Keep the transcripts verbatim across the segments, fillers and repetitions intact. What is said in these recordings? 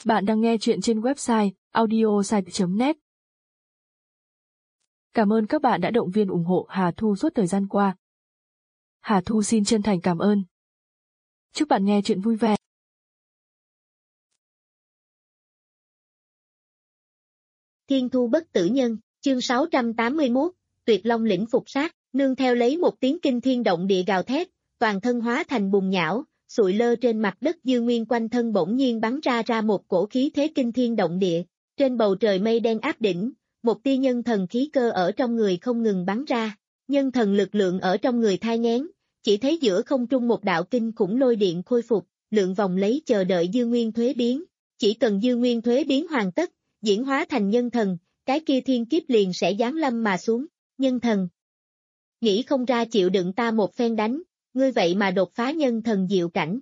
Bạn đang nghe chuyện trên website audiosite chấm net. Cảm ơn các bạn đã động viên ủng hộ Hà Thu suốt thời gian qua. Hà Thu xin chân thành cảm ơn. Chúc bạn nghe chuyện vui vẻ. Thiên Thu bất tử nhân, chương sáu trăm tám mươi mốt, Tuyệt Long lĩnh phục sát, nương theo lấy một tiếng kinh thiên động địa gào thét, toàn thân hóa thành bùn nhão, sụi lơ trên mặt đất. Dư Nguyên quanh thân bỗng nhiên bắn ra ra một cổ khí thế kinh thiên động địa, trên bầu trời mây đen áp đỉnh, một tia nhân thần khí cơ ở trong người không ngừng bắn ra, nhân thần lực lượng ở trong người thai nghén, chỉ thấy giữa không trung một đạo kinh khủng lôi điện khôi phục, lượng vòng lấy chờ đợi Dư Nguyên thuế biến, chỉ cần Dư Nguyên thuế biến hoàn tất, diễn hóa thành nhân thần, cái kia thiên kiếp liền sẽ giáng lâm mà xuống. Nhân thần, nghĩ không ra chịu đựng ta một phen đánh, ngươi vậy mà đột phá nhân thần diệu cảnh.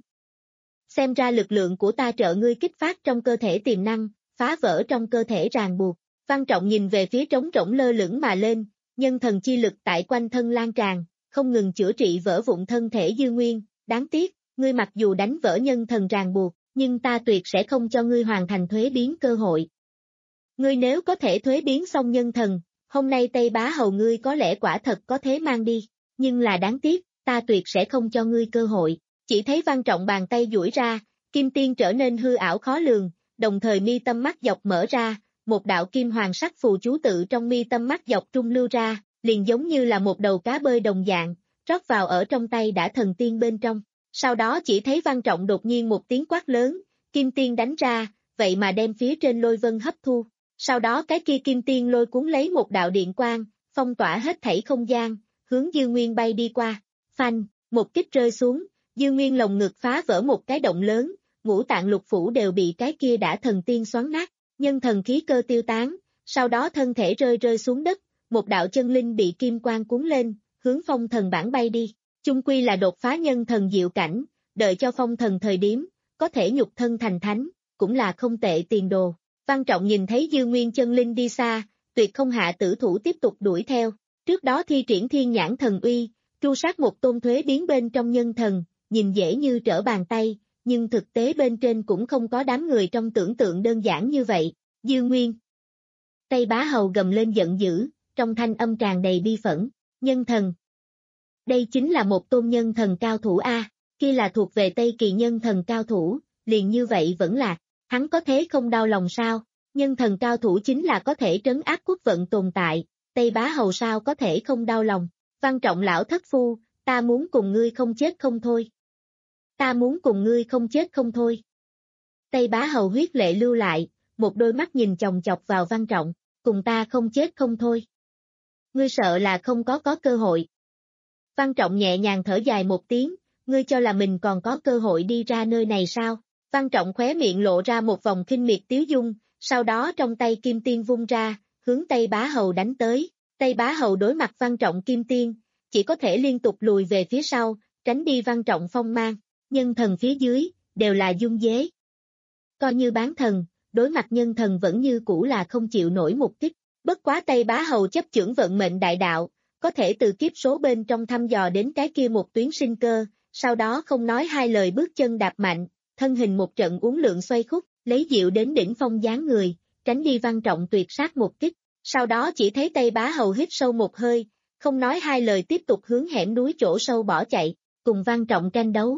Xem ra lực lượng của ta trợ ngươi kích phát trong cơ thể tiềm năng, phá vỡ trong cơ thể ràng buộc. Văn Trọng nhìn về phía trống rỗng lơ lửng mà lên, nhân thần chi lực tại quanh thân lan tràn, không ngừng chữa trị vỡ vụn thân thể Dư Nguyên. Đáng tiếc, ngươi mặc dù đánh vỡ nhân thần ràng buộc, nhưng ta tuyệt sẽ không cho ngươi hoàn thành thuế biến cơ hội. Ngươi nếu có thể thuế biến xong nhân thần, hôm nay Tây Bá Hầu ngươi có lẽ quả thật có thế mang đi, nhưng là đáng tiếc, ta tuyệt sẽ không cho ngươi cơ hội. Chỉ thấy Văn Trọng bàn tay duỗi ra, kim tiên trở nên hư ảo khó lường, đồng thời mi tâm mắt dọc mở ra, một đạo kim hoàng sắc phù chú tự trong mi tâm mắt dọc trung lưu ra, liền giống như là một đầu cá bơi đồng dạng, rót vào ở trong tay đã thần tiên bên trong. Sau đó chỉ thấy Văn Trọng đột nhiên một tiếng quát lớn, kim tiên đánh ra, vậy mà đem phía trên lôi vân hấp thu. Sau đó cái kia kim tiên lôi cuốn lấy một đạo điện quang, phong tỏa hết thảy không gian, hướng Dư Nguyên bay đi qua. Phanh, một kích rơi xuống, Dư Nguyên lồng ngực phá vỡ một cái động lớn, ngũ tạng lục phủ đều bị cái kia đã thần tiên xoắn nát, nhân thần khí cơ tiêu tán, sau đó thân thể rơi rơi xuống đất, một đạo chân linh bị kim quang cuốn lên, hướng phong thần bản bay đi. Chung quy là đột phá nhân thần diệu cảnh, đợi cho phong thần thời điểm, có thể nhục thân thành thánh, cũng là không tệ tiền đồ. Văn Trọng nhìn thấy Dư Nguyên chân linh đi xa, tuyệt không hạ tử thủ tiếp tục đuổi theo, trước đó thi triển thiên nhãn thần uy, tru sát một tôn thuế biến bên trong nhân thần, nhìn dễ như trở bàn tay, nhưng thực tế bên trên cũng không có đám người trong tưởng tượng đơn giản như vậy. Dư Nguyên, Tây Bá Hầu gầm lên giận dữ, trong thanh âm tràn đầy bi phẫn, nhân thần. Đây chính là một tôn nhân thần cao thủ A, kia là thuộc về Tây Kỳ nhân thần cao thủ, liền như vậy vẫn lạc, hắn có thế không đau lòng sao? Nhân thần cao thủ chính là có thể trấn áp quốc vận tồn tại, Tây Bá Hầu sao có thể không đau lòng? Văn Trọng lão thất phu, ta muốn cùng ngươi không chết không thôi. Ta muốn cùng ngươi không chết không thôi. Tây Bá Hầu huyết lệ lưu lại, một đôi mắt nhìn chòng chọc vào Văn Trọng, cùng ta không chết không thôi. Ngươi sợ là không có có cơ hội. Văn Trọng nhẹ nhàng thở dài một tiếng, ngươi cho là mình còn có cơ hội đi ra nơi này sao? Văn Trọng khóe miệng lộ ra một vòng khinh miệt tiếu dung, sau đó trong tay kim tiên vung ra, hướng Tây Bá Hầu đánh tới. Tây Bá Hầu đối mặt Văn Trọng kim tiên, chỉ có thể liên tục lùi về phía sau, tránh đi Văn Trọng phong mang. Nhân thần phía dưới, đều là dung dế. Coi như bán thần, đối mặt nhân thần vẫn như cũ là không chịu nổi một kích. Bất quá Tây Bá Hầu chấp chưởng vận mệnh đại đạo, có thể từ kiếp số bên trong thăm dò đến cái kia một tuyến sinh cơ, sau đó không nói hai lời bước chân đạp mạnh, thân hình một trận uốn lượn xoay khúc, lấy diệu đến đỉnh phong dáng người, tránh đi Văn Trọng tuyệt sát một kích. Sau đó chỉ thấy Tây Bá Hầu hít sâu một hơi, không nói hai lời tiếp tục hướng hẻm núi chỗ sâu bỏ chạy, cùng Văn Trọng tranh đấu.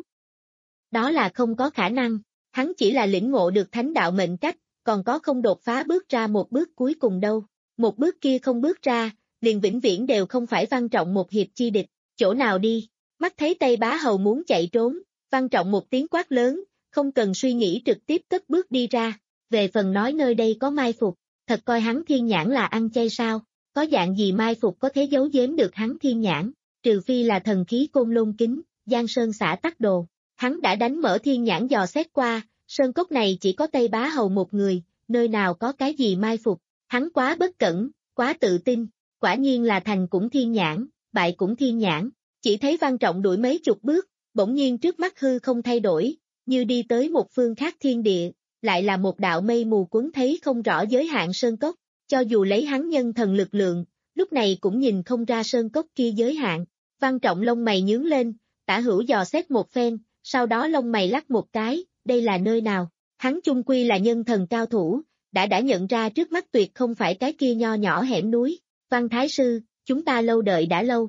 Đó là không có khả năng, hắn chỉ là lĩnh ngộ được thánh đạo mệnh cách, còn có không đột phá bước ra một bước cuối cùng đâu. Một bước kia không bước ra, liền vĩnh viễn đều không phải Văn Trọng một hiệp chi địch, chỗ nào đi. Mắt thấy Tây Bá Hầu muốn chạy trốn, Văn Trọng một tiếng quát lớn, không cần suy nghĩ trực tiếp cất bước đi ra. Về phần nói nơi đây có mai phục, thật coi hắn thiên nhãn là ăn chay sao, có dạng gì mai phục có thể giấu giếm được hắn thiên nhãn, trừ phi là thần khí côn lôn kính, Giang Sơn xã tắc đồ. Hắn đã đánh mở thiên nhãn dò xét qua, sơn cốc này chỉ có Tây Bá Hầu một người, nơi nào có cái gì mai phục, hắn quá bất cẩn, quá tự tin, quả nhiên là thành cũng thiên nhãn, bại cũng thiên nhãn. Chỉ thấy Văn Trọng đuổi mấy chục bước, bỗng nhiên trước mắt hư không thay đổi, như đi tới một phương khác thiên địa, lại là một đạo mây mù quấn thấy không rõ giới hạn sơn cốc, cho dù lấy hắn nhân thần lực lượng, lúc này cũng nhìn không ra sơn cốc kia giới hạn. Văn Trọng lông mày nhướng lên, tả hữu dò xét một phen, sau đó lông mày lắc một cái, đây là nơi nào? Hắn chung quy là nhân thần cao thủ, đã đã nhận ra trước mắt tuyệt không phải cái kia nho nhỏ hẻm núi. Văn Thái Sư, chúng ta lâu đợi đã lâu.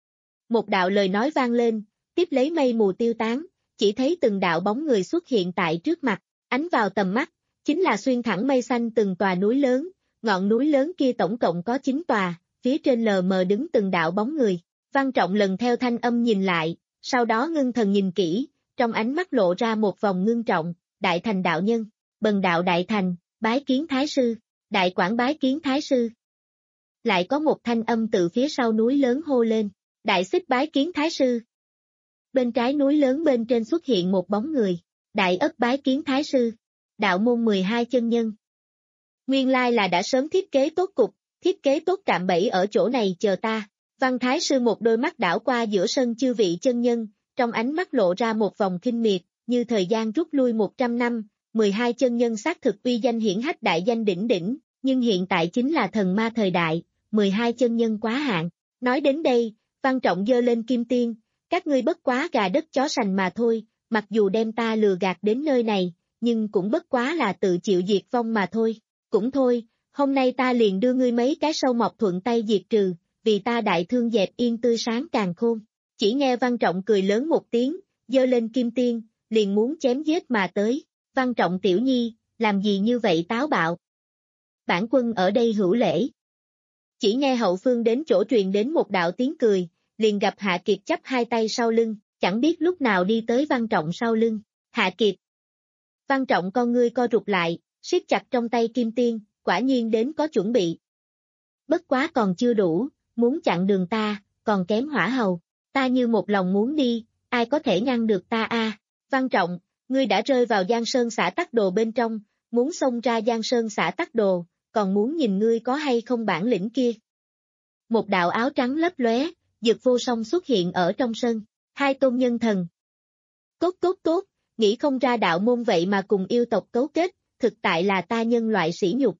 Một đạo lời nói vang lên, tiếp lấy mây mù tiêu tán, chỉ thấy từng đạo bóng người xuất hiện tại trước mặt, ánh vào tầm mắt, chính là xuyên thẳng mây xanh từng tòa núi lớn, ngọn núi lớn kia tổng cộng có chín tòa, phía trên lờ mờ đứng từng đạo bóng người. Văn Trọng lần theo thanh âm nhìn lại, sau đó ngưng thần nhìn kỹ, trong ánh mắt lộ ra một vòng ngưng trọng, Đại Thành đạo nhân, Bần đạo Đại Thành, bái kiến Thái Sư, Đại Quảng bái kiến Thái Sư. Lại có một thanh âm từ phía sau núi lớn hô lên, Đại Xích bái kiến Thái Sư. Bên trái núi lớn bên trên xuất hiện một bóng người, Đại Ất bái kiến Thái Sư, đạo môn mười hai chân nhân. Nguyên lai là đã sớm thiết kế tốt cục, thiết kế tốt cạm bẫy ở chỗ này chờ ta. Văn Thái Sư một đôi mắt đảo qua giữa sân chư vị chân nhân, trong ánh mắt lộ ra một vòng kinh miệt, như thời gian rút lui một trăm năm, mười hai chân nhân xác thực uy danh hiển hách đại danh đỉnh đỉnh, nhưng hiện tại chính là thần ma thời đại, mười hai chân nhân quá hạn. Nói đến đây, Văn Trọng giơ lên kim tiên, các ngươi bất quá gà đất chó sành mà thôi, mặc dù đem ta lừa gạt đến nơi này, nhưng cũng bất quá là tự chịu diệt vong mà thôi. Cũng thôi, hôm nay ta liền đưa ngươi mấy cái sâu mọc thuận tay diệt trừ, vì ta đại thương dẹp yên tươi sáng càng khôn. Chỉ nghe Văn Trọng cười lớn một tiếng, giơ lên kim tiên, liền muốn chém giết mà tới. Văn Trọng tiểu nhi, làm gì như vậy táo bạo? Bản quân ở đây hữu lễ. Chỉ nghe hậu phương đến chỗ truyền đến một đạo tiếng cười, liền gặp Hạ Kiệt chắp hai tay sau lưng, chẳng biết lúc nào đi tới Văn Trọng sau lưng. Hạ Kiệt. Văn Trọng con ngươi co rụt lại, siết chặt trong tay kim tiên, quả nhiên đến có chuẩn bị. Bất quá còn chưa đủ, muốn chặn đường ta, còn kém hỏa hầu. Ta như một lòng muốn đi, ai có thể ngăn được ta a? À? Văn Trọng, ngươi đã rơi vào Giang Sơn xã Tắc Đồ bên trong, muốn xông ra Giang Sơn xã Tắc Đồ, còn muốn nhìn ngươi có hay không bản lĩnh kia. Một đạo áo trắng lấp lóe, Dực Vô Song xuất hiện ở trong sân, hai tôn nhân thần. Tốt tốt tốt, nghĩ không ra đạo môn vậy mà cùng yêu tộc cấu kết, thực tại là ta nhân loại sỉ nhục.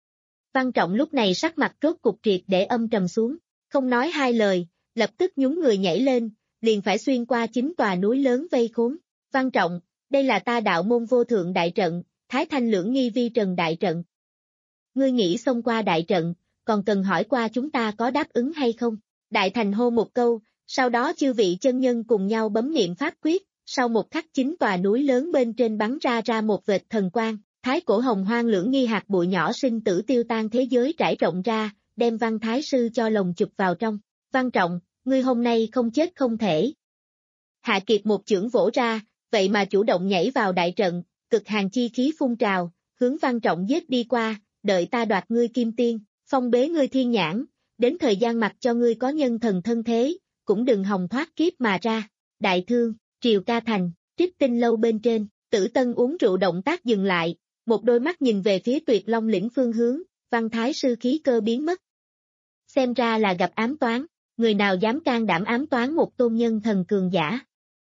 Văn Trọng lúc này sắc mặt rốt cục triệt để âm trầm xuống, không nói hai lời, lập tức nhún người nhảy lên, liền phải xuyên qua chín tòa núi lớn vây khốn. Văn Trọng, đây là ta đạo môn vô thượng đại trận, Thái Thanh Lưỡng Nghi Vi Trần đại trận. Ngươi nghĩ xông qua đại trận, còn cần hỏi qua chúng ta có đáp ứng hay không? Đại Thành hô một câu, sau đó chư vị chân nhân cùng nhau bấm niệm pháp quyết, sau một khắc chín tòa núi lớn bên trên bắn ra ra một vệt thần quang, Thái Cổ Hồng Hoang Lưỡng Nghi hạt bụi nhỏ sinh tử tiêu tan thế giới trải rộng ra, đem Văn Thái Sư cho lồng chụp vào trong. Văn Trọng, ngươi hôm nay không chết không thể. Hạ Kiệt một chưởng vỗ ra, vậy mà chủ động nhảy vào đại trận, cực hàn chi khí phun trào, hướng Văn Trọng giết đi qua, đợi ta đoạt ngươi kim tiên, phong bế ngươi thiên nhãn, đến thời gian mặc cho ngươi có nhân thần thân thế, cũng đừng hòng thoát kiếp mà ra. Đại Thương, Triều Ca Thành, Trích Tinh Lâu bên trên, Tử Tân uống rượu động tác dừng lại, một đôi mắt nhìn về phía Tuyệt Long lĩnh phương hướng, Văn Thái Sư khí cơ biến mất. Xem ra là gặp ám toán, người nào dám can đảm ám toán một tôn nhân thần cường giả.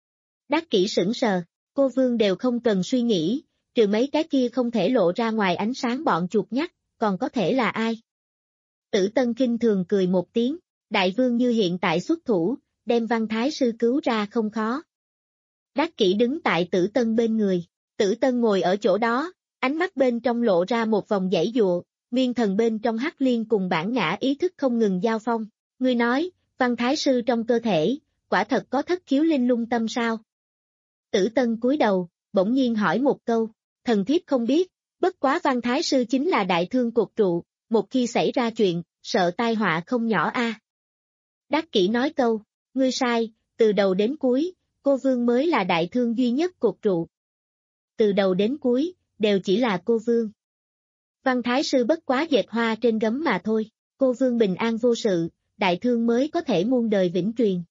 Đắc Kỷ sững sờ, cô Vương đều không cần suy nghĩ, trừ mấy cái kia không thể lộ ra ngoài ánh sáng bọn chuột nhắt, còn có thể là ai? Tử Tân kinh thường cười một tiếng, Đại Vương như hiện tại xuất thủ, đem Văn Thái Sư cứu ra không khó. Đắc Kỷ đứng tại Tử Tân bên người, Tử Tân ngồi ở chỗ đó, ánh mắt bên trong lộ ra một vòng giãy dụa, nguyên thần bên trong Hắc Liên cùng bản ngã ý thức không ngừng giao phong. Ngươi nói, Văn Thái Sư trong cơ thể, quả thật có thất khiếu linh lung tâm sao? Tử Tân cúi đầu, bỗng nhiên hỏi một câu, thần thiếp không biết, bất quá Văn Thái Sư chính là đại thương cột trụ, một khi xảy ra chuyện, sợ tai họa không nhỏ a. À. Đắc Kỷ nói câu, ngươi sai, từ đầu đến cuối, cô Vương mới là đại thương duy nhất cột trụ. Từ đầu đến cuối, đều chỉ là cô Vương. Văn Thái Sư bất quá dệt hoa trên gấm mà thôi, cô Vương bình an vô sự, đại thương mới có thể muôn đời vĩnh truyền.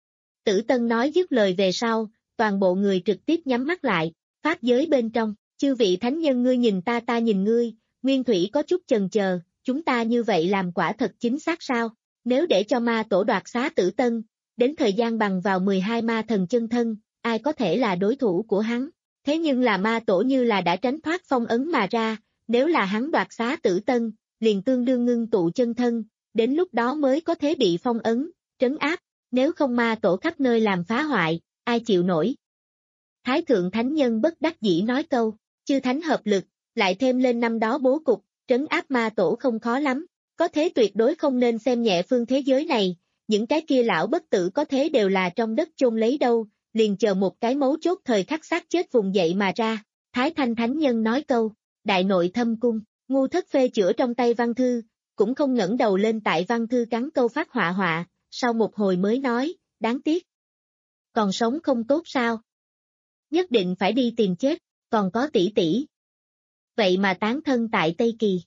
Tử Tân nói dứt lời về sau, toàn bộ người trực tiếp nhắm mắt lại, pháp giới bên trong, chư vị thánh nhân ngươi nhìn ta ta nhìn ngươi, Nguyên Thủy có chút chần chờ, chúng ta như vậy làm quả thật chính xác sao? Nếu để cho ma tổ đoạt xá Tử Tân, đến thời gian bằng vào mười hai ma thần chân thân, ai có thể là đối thủ của hắn? Thế nhưng là ma tổ như là đã tránh thoát phong ấn mà ra, nếu là hắn đoạt xá Tử Tân, liền tương đương ngưng tụ chân thân, đến lúc đó mới có thể bị phong ấn, trấn áp, nếu không ma tổ khắp nơi làm phá hoại, ai chịu nổi? Thái thượng thánh nhân bất đắc dĩ nói câu, chư thánh hợp lực, lại thêm lên năm đó bố cục, trấn áp ma tổ không khó lắm, có thế tuyệt đối không nên xem nhẹ phương thế giới này, những cái kia lão bất tử có thế đều là trong đất chôn lấy đâu, liền chờ một cái mấu chốt thời khắc xác chết vùng dậy mà ra. Thái Thanh Thánh Nhân nói câu, đại nội thâm cung, ngu thất phê chữa trong tay văn thư, cũng không ngẩng đầu lên tại văn thư cắn câu phát họa họa, sau một hồi mới nói, đáng tiếc. Còn sống không tốt sao? Nhất định phải đi tìm chết, còn có tỷ tỷ. Vậy mà tán thân tại Tây Kỳ.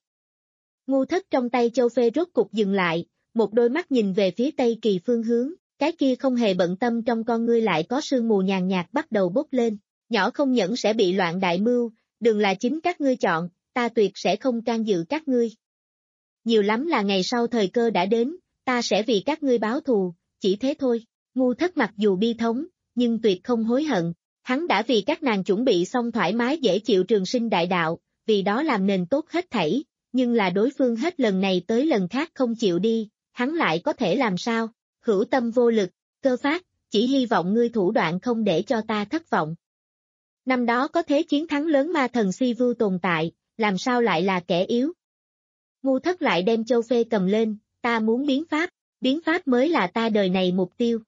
Ngu thất trong tay châu phê rốt cục dừng lại, một đôi mắt nhìn về phía Tây Kỳ phương hướng, cái kia không hề bận tâm trong con ngươi lại có sương mù nhàn nhạt bắt đầu bốc lên, nhỏ không nhẫn sẽ bị loạn đại mưu, đường là chính các ngươi chọn, ta tuyệt sẽ không can dự các ngươi. Nhiều lắm là ngày sau thời cơ đã đến, ta sẽ vì các ngươi báo thù, chỉ thế thôi. Ngu thất mặc dù bi thống, nhưng tuyệt không hối hận, hắn đã vì các nàng chuẩn bị xong thoải mái dễ chịu trường sinh đại đạo, vì đó làm nền tốt hết thảy, nhưng là đối phương hết lần này tới lần khác không chịu đi, hắn lại có thể làm sao, hữu tâm vô lực, cơ phát, chỉ hy vọng ngươi thủ đoạn không để cho ta thất vọng. Năm đó có thế chiến thắng lớn ma thần Si Vưu tồn tại, làm sao lại là kẻ yếu. Ngu thất lại đem châu phê cầm lên, ta muốn biến pháp, biến pháp mới là ta đời này mục tiêu.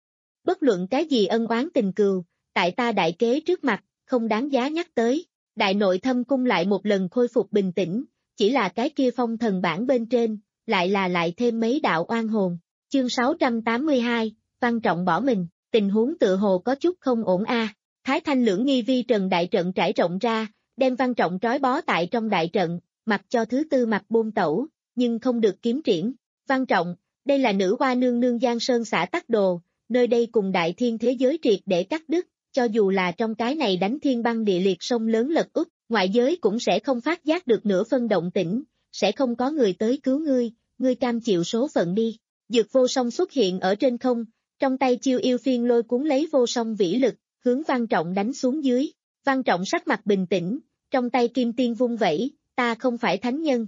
Bất luận cái gì ân oán tình cừu, tại ta đại kế trước mặt, không đáng giá nhắc tới. Đại nội thâm cung lại một lần khôi phục bình tĩnh, chỉ là cái kia phong thần bản bên trên, lại là lại thêm mấy đạo oan hồn. Chương sáu trăm tám mươi hai, Văn Trọng bỏ mình, tình huống tựa hồ có chút không ổn a. À. Thái Thanh lưỡng nghi vi trần đại trận trải rộng ra, đem Văn Trọng trói bó tại trong đại trận, mặc cho thứ tư mặt buông tẩu, nhưng không được kiếm triển. Văn Trọng, đây là nữ hoa nương nương Giang Sơn xã Tắc Đồ, nơi đây cùng đại thiên thế giới triệt để cắt đứt, cho dù là trong cái này đánh thiên băng địa liệt sông lớn lật úp, ngoại giới cũng sẽ không phát giác được nửa phân động tĩnh, sẽ không có người tới cứu ngươi, ngươi cam chịu số phận đi. Dược vô song xuất hiện ở trên không, trong tay chiêu yêu phiên lôi cuốn lấy vô song vĩ lực, hướng Văn Trọng đánh xuống dưới. Văn Trọng sắc mặt bình tĩnh, trong tay kim tiên vung vẩy, ta không phải thánh nhân.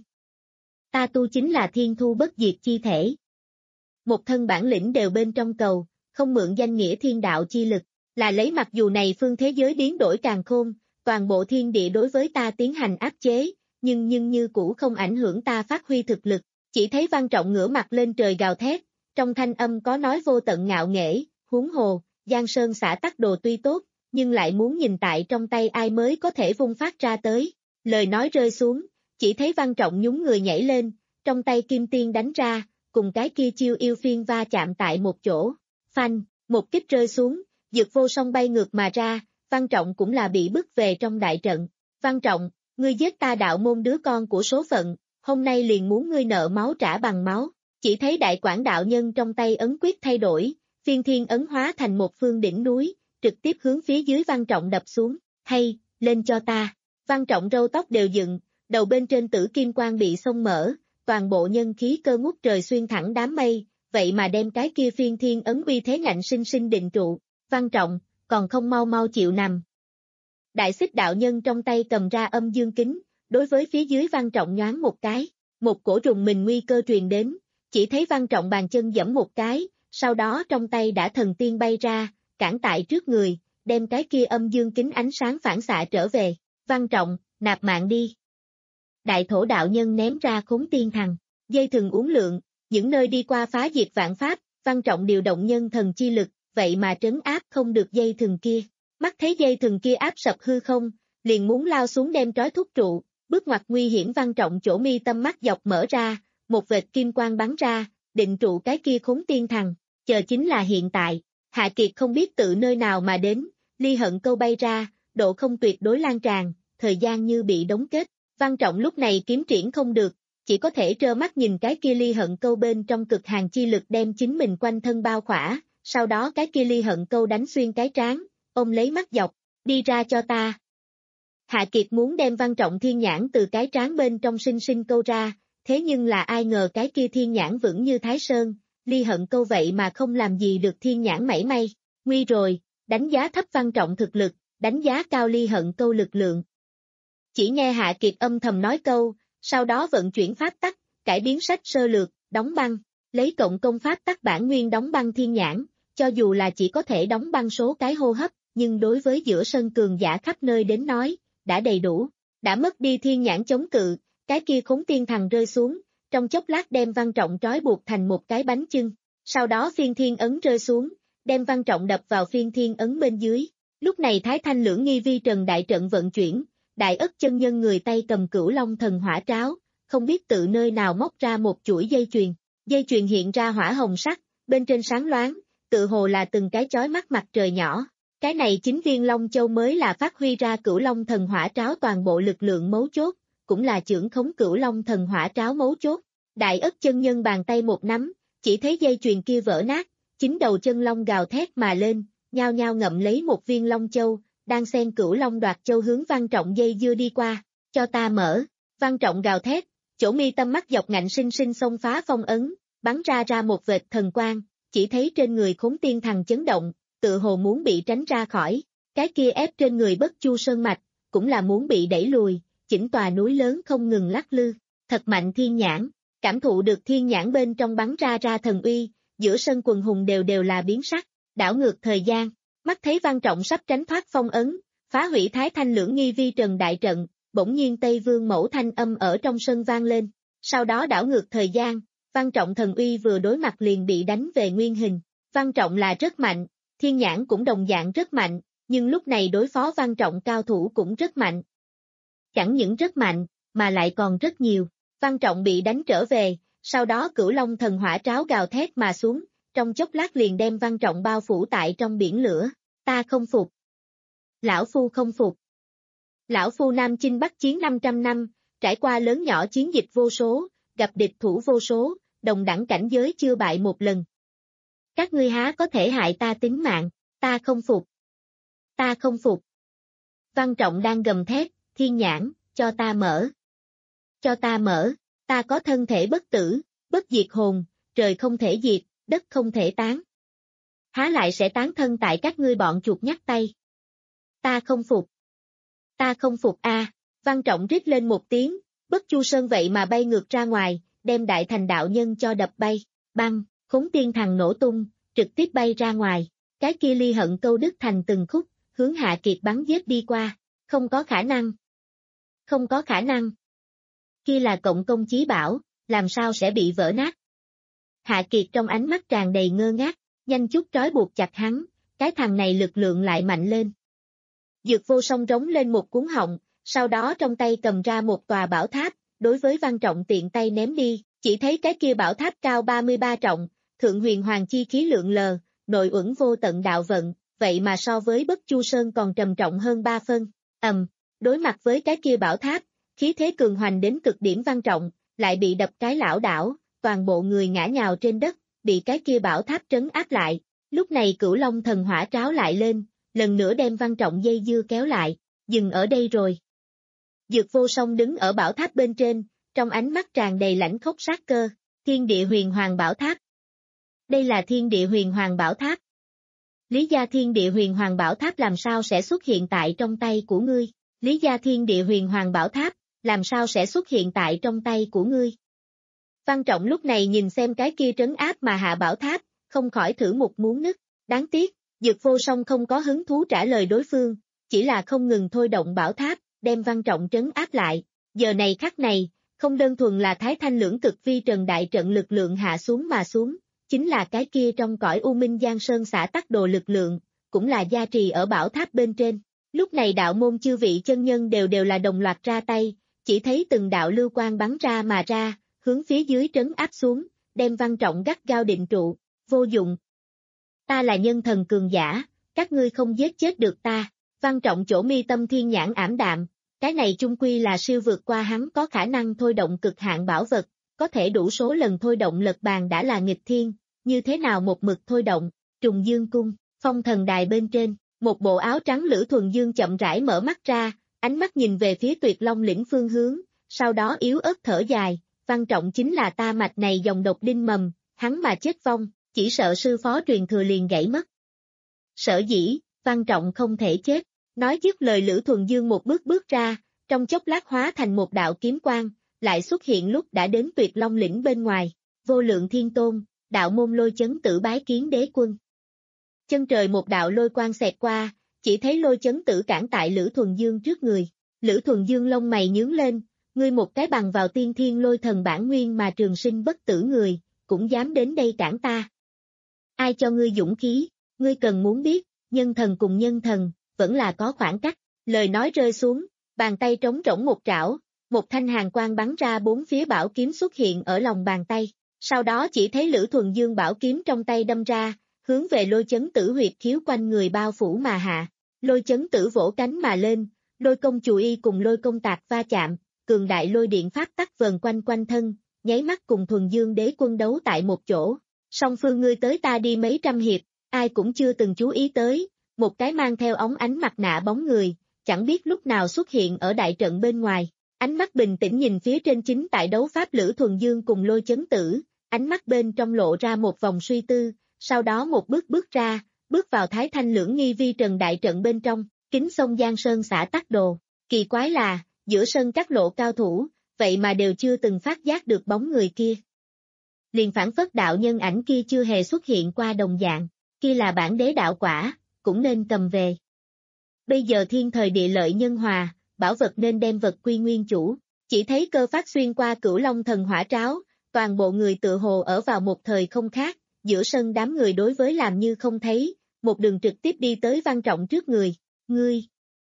Ta tu chính là thiên thu bất diệt chi thể. Một thân bản lĩnh đều bên trong cầu, không mượn danh nghĩa thiên đạo chi lực, là lấy mặc dù này phương thế giới biến đổi càng khôn, toàn bộ thiên địa đối với ta tiến hành áp chế, nhưng nhưng như cũ không ảnh hưởng ta phát huy thực lực. Chỉ thấy Văn Trọng ngửa mặt lên trời gào thét, trong thanh âm có nói vô tận ngạo nghễ, huống hồ, Giang Sơn xã Tắc Đồ tuy tốt, nhưng lại muốn nhìn tại trong tay ai mới có thể vung phát ra tới. Lời nói rơi xuống, chỉ thấy Văn Trọng nhún người nhảy lên, trong tay kim tiên đánh ra, cùng cái kia chiêu yêu phiên va chạm tại một chỗ. Phanh, một kích rơi xuống, Dược vô song bay ngược mà ra, Văn Trọng cũng là bị bức về trong đại trận. Văn Trọng, ngươi giết ta đạo môn đứa con của số phận, hôm nay liền muốn ngươi nợ máu trả bằng máu. Chỉ thấy đại quảng đạo nhân trong tay ấn quyết thay đổi, phiên thiên ấn hóa thành một phương đỉnh núi, trực tiếp hướng phía dưới Văn Trọng đập xuống. Hay, lên cho ta. Văn Trọng râu tóc đều dựng, đầu bên trên tử kim quang bị xông mở, toàn bộ nhân khí cơ ngút trời xuyên thẳng đám mây, vậy mà đem cái kia phiên thiên ấn uy thế ngạnh sinh sinh định trụ. Văn Trọng, còn không mau mau chịu nằm. Đại xích đạo nhân trong tay cầm ra âm dương kính, đối với phía dưới Văn Trọng nhoáng một cái, một cổ rùng mình nguy cơ truyền đến, chỉ thấy Văn Trọng bàn chân giẫm một cái, sau đó trong tay đã thần tiên bay ra, cản tại trước người, đem cái kia âm dương kính ánh sáng phản xạ trở về. Văn Trọng, nạp mạng đi. Đại thổ đạo nhân ném ra khốn tiên thằng, dây thừng uốn lượn, những nơi đi qua phá diệt vạn pháp, Văn Trọng điều động nhân thần chi lực, vậy mà trấn áp không được dây thừng kia. Mắt thấy dây thừng kia áp sập hư không, liền muốn lao xuống đem trói thúc trụ, bước ngoặt nguy hiểm Văn Trọng chỗ mi tâm mắt dọc mở ra, một vệt kim quang bắn ra, định trụ cái kia khốn tiên thằng, chờ chính là hiện tại. Hạ Kiệt không biết tự nơi nào mà đến, ly hận câu bay ra, độ không tuyệt đối lan tràn, thời gian như bị đóng kết. Văn Trọng lúc này kiếm triển không được, chỉ có thể trơ mắt nhìn cái kia ly hận câu bên trong cực hàng chi lực đem chính mình quanh thân bao khỏa, sau đó cái kia ly hận câu đánh xuyên cái trán, ôm lấy mắt dọc, đi ra cho ta. Hạ Kiệt muốn đem Văn Trọng thiên nhãn từ cái trán bên trong sinh sinh câu ra, thế nhưng là ai ngờ cái kia thiên nhãn vững như Thái Sơn, ly hận câu vậy mà không làm gì được thiên nhãn mảy may. Nguy rồi, đánh giá thấp Văn Trọng thực lực, đánh giá cao ly hận câu lực lượng. Chỉ nghe Hạ Kiệt âm thầm nói câu, sau đó vận chuyển pháp tắc, cải biến sách sơ lược, đóng băng, lấy cộng công pháp tắc bản nguyên đóng băng thiên nhãn, cho dù là chỉ có thể đóng băng số cái hô hấp, nhưng đối với giữa sân cường giả khắp nơi đến nói, đã đầy đủ, đã mất đi thiên nhãn chống cự, cái kia khốn tiên thần rơi xuống, trong chốc lát đem Văn Trọng trói buộc thành một cái bánh chưng, sau đó phiên thiên ấn rơi xuống, đem Văn Trọng đập vào phiên thiên ấn bên dưới, lúc này Thái Thanh Lưỡng Nghi Vi Trần đại trận vận chuyển, Đại Ất chân nhân người tay cầm Cửu Long thần hỏa tráo, không biết tự nơi nào móc ra một chuỗi dây chuyền, dây chuyền hiện ra hỏa hồng sắc, bên trên sáng loáng, tự hồ là từng cái chói mắt mặt trời nhỏ. Cái này chính viên Long Châu mới là phát huy ra Cửu Long thần hỏa tráo toàn bộ lực lượng mấu chốt, cũng là chưởng khống Cửu Long thần hỏa tráo mấu chốt. Đại Ất chân nhân bàn tay một nắm, chỉ thấy dây chuyền kia vỡ nát, chính đầu chân long gào thét mà lên, nhao nhao ngậm lấy một viên Long Châu, đang xen Cửu Long đoạt châu hướng Văn Trọng dây dưa đi qua, cho ta mở. Văn Trọng gào thét, chỗ mi tâm mắt dọc ngạnh sinh sinh xông phá phong ấn, bắn ra ra một vệt thần quang, chỉ thấy trên người khốn tiên thần chấn động, tự hồ muốn bị tránh ra khỏi, cái kia ép trên người Bất Chu Sơn mạch, cũng là muốn bị đẩy lùi, chỉnh tòa núi lớn không ngừng lắc lư, thật mạnh thiên nhãn, cảm thụ được thiên nhãn bên trong bắn ra ra thần uy, giữa sân quần hùng đều đều là biến sắc, đảo ngược thời gian, mắt thấy Văn Trọng sắp tránh thoát phong ấn, phá hủy Thái Thanh Lưỡng Nghi Vi Trần đại trận, bỗng nhiên Tây Vương mẫu thanh âm ở trong sân vang lên, sau đó đảo ngược thời gian, Văn Trọng thần uy vừa đối mặt liền bị đánh về nguyên hình, Văn Trọng là rất mạnh, thiên nhãn cũng đồng dạng rất mạnh, nhưng lúc này đối phó Văn Trọng cao thủ cũng rất mạnh. Chẳng những rất mạnh, mà lại còn rất nhiều, Văn Trọng bị đánh trở về, sau đó Cửu Long thần hỏa tráo gào thét mà xuống, trong chốc lát liền đem Văn Trọng bao phủ tại trong biển lửa, ta không phục. Lão Phu không phục. Lão Phu Nam Chinh Bắc chiến năm trăm năm, trải qua lớn nhỏ chiến dịch vô số, gặp địch thủ vô số, đồng đẳng cảnh giới chưa bại một lần. Các ngươi há có thể hại ta tính mạng, ta không phục. Ta không phục. Văn Trọng đang gầm thét, thiên nhãn, cho ta mở. Cho ta mở, ta có thân thể bất tử, bất diệt hồn, trời không thể diệt, đất không thể tán. Há lại sẽ tán thân tại các ngươi bọn chuột nhắt tay. Ta không phục. Ta không phục a. À. Văn Trọng rít lên một tiếng, Bất Chu Sơn vậy mà bay ngược ra ngoài, đem Đại Thành đạo nhân cho đập bay, băng, khốn tiên thần nổ tung, trực tiếp bay ra ngoài, cái kia ly hận câu đứt thành từng khúc, hướng Hạ Kiệt bắn giết đi qua, không có khả năng. Không có khả năng. Kia là cộng công chí bảo, làm sao sẽ bị vỡ nát. Hạ Kiệt trong ánh mắt tràn đầy ngơ ngác, nhanh chút trói buộc chặt hắn, cái thằng này lực lượng lại mạnh lên. Dược Vô Song rống lên một cuốn họng, sau đó trong tay cầm ra một tòa bảo tháp, đối với Văn Trọng tiện tay ném đi, chỉ thấy cái kia bảo tháp cao ba mươi ba trọng, thượng huyền hoàng chi khí lượng lờ, nội uẩn vô tận đạo vận, vậy mà so với Bất Chu Sơn còn trầm trọng hơn ba phân, ầm, um, đối mặt với cái kia bảo tháp, khí thế cường hoành đến cực điểm Văn Trọng, lại bị đập cái lảo đảo, toàn bộ người ngã nhào trên đất, bị cái kia bảo tháp trấn áp lại, lúc này Cửu Long thần hỏa tráo lại lên, lần nữa đem Văn Trọng dây dưa kéo lại, dừng ở đây rồi. Dược Vô Song đứng ở bảo tháp bên trên, trong ánh mắt tràn đầy lãnh khốc sát cơ, Thiên Địa Huyền Hoàng Bảo Tháp. Đây là Thiên Địa Huyền Hoàng Bảo Tháp. Lý gia Thiên Địa Huyền Hoàng Bảo Tháp làm sao sẽ xuất hiện tại trong tay của ngươi? Lý gia Thiên Địa Huyền Hoàng Bảo Tháp, làm sao sẽ xuất hiện tại trong tay của ngươi? Văn Trọng lúc này nhìn xem cái kia trấn áp mà hạ bảo tháp, không khỏi thử một muốn nứt, đáng tiếc, Dược Vô Song không có hứng thú trả lời đối phương, chỉ là không ngừng thôi động bảo tháp, đem Văn Trọng trấn áp lại, giờ này khắc này, không đơn thuần là Thái Thanh Lưỡng Cực Vi Trần đại trận lực lượng hạ xuống mà xuống, chính là cái kia trong cõi U Minh Giang Sơn xả tắc đồ lực lượng, cũng là gia trì ở bảo tháp bên trên. Lúc này đạo môn chư vị chân nhân đều đều là đồng loạt ra tay, chỉ thấy từng đạo lưu quang bắn ra mà ra, hướng phía dưới trấn áp xuống, đem Văn Trọng gắt gao định trụ, vô dụng. Ta là nhân thần cường giả, các ngươi không giết chết được ta. Văn Trọng chỗ mi tâm thiên nhãn ảm đạm, cái này chung quy là siêu vượt qua hắn có khả năng thôi động cực hạn bảo vật, có thể đủ số lần thôi động lật bàn đã là nghịch thiên, như thế nào một mực thôi động, Trùng Dương Cung, Phong Thần Đài bên trên, một bộ áo trắng Lữ Thuần Dương chậm rãi mở mắt ra, ánh mắt nhìn về phía Tuyệt Long lĩnh phương hướng, sau đó yếu ớt thở dài, Văn Trọng chính là ta mạch này dòng độc đinh mầm, hắn mà chết vong, chỉ sợ sư phó truyền thừa liền gãy mất. Sở dĩ, Văn Trọng không thể chết, nói dứt lời Lữ Thuần Dương một bước bước ra, trong chốc lát hóa thành một đạo kiếm quang, lại xuất hiện lúc đã đến Tuyệt Long lĩnh bên ngoài, Vô Lượng Thiên Tôn, đạo môn Lôi Chấn Tử bái kiến đế quân. Chân trời một đạo lôi quang xẹt qua, chỉ thấy Lôi Chấn Tử cản tại Lữ Thuần Dương trước người, Lữ Thuần Dương lông mày nhướng lên, ngươi một cái bằng vào tiên thiên lôi thần bản nguyên mà trường sinh bất tử người, cũng dám đến đây cản ta. Ai cho ngươi dũng khí, ngươi cần muốn biết, nhân thần cùng nhân thần, vẫn là có khoảng cách. Lời nói rơi xuống, bàn tay trống rỗng một trảo, một thanh hàn quang bắn ra bốn phía bảo kiếm xuất hiện ở lòng bàn tay. Sau đó chỉ thấy Lữ Thuần Dương bảo kiếm trong tay đâm ra, hướng về lôi chấn tử huyệt khiếu quanh người bao phủ mà hạ. Lôi chấn tử vỗ cánh mà lên, lôi công chù y cùng lôi công tạc va chạm, cường đại lôi điện pháp tắc vần quanh quanh thân, nháy mắt cùng Thuần Dương đế quân đấu tại một chỗ. Song phương ngươi tới ta đi mấy trăm hiệp, ai cũng chưa từng chú ý tới, một cái mang theo ống ánh mặt nạ bóng người, chẳng biết lúc nào xuất hiện ở đại trận bên ngoài. Ánh mắt bình tĩnh nhìn phía trên chính tại đấu pháp Lữ Thuần Dương cùng lôi chấn tử, ánh mắt bên trong lộ ra một vòng suy tư, sau đó một bước bước ra, bước vào Thái Thanh Lưỡng Nghi Vi Trần đại trận bên trong, kính sông Giang Sơn xã tắc đồ. Kỳ quái là, giữa sân các lộ cao thủ, vậy mà đều chưa từng phát giác được bóng người kia. Liền phản phất đạo nhân ảnh kia chưa hề xuất hiện qua đồng dạng, kia là bản đế đạo quả, cũng nên cầm về. Bây giờ thiên thời địa lợi nhân hòa, bảo vật nên đem vật quy nguyên chủ, chỉ thấy Cơ Phát xuyên qua Cửu Long thần hỏa tráo, toàn bộ người tựa hồ ở vào một thời không khác, giữa sân đám người đối với làm như không thấy, một đường trực tiếp đi tới Văn Trọng trước người, ngươi.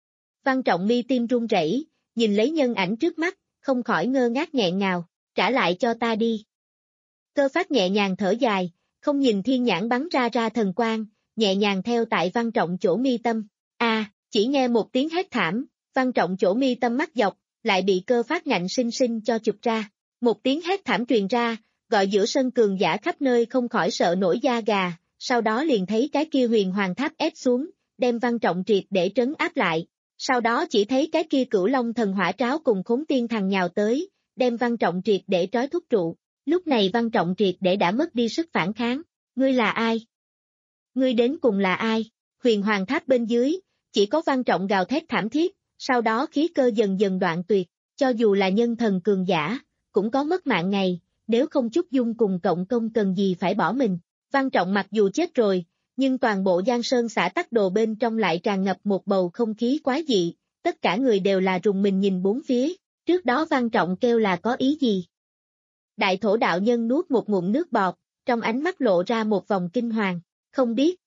Văn Trọng mi tim run rẩy, nhìn lấy nhân ảnh trước mắt, không khỏi ngơ ngác nghẹn ngào, trả lại cho ta đi. Cơ Phát nhẹ nhàng thở dài, không nhìn thiên nhãn bắn ra ra thần quang, nhẹ nhàng theo tại Văn Trọng chỗ mi tâm, a à, chỉ nghe một tiếng hét thảm, Văn Trọng chỗ mi tâm mắt dọc, lại bị Cơ Phát ngạnh sinh sinh cho chụp ra. Một tiếng hét thảm truyền ra, gọi giữa sân cường giả khắp nơi không khỏi sợ nổi da gà, sau đó liền thấy cái kia huyền hoàng tháp ép xuống, đem Văn Trọng triệt để trấn áp lại. Sau đó chỉ thấy cái kia Cửu Long thần hỏa tráo cùng Khốn Tiên Thần nhào tới, đem Văn Trọng triệt để trói thúc trụ. Lúc này Văn Trọng triệt để đã mất đi sức phản kháng. Ngươi là ai? Ngươi đến cùng là ai? Huyền hoàng tháp bên dưới, chỉ có Văn Trọng gào thét thảm thiết, sau đó khí cơ dần dần đoạn tuyệt, cho dù là nhân thần cường giả, cũng có mất mạng ngày, nếu không chút dung cùng cộng công cần gì phải bỏ mình. Văn Trọng mặc dù chết rồi, nhưng toàn bộ Giang Sơn xã tắc đồ bên trong lại tràn ngập một bầu không khí quái dị, tất cả người đều là rùng mình nhìn bốn phía, trước đó Văn Trọng kêu là có ý gì? Đại thổ đạo nhân nuốt một ngụm nước bọt, trong ánh mắt lộ ra một vòng kinh hoàng, không biết.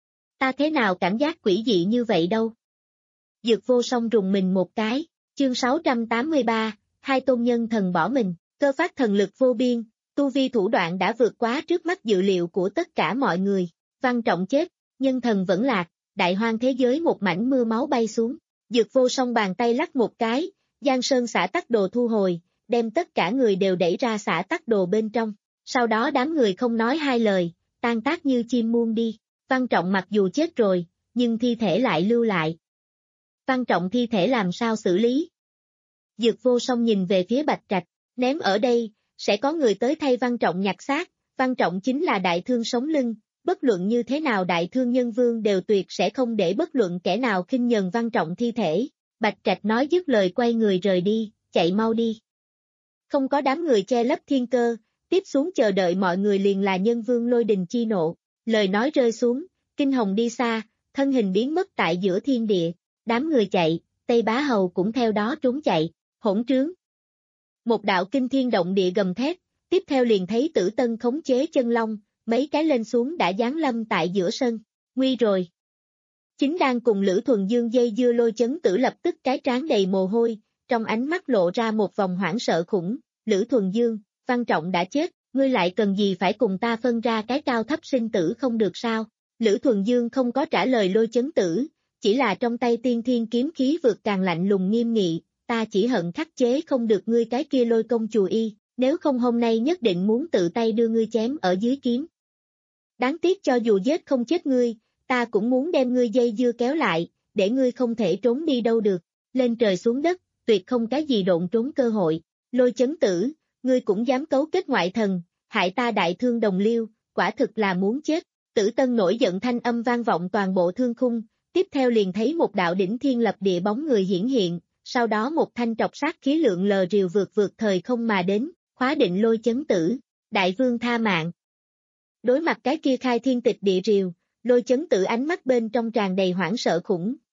Ta thế nào cảm giác quỷ dị như vậy đâu? Dược Vô Song rùng mình một cái, chương sáu trăm tám mươi ba, hai tôn nhân thần bỏ mình, Cơ Phát thần lực vô biên, tu vi thủ đoạn đã vượt quá trước mắt dự liệu của tất cả mọi người. Văn Trọng chết, nhân thần vẫn lạc, đại hoang thế giới một mảnh mưa máu bay xuống. Dược Vô Song bàn tay lắc một cái, Giang Sơn xã tắc đồ thu hồi, đem tất cả người đều đẩy ra xã tắc đồ bên trong. Sau đó đám người không nói hai lời, tan tác như chim muôn đi. Văn Trọng mặc dù chết rồi, nhưng thi thể lại lưu lại. Văn Trọng thi thể làm sao xử lý? Dược Vô Song nhìn về phía Bạch Trạch, ném ở đây, sẽ có người tới thay Văn Trọng nhặt xác. Văn Trọng chính là đại thương sống lưng, bất luận như thế nào đại thương nhân vương đều tuyệt sẽ không để bất luận kẻ nào khinh nhờn Văn Trọng thi thể. Bạch Trạch nói dứt lời quay người rời đi, chạy mau đi. Không có đám người che lấp thiên cơ, tiếp xuống chờ đợi mọi người liền là nhân vương lôi đình chi nộ. Lời nói rơi xuống, Kinh Hồng đi xa, thân hình biến mất tại giữa thiên địa, đám người chạy, Tây Bá Hầu cũng theo đó trốn chạy, hỗn trướng. Một đạo kinh thiên động địa gầm thét, tiếp theo liền thấy Tử Tân khống chế chân long, mấy cái lên xuống đã giáng lâm tại giữa sân, nguy rồi. Chính đang cùng Lữ Thuần Dương dây dưa lôi chấn tử lập tức cái trán đầy mồ hôi, trong ánh mắt lộ ra một vòng hoảng sợ khủng, Lữ Thuần Dương, Văn Trọng đã chết, ngươi lại cần gì phải cùng ta phân ra cái cao thấp sinh tử không được sao? Lữ Thuần Dương không có trả lời lôi chấn tử, chỉ là trong tay tiên thiên kiếm khí vượt càng lạnh lùng nghiêm nghị, ta chỉ hận khắc chế không được ngươi cái kia lôi công chù y, nếu không hôm nay nhất định muốn tự tay đưa ngươi chém ở dưới kiếm. Đáng tiếc cho dù giết không chết ngươi, ta cũng muốn đem ngươi dây dưa kéo lại, để ngươi không thể trốn đi đâu được, lên trời xuống đất, tuyệt không cái gì độn trốn cơ hội. Lôi chấn tử, ngươi cũng dám cấu kết ngoại thần, hại ta đại thương đồng liêu, quả thực là muốn chết. Tử Tân nổi giận thanh âm vang vọng toàn bộ thương khung, tiếp theo liền thấy một đạo đỉnh thiên lập địa bóng người hiển hiện, sau đó một thanh trọc sát khí lượng lờ rìu vượt vượt thời không mà đến, khóa định lôi chấn tử, đại vương tha mạng. Đối mặt cái kia khai thiên tịch địa rìu, lôi chấn tử ánh mắt bên trong tràn đầy hoảng sợ khủng,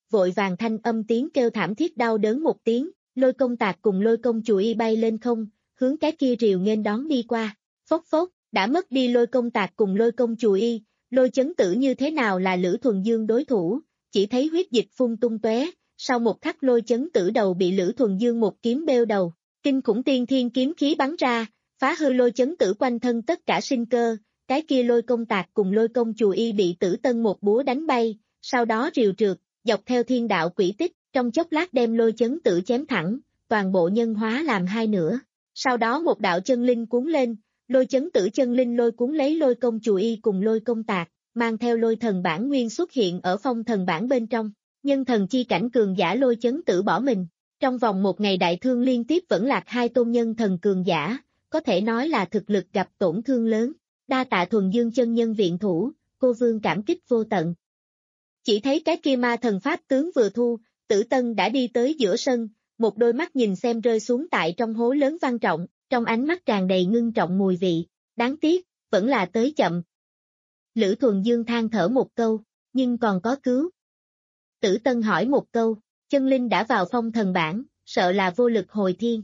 vội vàng thanh âm tiếng kêu thảm thiết đau đớn một tiếng, Lôi Công Tạc cùng Lôi Công Chù Y bay lên không, hướng cái kia rìu nghênh đón đi qua. Phốc phốc, đã mất đi Lôi Công Tạc cùng Lôi Công Chù Y, Lôi Chấn Tử như thế nào là Lữ Thuần Dương đối thủ, chỉ thấy huyết dịch phun tung tóe, sau một khắc Lôi Chấn Tử đầu bị Lữ Thuần Dương một kiếm bêu đầu, kinh khủng tiên thiên kiếm khí bắn ra, phá hư Lôi Chấn Tử quanh thân tất cả sinh cơ, cái kia Lôi Công Tạc cùng Lôi Công Chù Y bị Tử Tân một búa đánh bay, sau đó rìu trượt, dọc theo thiên đạo quỹ tích, trong chốc lát đem Lôi Chấn Tử chém thẳng, toàn bộ nhân hóa làm hai nửa. Sau đó một đạo chân linh cuốn lên, Lôi Chấn Tử chân linh lôi cuốn lấy Lôi Công Chù Y cùng Lôi Công Tạc, mang theo Lôi Thần bản nguyên xuất hiện ở phong thần bản bên trong. Nhân thần chi cảnh cường giả Lôi Chấn Tử bỏ mình. Trong vòng một ngày đại thương liên tiếp vẫn lạc hai tôn nhân thần cường giả, có thể nói là thực lực gặp tổn thương lớn. Đa tạ Thuần Dương chân nhân viện thủ, cô vương cảm kích vô tận. Chỉ thấy cái kia ma thần pháp tướng vừa thu, Tử Tân đã đi tới giữa sân, một đôi mắt nhìn xem rơi xuống tại trong hố lớn Văn Trọng, trong ánh mắt tràn đầy ngưng trọng mùi vị, đáng tiếc, vẫn là tới chậm. Lữ Thuần Dương than thở một câu, nhưng còn có cứu. Tử Tân hỏi một câu, chân linh đã vào phong thần bản, sợ là vô lực hồi thiên.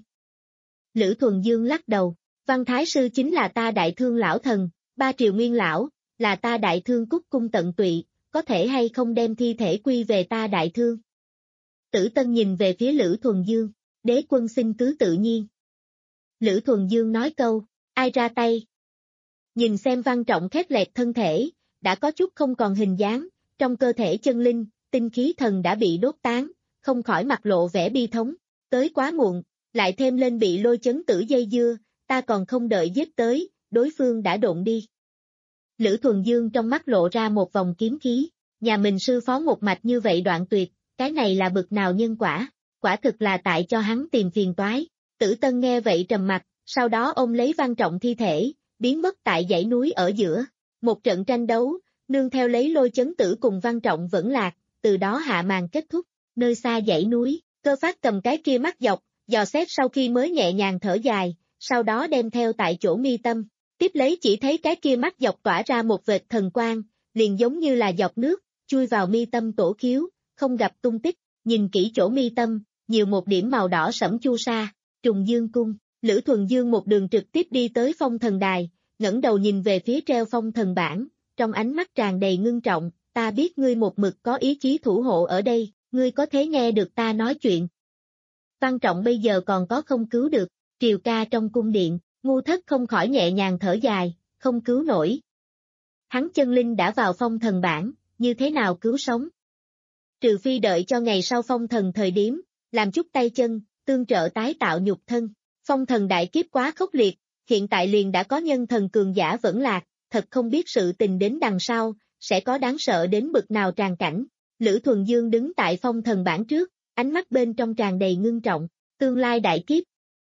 Lữ Thuần Dương lắc đầu, Văn Thái Sư chính là ta đại thương lão thần, ba triều nguyên lão, là ta đại thương cúc cung tận tụy, có thể hay không đem thi thể quy về ta đại thương. Tử Tân nhìn về phía Lữ Thuần Dương, đế quân xin cứ tự nhiên. Lữ Thuần Dương nói câu, ai ra tay? Nhìn xem Văn Trọng khét lẹt thân thể, đã có chút không còn hình dáng, trong cơ thể chân linh, tinh khí thần đã bị đốt tán, không khỏi mặt lộ vẻ bi thống, tới quá muộn, lại thêm lên bị Lôi Chấn Tử dây dưa, ta còn không đợi giết tới, đối phương đã độn đi. Lữ Thuần Dương trong mắt lộ ra một vòng kiếm khí, nhà mình sư phó một mạch như vậy đoạn tuyệt, cái này là bực nào nhân quả, quả thực là tại cho hắn tìm phiền toái. Tử Tân nghe vậy trầm mặt, sau đó ôm lấy Văn Trọng thi thể, biến mất tại dãy núi ở giữa. Một trận tranh đấu, nương theo lấy Lôi Chấn Tử cùng Văn Trọng vẫn lạc, từ đó hạ màn kết thúc. Nơi xa dãy núi, Cơ Phát cầm cái kia mắt dọc, dò xét sau khi mới nhẹ nhàng thở dài, sau đó đem theo tại chỗ mi tâm. Tiếp lấy chỉ thấy cái kia mắt dọc tỏa ra một vệt thần quang, liền giống như là giọt nước, chui vào mi tâm tổ khiếu, không gặp tung tích. Nhìn kỹ chỗ mi tâm, nhiều một điểm màu đỏ sẫm chu sa, Trùng Dương Cung. Lữ Thuần Dương một đường trực tiếp đi tới phong thần đài, ngẩng đầu nhìn về phía treo phong thần bảng, trong ánh mắt tràn đầy ngưng trọng, ta biết ngươi một mực có ý chí thủ hộ ở đây, ngươi có thể nghe được ta nói chuyện. Văn Trọng bây giờ còn có không cứu được, triều ca trong cung điện, Ngu Thất không khỏi nhẹ nhàng thở dài, không cứu nổi. Hắn chân linh đã vào phong thần bảng, như thế nào cứu sống? Trừ phi đợi cho ngày sau phong thần thời điểm, làm chút tay chân, tương trợ tái tạo nhục thân. Phong thần đại kiếp quá khốc liệt, hiện tại liền đã có nhân thần cường giả vẫn lạc, thật không biết sự tình đến đằng sau, sẽ có đáng sợ đến bực nào tràn cảnh. Lữ Thuần Dương đứng tại phong thần bảng trước, ánh mắt bên trong tràn đầy ngưng trọng, tương lai đại kiếp.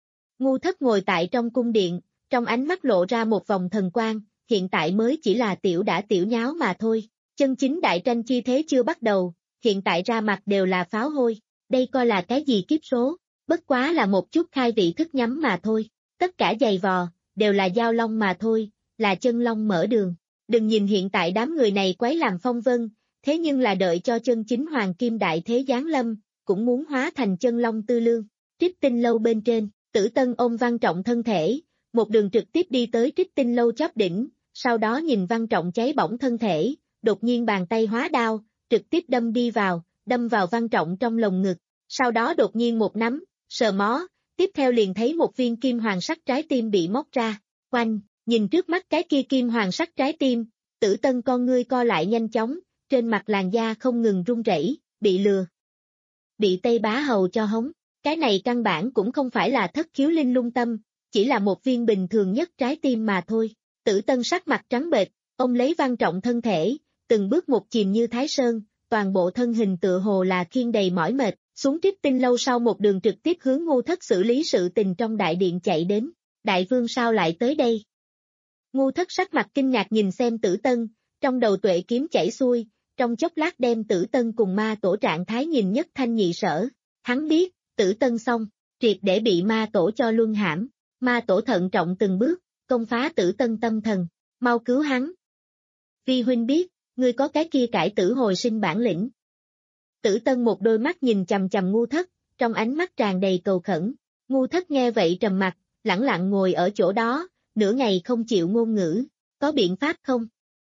Ngu Thất ngồi tại trong cung điện, trong ánh mắt lộ ra một vòng thần quang, hiện tại mới chỉ là tiểu đã tiểu nháo mà thôi, chân chính đại tranh chi thế chưa bắt đầu, hiện tại ra mặt đều là pháo hôi, đây coi là cái gì kiếp số, bất quá là một chút khai vị thức nhắm mà thôi, tất cả giày vò, đều là giao long mà thôi, là chân long mở đường. Đừng nhìn hiện tại đám người này quấy làm phong vân, thế nhưng là đợi cho chân chính hoàng kim đại thế giáng lâm, cũng muốn hóa thành chân long tư lương. Trích Tinh lâu bên trên, Tử Tân ôm Văn Trọng thân thể, một đường trực tiếp đi tới Trích Tinh lâu chóp đỉnh, sau đó nhìn Văn Trọng cháy bỏng thân thể, đột nhiên bàn tay hóa đao, trực tiếp đâm đi vào, đâm vào Văn Trọng trong lồng ngực, sau đó đột nhiên một nắm, sờ mó, tiếp theo liền thấy một viên kim hoàng sắc trái tim bị móc ra, quanh, nhìn trước mắt cái kia kim hoàng sắc trái tim, Tử Tân con ngươi co lại nhanh chóng, trên mặt làn da không ngừng run rẩy, bị lừa. Bị Tây Bá Hầu cho hống, cái này căn bản cũng không phải là thất khiếu linh lung tâm, chỉ là một viên bình thường nhất trái tim mà thôi. Tử Tân sắc mặt trắng bệch, ông lấy Văn Trọng thân thể, từng bước một chìm như Thái Sơn, toàn bộ thân hình tựa hồ là khiên đầy mỏi mệt, xuống Trích Tinh lâu sau một đường trực tiếp hướng Ngu Thất xử lý sự tình trong đại điện chạy đến. Đại vương sao lại tới đây? Ngu Thất sắc mặt kinh ngạc nhìn xem Tử Tân, trong đầu tuệ kiếm chảy xuôi, trong chốc lát đem Tử Tân cùng ma tổ trạng thái nhìn nhất thanh nhị sở. Hắn biết, Tử Tân xong, triệt để bị ma tổ cho luân hãm, ma tổ thận trọng từng bước, công phá Tử Tân tâm thần, mau cứu hắn. Vi huynh biết, ngươi có cái kia cải tử hồi sinh bản lĩnh. Tử Tân một đôi mắt nhìn chằm chằm Ngu Thất, trong ánh mắt tràn đầy cầu khẩn. Ngu Thất nghe vậy trầm mặt, lẳng lặng ngồi ở chỗ đó, nửa ngày không chịu ngôn ngữ, có biện pháp không?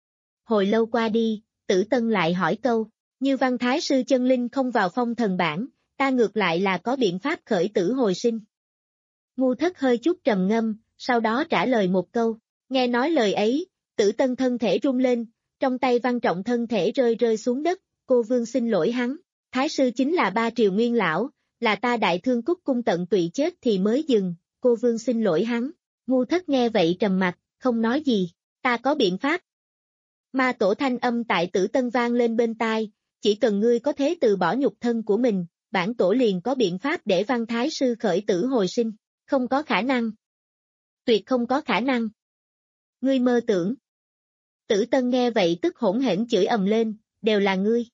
Hồi lâu qua đi, Tử Tân lại hỏi câu, như Văn Thái Sư chân linh không vào phong thần bảng, ta ngược lại là có biện pháp khởi tử hồi sinh. Ngu Thất hơi chút trầm ngâm, sau đó trả lời một câu, nghe nói lời ấy, Tử Tân thân thể rung lên, trong tay Văn Trọng thân thể rơi rơi xuống đất, cô vương xin lỗi hắn, Thái Sư chính là ba triều nguyên lão, là ta Đại Thương Cúc cung tận tụy chết thì mới dừng, cô vương xin lỗi hắn. Ngu Thất nghe vậy trầm mặt, không nói gì, ta có biện pháp. Ma tổ thanh âm tại Tử Tân vang lên bên tai, chỉ cần ngươi có thế từ bỏ nhục thân của mình, bản tổ liền có biện pháp để Văn Thái Sư khởi tử hồi sinh, không có khả năng. Tuyệt không có khả năng. Ngươi mơ tưởng. Tử Tân nghe vậy tức hỗn hển chửi ầm lên, đều là ngươi.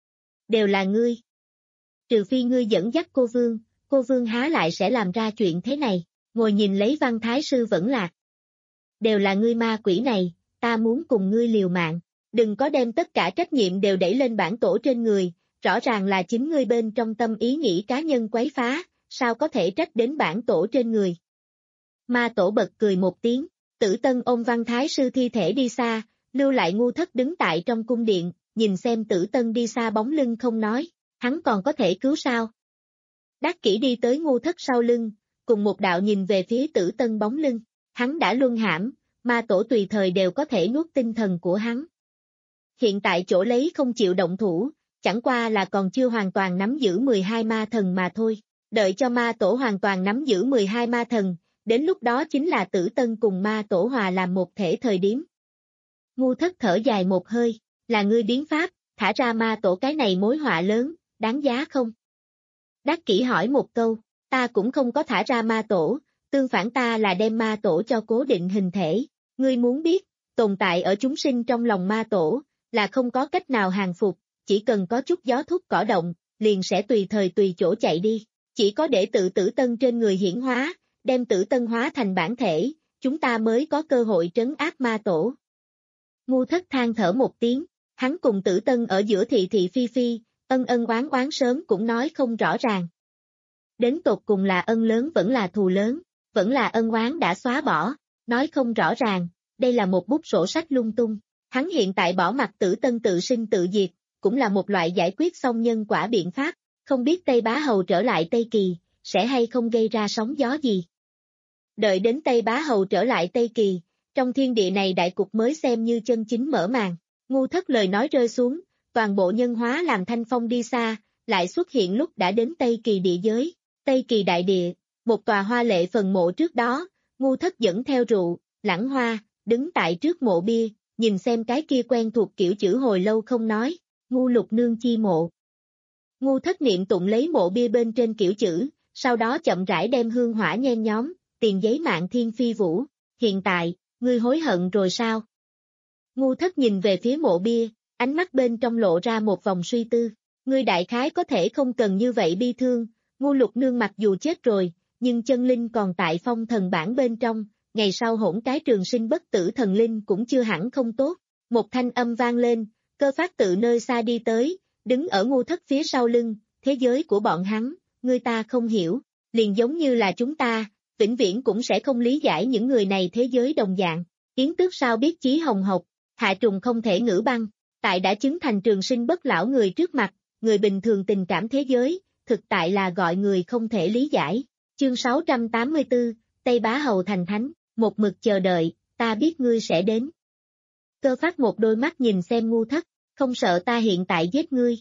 Đều là ngươi. Trừ phi ngươi dẫn dắt cô vương, cô vương há lại sẽ làm ra chuyện thế này, ngồi nhìn lấy Văn Thái Sư vẫn lạc. Đều là ngươi ma quỷ này, ta muốn cùng ngươi liều mạng, đừng có đem tất cả trách nhiệm đều đẩy lên bản tổ trên người, rõ ràng là chính ngươi bên trong tâm ý nghĩ cá nhân quấy phá, sao có thể trách đến bản tổ trên người. Ma tổ bật cười một tiếng, Tử Tân ôm Văn Thái Sư thi thể đi xa, lưu lại Ngu Thất đứng tại trong cung điện, nhìn xem Tử Tân đi xa bóng lưng không nói, hắn còn có thể cứu sao. Đắc Kỷ đi tới Ngu Thất sau lưng, cùng một đạo nhìn về phía Tử Tân bóng lưng, hắn đã luân hãm, ma tổ tùy thời đều có thể nuốt tinh thần của hắn. Hiện tại chỗ lấy không chịu động thủ, chẳng qua là còn chưa hoàn toàn nắm giữ mười hai ma thần mà thôi, đợi cho ma tổ hoàn toàn nắm giữ mười hai ma thần, đến lúc đó chính là Tử Tân cùng ma tổ hòa làm một thể thời điểm. Ngu Thất thở dài một hơi, là ngươi biến pháp, thả ra ma tổ cái này mối họa lớn, đáng giá không? Đắc Kỷ hỏi một câu, ta cũng không có thả ra ma tổ, tương phản ta là đem ma tổ cho cố định hình thể, ngươi muốn biết, tồn tại ở chúng sinh trong lòng ma tổ, là không có cách nào hàng phục, chỉ cần có chút gió thúc cỏ động, liền sẽ tùy thời tùy chỗ chạy đi, chỉ có để tự Tử Tân trên người hiển hóa, đem Tử Tân hóa thành bản thể, chúng ta mới có cơ hội trấn áp ma tổ. Ngu Thất than thở một tiếng, hắn cùng Tử Tân ở giữa thị thị phi phi, ân ân oán oán sớm cũng nói không rõ ràng. Đến tột cùng là ân lớn vẫn là thù lớn, vẫn là ân oán đã xóa bỏ, nói không rõ ràng, đây là một bút sổ sách lung tung. Hắn hiện tại bỏ mặc Tử Tân tự sinh tự diệt, cũng là một loại giải quyết xong nhân quả biện pháp, không biết Tây Bá Hầu trở lại Tây Kỳ, sẽ hay không gây ra sóng gió gì. Đợi đến Tây Bá Hầu trở lại Tây Kỳ, trong thiên địa này đại cục mới xem như chân chính mở màn. Ngu Thất lời nói rơi xuống, toàn bộ nhân hóa làm thanh phong đi xa, lại xuất hiện lúc đã đến Tây Kỳ địa giới, Tây Kỳ đại địa, một tòa hoa lệ phần mộ trước đó, Ngu Thất dẫn theo rượu, lãng hoa, đứng tại trước mộ bia, nhìn xem cái kia quen thuộc kiểu chữ hồi lâu không nói, Ngu Lục Nương chi mộ. Ngu Thất niệm tụng lấy mộ bia bên trên kiểu chữ, sau đó chậm rãi đem hương hỏa nhen nhóm, tiền giấy mạng thiên phi vũ, hiện tại, ngươi hối hận rồi sao? Ngu Thất nhìn về phía mộ bia, ánh mắt bên trong lộ ra một vòng suy tư, ngươi đại khái có thể không cần như vậy bi thương, Ngu Lục Nương mặc dù chết rồi, nhưng chân linh còn tại phong thần bản bên trong, ngày sau hỗn cái trường sinh bất tử thần linh cũng chưa hẳn không tốt. Một thanh âm vang lên, Cơ Phát tự nơi xa đi tới, đứng ở Ngu Thất phía sau lưng, thế giới của bọn hắn, người ta không hiểu, liền giống như là chúng ta, vĩnh viễn cũng sẽ không lý giải những người này thế giới đồng dạng. Kiến tước sao biết chí hồng hộc, hạ trùng không thể ngữ băng, tại đã chứng thành trường sinh bất lão người trước mặt, người bình thường tình cảm thế giới, thực tại là gọi người không thể lý giải. Chương sáu trăm tám mươi tư, Tây Bá Hầu thành thánh, một mực chờ đợi, ta biết ngươi sẽ đến. Cơ Phát một đôi mắt nhìn xem Ngu Thất, không sợ ta hiện tại giết ngươi.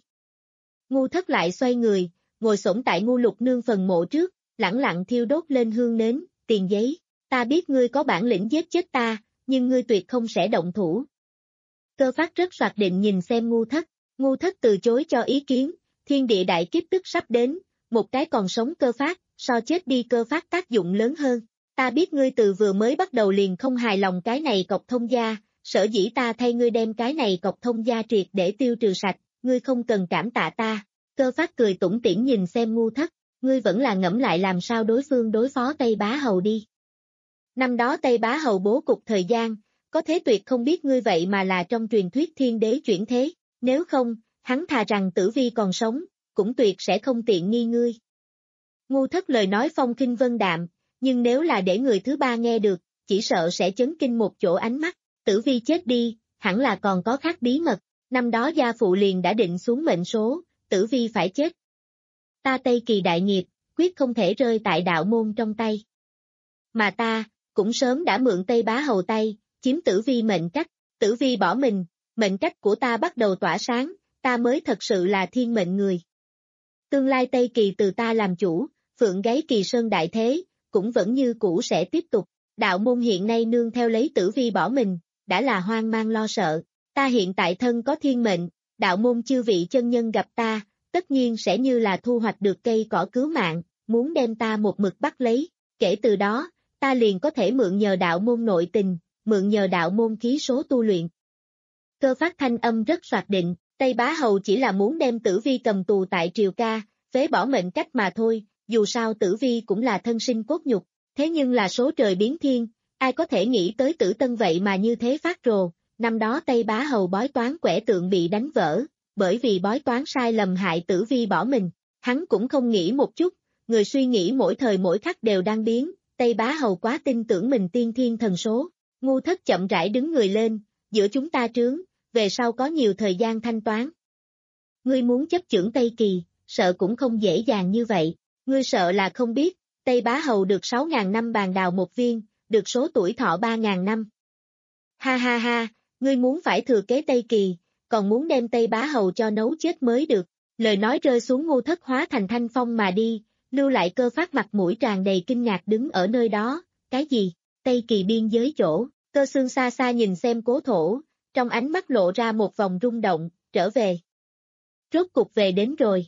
Ngu Thất lại xoay người, ngồi xổm tại Ngu Lục Nương phần mộ trước, lẳng lặng thiêu đốt lên hương nến, tiền giấy, ta biết ngươi có bản lĩnh giết chết ta, nhưng ngươi tuyệt không sẽ động thủ. Cơ Phát rất soạt định nhìn xem Ngu Thất, Ngu Thất từ chối cho ý kiến, thiên địa đại kiếp tức sắp đến, một cái còn sống Cơ Phát, so chết đi Cơ Phát tác dụng lớn hơn. Ta biết ngươi từ vừa mới bắt đầu liền không hài lòng cái này cọc thông gia, sở dĩ ta thay ngươi đem cái này cọc thông gia triệt để tiêu trừ sạch, ngươi không cần cảm tạ ta. Cơ Phát cười tủm tỉm nhìn xem Ngu Thất, ngươi vẫn là ngẫm lại làm sao đối phương đối phó Tây Bá Hầu đi. Năm đó Tây Bá Hầu bố cục thời gian, có thế tuyệt không biết ngươi vậy mà là trong truyền thuyết thiên đế chuyển thế, nếu không, hắn thà rằng Tử Vi còn sống, cũng tuyệt sẽ không tiện nghi ngươi. Ngu Thất lời nói phong khinh vân đạm, nhưng nếu là để người thứ ba nghe được, chỉ sợ sẽ chấn kinh một chỗ ánh mắt. Tử Vi chết đi, hẳn là còn có khác bí mật, năm đó gia phụ liền đã định xuống mệnh số, Tử Vi phải chết. Ta Tây Kỳ đại nghiệp, quyết không thể rơi tại đạo môn trong tay. Mà ta, cũng sớm đã mượn Tây Bá Hầu tay, chiếm Tử Vi mệnh cách, Tử Vi bỏ mình, mệnh cách của ta bắt đầu tỏa sáng, ta mới thật sự là thiên mệnh người. Tương lai Tây Kỳ từ ta làm chủ, Phượng Gáy Kỳ Sơn đại thế, cũng vẫn như cũ sẽ tiếp tục. Đạo môn hiện nay nương theo lấy Tử Vi bỏ mình, đã là hoang mang lo sợ. Ta hiện tại thân có thiên mệnh, đạo môn chư vị chân nhân gặp ta, tất nhiên sẽ như là thu hoạch được cây cỏ cứu mạng, muốn đem ta một mực bắt lấy. Kể từ đó, ta liền có thể mượn nhờ đạo môn nội tình, mượn nhờ đạo môn khí số tu luyện. Cơ Phát thanh âm rất soạt định, Tây Bá Hầu chỉ là muốn đem Tử Vi cầm tù tại triều ca, phế bỏ mệnh cách mà thôi, dù sao Tử Vi cũng là thân sinh cốt nhục, thế nhưng là số trời biến thiên, ai có thể nghĩ tới Tử Tân vậy mà như thế phát rồ, năm đó Tây Bá Hầu bói toán quẻ tượng bị đánh vỡ, bởi vì bói toán sai lầm hại Tử Vi bỏ mình, hắn cũng không nghĩ một chút, người suy nghĩ mỗi thời mỗi khắc đều đang biến, Tây Bá Hầu quá tin tưởng mình tiên thiên thần số. Ngu Thất chậm rãi đứng người lên, giữa chúng ta trướng, về sau có nhiều thời gian thanh toán. Ngươi muốn chấp chưởng Tây Kỳ, sợ cũng không dễ dàng như vậy, ngươi sợ là không biết, Tây Bá Hầu được sáu ngàn năm bàn đào một viên, được số tuổi thọ ba ngàn năm. Ha ha ha, ngươi muốn phải thừa kế Tây Kỳ, còn muốn đem Tây Bá Hầu cho nấu chết mới được, lời nói rơi xuống Ngu Thất hóa thành thanh phong mà đi, lưu lại Cơ Phát mặt mũi tràn đầy kinh ngạc đứng ở nơi đó, cái gì, Tây Kỳ biên giới chỗ, Cơ Xương xa xa nhìn xem Cố Thổ, trong ánh mắt lộ ra một vòng rung động, trở về. Rốt cục về đến rồi.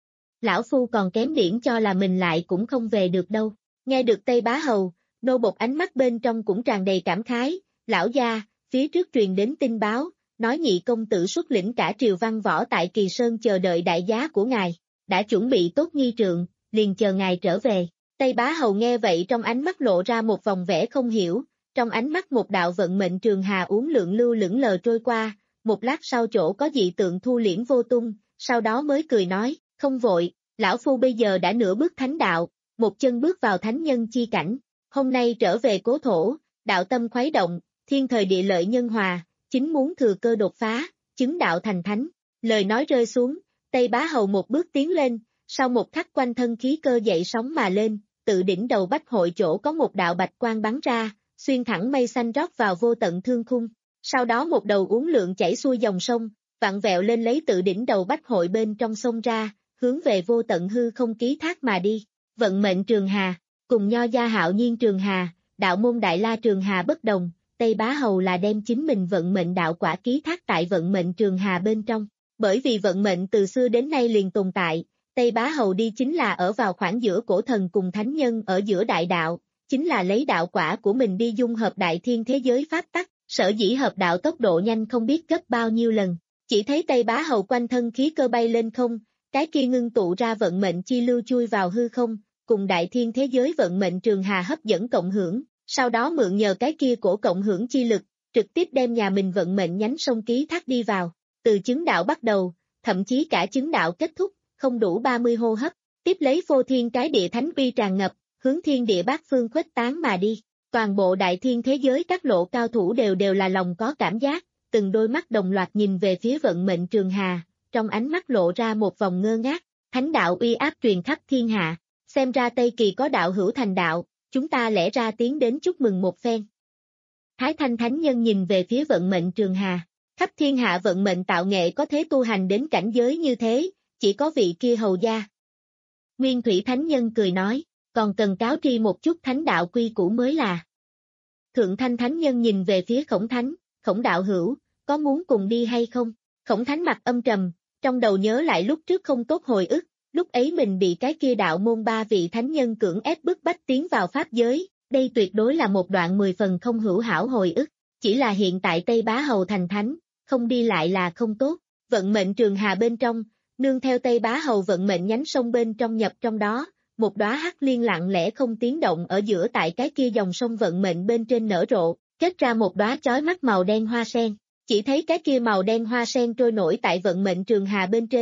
Lão Phu còn kém điểm cho là mình lại cũng không về được đâu, nghe được Tây Bá Hầu, nô bộc ánh mắt bên trong cũng tràn đầy cảm khái, lão gia, phía trước truyền đến tin báo, nói nhị công tử xuất lĩnh cả triều văn võ tại Kỳ Sơn chờ đợi đại giá của ngài, đã chuẩn bị tốt nghi trượng, liền chờ ngài trở về. Tây Bá Hầu nghe vậy trong ánh mắt lộ ra một vòng vẻ không hiểu, trong ánh mắt một đạo vận mệnh trường hà uốn lượn lưu lững lờ trôi qua, một lát sau chỗ có dị tượng thu liễm vô tung, sau đó mới cười nói, không vội, lão phu bây giờ đã nửa bước thánh đạo, một chân bước vào thánh nhân chi cảnh, hôm nay trở về Cố Thổ, đạo tâm khuấy động, thiên thời địa lợi nhân hòa, chính muốn thừa cơ đột phá, chứng đạo thành thánh. Lời nói rơi xuống, Tây Bá Hầu một bước tiến lên, sau một khắc quanh thân khí cơ dậy sóng mà lên, tự đỉnh đầu bách hội chỗ có một đạo bạch quang bắn ra, xuyên thẳng mây xanh rót vào vô tận thương khung, sau đó một đầu uốn lượn chảy xuôi dòng sông, vặn vẹo lên lấy tự đỉnh đầu bách hội bên trong sông ra, hướng về vô tận hư không ký thác mà đi. Vận mệnh trường hà, cùng Nho gia Hạo Nhiên trường hà, đạo môn Đại La trường hà bất đồng, Tây Bá Hầu là đem chính mình vận mệnh đạo quả ký thác tại vận mệnh trường hà bên trong, bởi vì vận mệnh từ xưa đến nay liền tồn tại, Tây Bá Hầu đi chính là ở vào khoảng giữa cổ thần cùng thánh nhân ở giữa đại đạo, chính là lấy đạo quả của mình đi dung hợp đại thiên thế giới pháp tắc, sở dĩ hợp đạo tốc độ nhanh không biết gấp bao nhiêu lần, chỉ thấy Tây Bá Hầu quanh thân khí cơ bay lên không, cái kia ngưng tụ ra vận mệnh chi lưu chui vào hư không, cùng đại thiên thế giới vận mệnh trường hà hấp dẫn cộng hưởng, sau đó mượn nhờ cái kia cổ cộng hưởng chi lực, trực tiếp đem nhà mình vận mệnh nhánh sông ký thác đi vào, từ chứng đạo bắt đầu, thậm chí cả chứng đạo kết thúc, không đủ ba mươi hô hấp, tiếp lấy phô thiên cái địa thánh uy tràn ngập, hướng thiên địa bát phương khuếch tán mà đi, toàn bộ đại thiên thế giới các lộ cao thủ đều đều là lòng có cảm giác, từng đôi mắt đồng loạt nhìn về phía vận mệnh trường hà, trong ánh mắt lộ ra một vòng ngơ ngác, thánh đạo uy áp truyền khắp thiên hạ, xem ra Tây Kỳ có đạo hữu thành đạo, chúng ta lẽ ra tiến đến chúc mừng một phen. Thái Thanh Thánh Nhân nhìn về phía vận mệnh trường hà, khắp thiên hạ vận mệnh tạo nghệ có thế tu hành đến cảnh giới như thế, chỉ có vị kia hầu gia. Nguyên Thủy Thánh Nhân cười nói, còn cần cáo tri một chút thánh đạo quy củ mới là. Thượng Thanh Thánh Nhân nhìn về phía Khổng Thánh, Khổng đạo hữu, có muốn cùng đi hay không? Khổng Thánh mặt âm trầm, trong đầu nhớ lại lúc trước không tốt hồi ức, lúc ấy mình bị cái kia đạo môn ba vị thánh nhân cưỡng ép bức bách tiến vào pháp giới, đây tuyệt đối là một đoạn mười phần không hữu hảo hồi ức, chỉ là hiện tại Tây Bá Hầu thành thánh, không đi lại là không tốt, vận mệnh trường hà bên trong, nương theo Tây Bá Hầu vận mệnh nhánh sông bên trong nhập trong đó, một đóa hắc liên lặng lẽ không tiếng động ở giữa tại cái kia dòng sông vận mệnh bên trên nở rộ, kết ra một đóa chói mắt màu đen hoa sen, chỉ thấy cái kia màu đen hoa sen trôi nổi tại vận mệnh trường hà bên trên,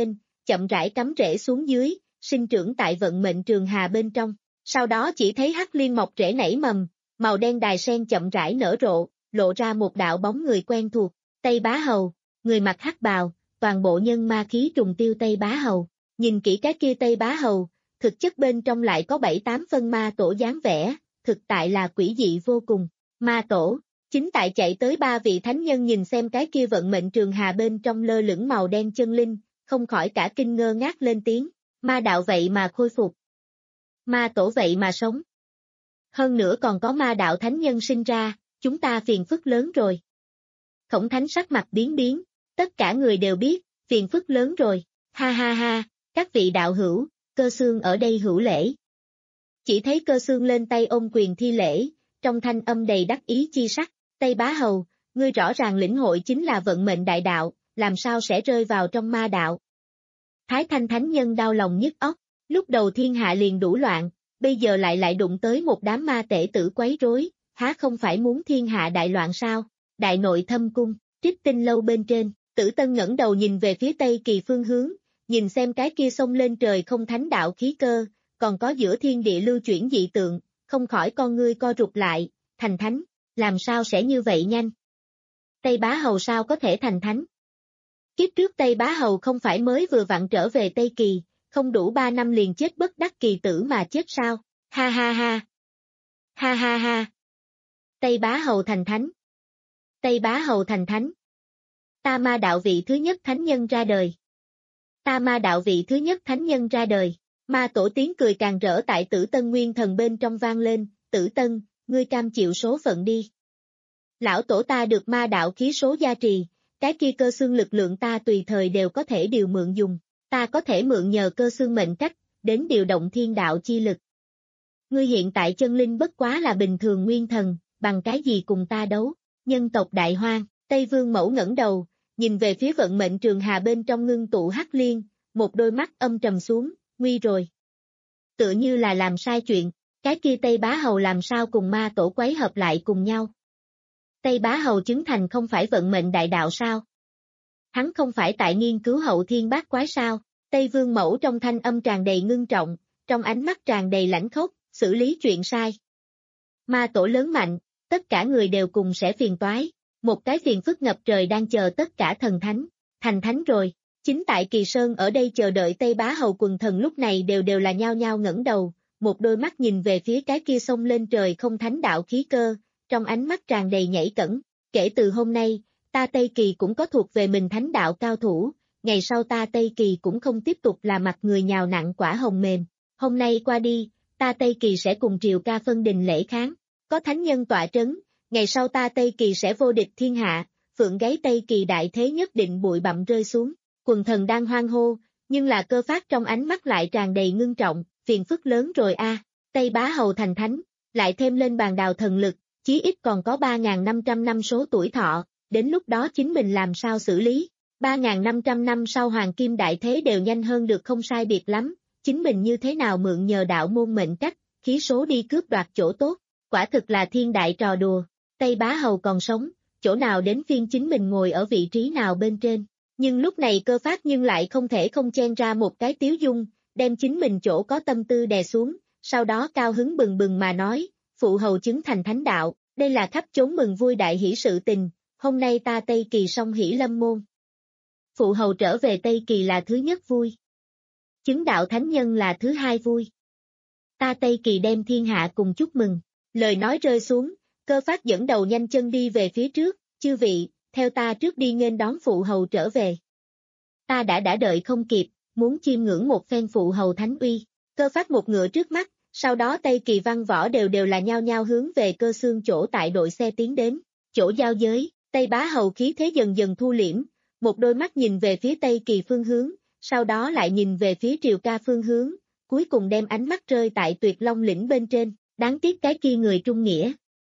chậm rãi cắm rễ xuống dưới, sinh trưởng tại vận mệnh trường hà bên trong. Sau đó chỉ thấy hắc liên mọc rễ nảy mầm, màu đen đài sen chậm rãi nở rộ, lộ ra một đạo bóng người quen thuộc, Tây Bá Hầu, người mặc hắc bào, toàn bộ nhân ma khí trùng tiêu Tây Bá Hầu. Nhìn kỹ cái kia Tây Bá Hầu, thực chất bên trong lại có bảy tám phân ma tổ dáng vẻ, thực tại là quỷ dị vô cùng. Ma tổ, chính tại chạy tới ba vị thánh nhân nhìn xem cái kia vận mệnh trường hà bên trong lơ lửng màu đen chân linh, không khỏi cả kinh ngơ ngác lên tiếng, ma đạo vậy mà khôi phục. Ma tổ vậy mà sống. Hơn nữa còn có ma đạo thánh nhân sinh ra, chúng ta phiền phức lớn rồi. Khổng thánh sắc mặt biến biến, tất cả người đều biết, phiền phức lớn rồi, ha ha ha, các vị đạo hữu, Cơ Xương ở đây hữu lễ. Chỉ thấy Cơ Xương lên tay ôm quyền thi lễ, trong thanh âm đầy đắc ý chi sắc, Tây Bá Hầu, ngươi rõ ràng lĩnh hội chính là vận mệnh đại đạo, làm sao sẽ rơi vào trong ma đạo. Thái Thanh Thánh Nhân đau lòng nhức óc, lúc đầu thiên hạ liền đủ loạn, bây giờ lại lại đụng tới một đám ma tể tử quấy rối, há không phải muốn thiên hạ đại loạn sao? Đại nội thâm cung, Trích Tinh lâu bên trên, Tử Tân ngẩng đầu nhìn về phía Tây Kỳ phương hướng, nhìn xem cái kia sông lên trời không thánh đạo khí cơ, còn có giữa thiên địa lưu chuyển dị tượng, không khỏi con ngươi co rụt lại, thành thánh, làm sao sẽ như vậy nhanh? Tây Bá Hầu sao có thể thành thánh? Kiếp trước Tây Bá Hầu không phải mới vừa vặn trở về Tây Kỳ, không đủ ba năm liền chết bất đắc kỳ tử mà chết sao? Ha ha ha! Ha ha ha! Tây Bá Hầu thành thánh! Tây Bá Hầu thành thánh! Ta ma đạo vị thứ nhất thánh nhân ra đời! Ta ma đạo vị thứ nhất thánh nhân ra đời! Ma tổ tiếng cười càng rỡ tại Tử Tân Nguyên Thần bên trong vang lên, Tử Tân, ngươi cam chịu số phận đi. Lão tổ ta được ma đạo khí số gia trì, cái kia Cơ Xương lực lượng ta tùy thời đều có thể điều mượn dùng, ta có thể mượn nhờ Cơ Xương mệnh cách, đến điều động thiên đạo chi lực. Ngươi hiện tại chân linh bất quá là bình thường nguyên thần, bằng cái gì cùng ta đấu, nhân tộc đại hoang, Tây Vương Mẫu ngẩng đầu, nhìn về phía vận mệnh trường hà bên trong ngưng tụ hắc liên, một đôi mắt âm trầm xuống, nguy rồi. Tựa như là làm sai chuyện, cái kia Tây Bá Hầu làm sao cùng ma tổ quấy hợp lại cùng nhau. Tây Bá Hầu chứng thành không phải vận mệnh đại đạo sao? Hắn không phải tại nghiên cứu hậu thiên bát quái sao? Tây Vương Mẫu trong thanh âm tràn đầy ngưng trọng, trong ánh mắt tràn đầy lãnh khốc, xử lý chuyện sai. Ma tổ lớn mạnh, tất cả người đều cùng sẽ phiền toái, một cái phiền phức ngập trời đang chờ tất cả thần thánh, thành thánh rồi. Chính tại Kỳ Sơn ở đây chờ đợi Tây Bá Hầu quần thần lúc này đều đều là nhao nhao ngẩng đầu, một đôi mắt nhìn về phía cái kia sông lên trời không thánh đạo khí cơ, trong ánh mắt tràn đầy nhảy cẫng, kể từ hôm nay, ta Tây Kỳ cũng có thuộc về mình thánh đạo cao thủ, ngày sau ta Tây Kỳ cũng không tiếp tục là mặt người nhào nặng quả hồng mềm, hôm nay qua đi, ta Tây Kỳ sẽ cùng triều ca phân đình lễ kháng, có thánh nhân tọa trấn, ngày sau ta Tây Kỳ sẽ vô địch thiên hạ, phượng gáy Tây Kỳ đại thế nhất định bụi bặm rơi xuống. Quần thần đang hoan hô, nhưng là Cơ Phát trong ánh mắt lại tràn đầy ngưng trọng, phiền phức lớn rồi a, à. Tây Bá Hầu thành thánh, lại thêm lên bàn đào thần lực, chí ít còn có ba nghìn năm trăm năm số tuổi thọ, đến lúc đó chính mình làm sao xử lý, ba nghìn năm trăm năm sau hoàng kim đại thế đều nhanh hơn được không sai biệt lắm, chính mình như thế nào mượn nhờ đạo môn mệnh cách, khí số đi cướp đoạt chỗ tốt, quả thực là thiên đại trò đùa, Tây Bá Hầu còn sống, chỗ nào đến phiên chính mình ngồi ở vị trí nào bên trên. Nhưng lúc này Cơ Phát nhưng lại không thể không chen ra một cái tiếu dung, đem chính mình chỗ có tâm tư đè xuống, sau đó cao hứng bừng bừng mà nói, phụ hầu chứng thành thánh đạo, đây là khắp chốn mừng vui đại hỷ sự tình, hôm nay ta Tây Kỳ song hỷ lâm môn. Phụ hầu trở về Tây Kỳ là thứ nhất vui. Chứng đạo thánh nhân là thứ hai vui. Ta Tây Kỳ đem thiên hạ cùng chúc mừng, lời nói rơi xuống, Cơ Phát dẫn đầu nhanh chân đi về phía trước, chư vị, theo ta trước đi nghênh đón phụ hầu trở về. Ta đã đã đợi không kịp, muốn chiêm ngưỡng một phen phụ hầu thánh uy, Cơ Phát một ngựa trước mắt, sau đó Tây Kỳ văn võ đều đều là nhao nhao hướng về Cơ Xương chỗ tại đội xe tiến đến, chỗ giao giới, Tây Bá Hầu khí thế dần dần thu liễm, một đôi mắt nhìn về phía Tây Kỳ phương hướng, sau đó lại nhìn về phía Triều Ca phương hướng, cuối cùng đem ánh mắt rơi tại Tuyệt Long lĩnh bên trên, đáng tiếc cái kia người trung nghĩa.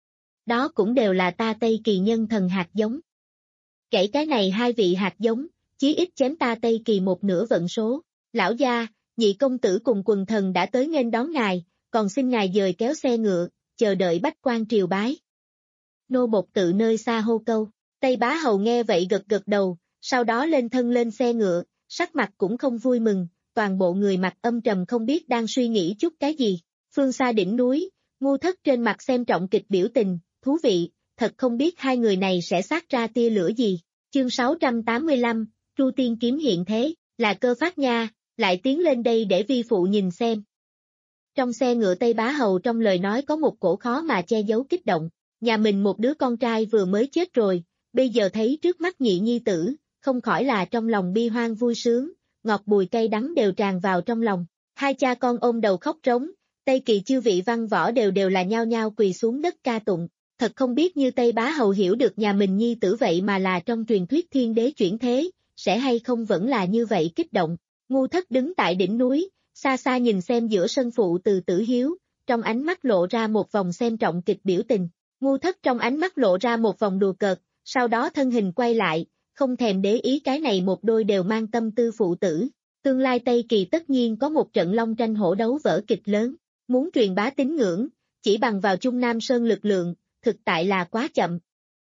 Đó cũng đều là ta Tây Kỳ nhân thần hạt giống. Kể cái này hai vị hạt giống, chí ít chém ta Tây Kỳ một nửa vận số. Lão gia, nhị công tử cùng quần thần đã tới nghênh đón ngài, còn xin ngài dời kéo xe ngựa, chờ đợi bách quan triều bái. Nô bộc tự nơi xa hô câu, Tây Bá Hầu nghe vậy gật gật đầu, sau đó lên thân lên xe ngựa, sắc mặt cũng không vui mừng, toàn bộ người mặt âm trầm không biết đang suy nghĩ chút cái gì. Phương xa đỉnh núi, Ngu Thất trên mặt xem trọng kịch biểu tình, thú vị, thật không biết hai người này sẽ xát ra tia lửa gì. Chương sáu trăm tám mươi lăm, Tru Tiên Kiếm hiện thế, là Cơ Phát nha, lại tiến lên đây để vi phụ nhìn xem. Trong xe ngựa Tây Bá Hầu trong lời nói có một cổ khó mà che giấu kích động, nhà mình một đứa con trai vừa mới chết rồi, bây giờ thấy trước mắt nhị nhi tử, không khỏi là trong lòng bi hoang vui sướng, ngọt bùi cay đắng đều tràn vào trong lòng. Hai cha con ôm đầu khóc trống, Tây Kỳ chư vị văn võ đều đều là nhao nhao quỳ xuống đất ca tụng, thật không biết như Tây Bá Hầu hiểu được nhà mình nhi tử vậy mà là trong truyền thuyết thiên đế chuyển thế, sẽ hay không vẫn là như vậy kích động. Ngu Thất đứng tại đỉnh núi, xa xa nhìn xem giữa sân phụ từ Tử Hiếu, trong ánh mắt lộ ra một vòng xem trọng kịch biểu tình. Ngu Thất trong ánh mắt lộ ra một vòng đùa cợt, sau đó thân hình quay lại, không thèm để ý cái này một đôi đều mang tâm tư phụ tử. Tương lai Tây Kỳ tất nhiên có một trận long tranh hổ đấu vở kịch lớn, muốn truyền bá tín ngưỡng, chỉ bằng vào Trung Nam Sơn lực lượng, thực tại là quá chậm.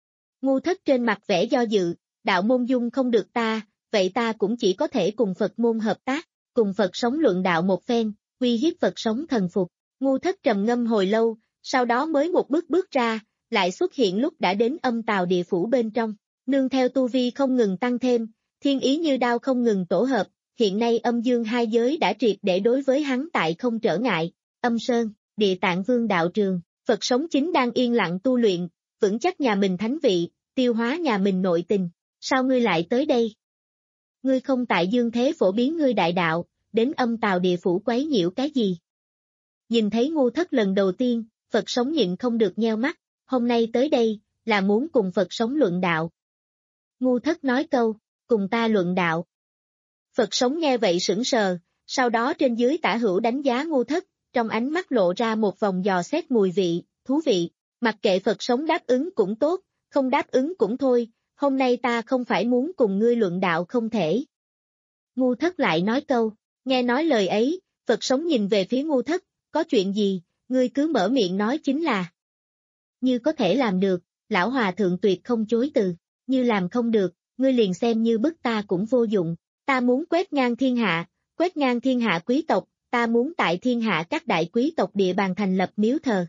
Ngu Thất trên mặt vẻ do dự, đạo môn dung không được ta, vậy ta cũng chỉ có thể cùng Phật môn hợp tác, cùng Phật sống luận đạo một phen, uy hiếp Phật sống thần phục. Ngu Thất trầm ngâm hồi lâu, sau đó mới một bước bước ra, lại xuất hiện lúc đã đến âm tào địa phủ bên trong, nương theo tu vi không ngừng tăng thêm, thiên ý như đao không ngừng tổ hợp, hiện nay âm dương hai giới đã triệt để đối với hắn tại không trở ngại. Âm Sơn, Địa Tạng Vương đạo trường, Phật sống chính đang yên lặng tu luyện, vững chắc nhà mình thánh vị, tiêu hóa nhà mình nội tình. Sao ngươi lại tới đây? Ngươi không tại dương thế phổ biến ngươi đại đạo, đến âm tào địa phủ quấy nhiễu cái gì? Nhìn thấy Ngu Thất lần đầu tiên, Phật sống nhịn không được nheo mắt, hôm nay tới đây, là muốn cùng Phật sống luận đạo. Ngu Thất nói câu, cùng ta luận đạo. Phật sống nghe vậy sững sờ, sau đó trên dưới tả hữu đánh giá Ngu Thất, trong ánh mắt lộ ra một vòng dò xét mùi vị, thú vị, mặc kệ Phật sống đáp ứng cũng tốt, không đáp ứng cũng thôi, hôm nay ta không phải muốn cùng ngươi luận đạo không thể. Ngu Thất lại nói câu, nghe nói lời ấy, Phật sống nhìn về phía Ngu Thất, có chuyện gì, ngươi cứ mở miệng nói chính là. Như có thể làm được, lão hòa thượng tuyệt không chối từ, như làm không được, ngươi liền xem như bức ta cũng vô dụng, ta muốn quét ngang thiên hạ, quét ngang thiên hạ quý tộc, ta muốn tại thiên hạ các đại quý tộc địa bàn thành lập miếu thờ.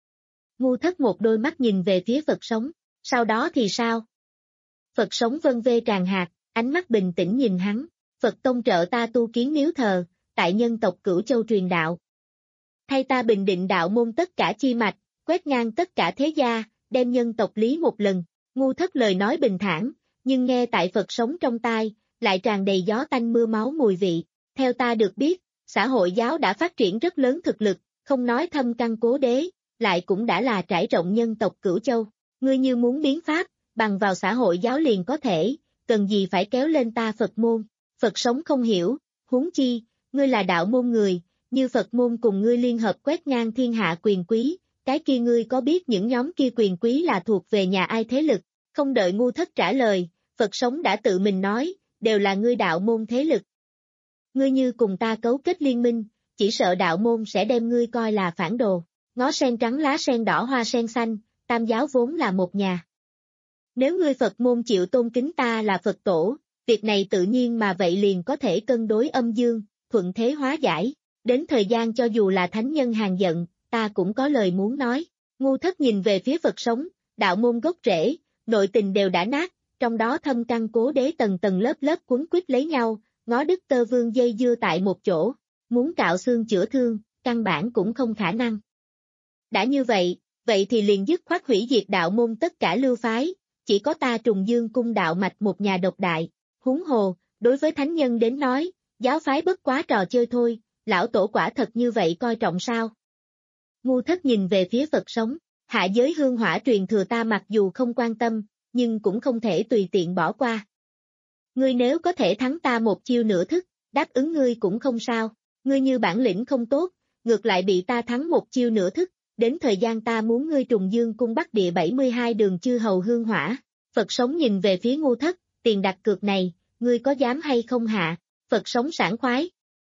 Ngu Thất một đôi mắt nhìn về phía Phật sống, sau đó thì sao? Phật sống vân vê tràn hạt, ánh mắt bình tĩnh nhìn hắn, Phật tông trợ ta tu kiến miếu thờ, tại nhân tộc Cửu Châu truyền đạo. Thay ta bình định đạo môn tất cả chi mạch, quét ngang tất cả thế gia, đem nhân tộc lý một lần. Ngu Thất lời nói bình thản, nhưng nghe tại Phật sống trong tai, lại tràn đầy gió tanh mưa máu mùi vị. Theo ta được biết, xã hội giáo đã phát triển rất lớn thực lực, không nói thâm căn cố đế, lại cũng đã là trải rộng nhân tộc Cửu Châu. Ngươi như muốn biến pháp, bằng vào xã hội giáo liền có thể, cần gì phải kéo lên ta Phật môn. Phật sống không hiểu, huống chi, ngươi là đạo môn người, như Phật môn cùng ngươi liên hợp quét ngang thiên hạ quyền quý, cái kia ngươi có biết những nhóm kia quyền quý là thuộc về nhà ai thế lực? Không đợi Ngu Thất trả lời, Phật sống đã tự mình nói, đều là ngươi đạo môn thế lực. Ngươi như cùng ta cấu kết liên minh, chỉ sợ đạo môn sẽ đem ngươi coi là phản đồ. Ngó sen trắng lá sen đỏ hoa sen xanh, tam giáo vốn là một nhà. Nếu ngươi Phật môn chịu tôn kính ta là Phật tổ, việc này tự nhiên mà vậy liền có thể cân đối âm dương, thuận thế hóa giải. Đến thời gian cho dù là thánh nhân hàng giận, ta cũng có lời muốn nói. Ngu Thất nhìn về phía Phật sống, đạo môn gốc rễ, nội tình đều đã nát, trong đó thâm căn cố đế tầng tầng lớp lớp quấn quýt lấy nhau, ngó Đức Tơ Vương dây dưa tại một chỗ, muốn cạo xương chữa thương, căn bản cũng không khả năng. Đã như vậy, vậy thì liền dứt khoát hủy diệt đạo môn tất cả lưu phái, chỉ có ta Trùng Dương cung đạo mạch một nhà độc đại. Huống hồ, đối với thánh nhân đến nói, giáo phái bất quá trò chơi thôi, lão tổ quả thật như vậy coi trọng sao? Ngu Thất nhìn về phía Phật sống, hạ giới hương hỏa truyền thừa ta mặc dù không quan tâm, nhưng cũng không thể tùy tiện bỏ qua. Ngươi nếu có thể thắng ta một chiêu nửa thức, đáp ứng ngươi cũng không sao, ngươi như bản lĩnh không tốt, ngược lại bị ta thắng một chiêu nửa thức, đến thời gian ta muốn ngươi Trùng Dương cung bắc địa bảy mươi hai đường chư hầu hương hỏa. Phật sống nhìn về phía Ngu Thất, tiền đặt cược này, ngươi có dám hay không hạ? Phật sống sảng khoái.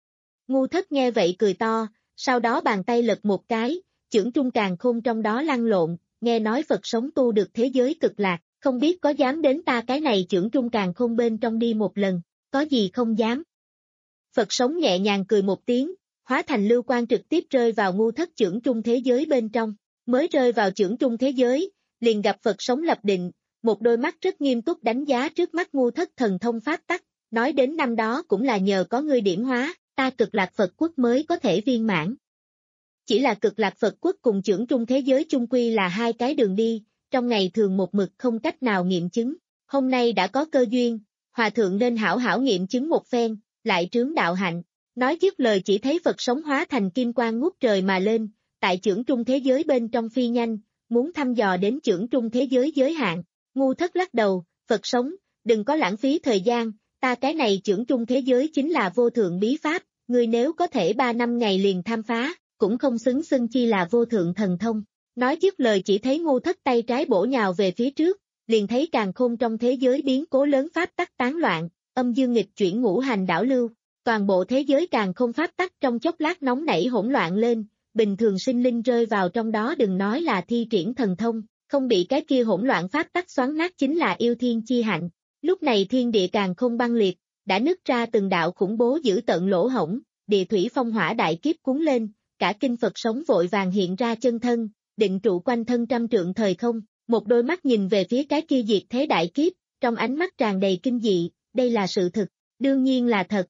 Ngu Thất nghe vậy cười to, sau đó bàn tay lật một cái, chưởng trung càn khôn trong đó lăn lộn, nghe nói Phật sống tu được thế giới cực lạc, không biết có dám đến ta cái này chưởng trung càn khôn bên trong đi một lần. có gì không dám. Phật sống nhẹ nhàng cười một tiếng, hóa thành lưu quang trực tiếp rơi vào ngu thất chưởng trung thế giới bên trong, mới rơi vào chưởng trung thế giới, liền gặp Phật sống lập định, một đôi mắt rất nghiêm túc đánh giá trước mắt ngu thất thần thông pháp tắc, nói đến năm đó cũng là nhờ có ngươi điểm hóa, ta cực lạc Phật quốc mới có thể viên mãn. Chỉ là cực lạc Phật quốc cùng chưởng trung thế giới chung quy là hai cái đường đi, trong ngày thường một mực không cách nào nghiệm chứng, hôm nay đã có cơ duyên, hòa thượng nên hảo hảo nghiệm chứng một phen, lại trướng đạo hạnh. Nói dứt lời chỉ thấy Phật sống hóa thành kim quang ngút trời mà lên, tại chưởng trung thế giới bên trong phi nhanh, muốn thăm dò đến chưởng trung thế giới giới hạn. Ngu thất lắc đầu, Phật sống, đừng có lãng phí thời gian, ta cái này chưởng trung thế giới chính là vô thượng bí pháp, ngươi nếu có thể ba năm ngày liền tham phá, cũng không xứng xưng chi là vô thượng thần thông. Nói dứt lời chỉ thấy ngu thất tay trái bổ nhào về phía trước, liền thấy càn khôn trong thế giới biến cố lớn pháp tắc tán loạn, âm dương nghịch chuyển ngũ hành đảo lưu. Toàn bộ thế giới càng không pháp tắc trong chốc lát nóng nảy hỗn loạn lên, bình thường sinh linh rơi vào trong đó đừng nói là thi triển thần thông, không bị cái kia hỗn loạn pháp tắc xoắn nát chính là yêu thiên chi hạnh. Lúc này thiên địa càng không băng liệt, đã nứt ra từng đạo khủng bố giữ tận lỗ hổng, địa thủy phong hỏa đại kiếp cuốn lên, cả kinh Phật sống vội vàng hiện ra chân thân, định trụ quanh thân trăm trượng thời không, một đôi mắt nhìn về phía cái kia diệt thế đại kiếp, trong ánh mắt tràn đầy kinh dị, đây là sự thực, đương nhiên là thật.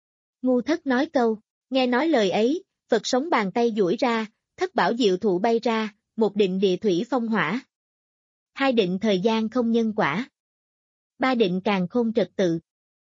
Ngu thất nói câu, nghe nói lời ấy, Phật sống bàn tay duỗi ra, thất bảo diệu thụ bay ra, một định địa thủy phong hỏa. Hai định thời gian không nhân quả. Ba định càng không trật tự.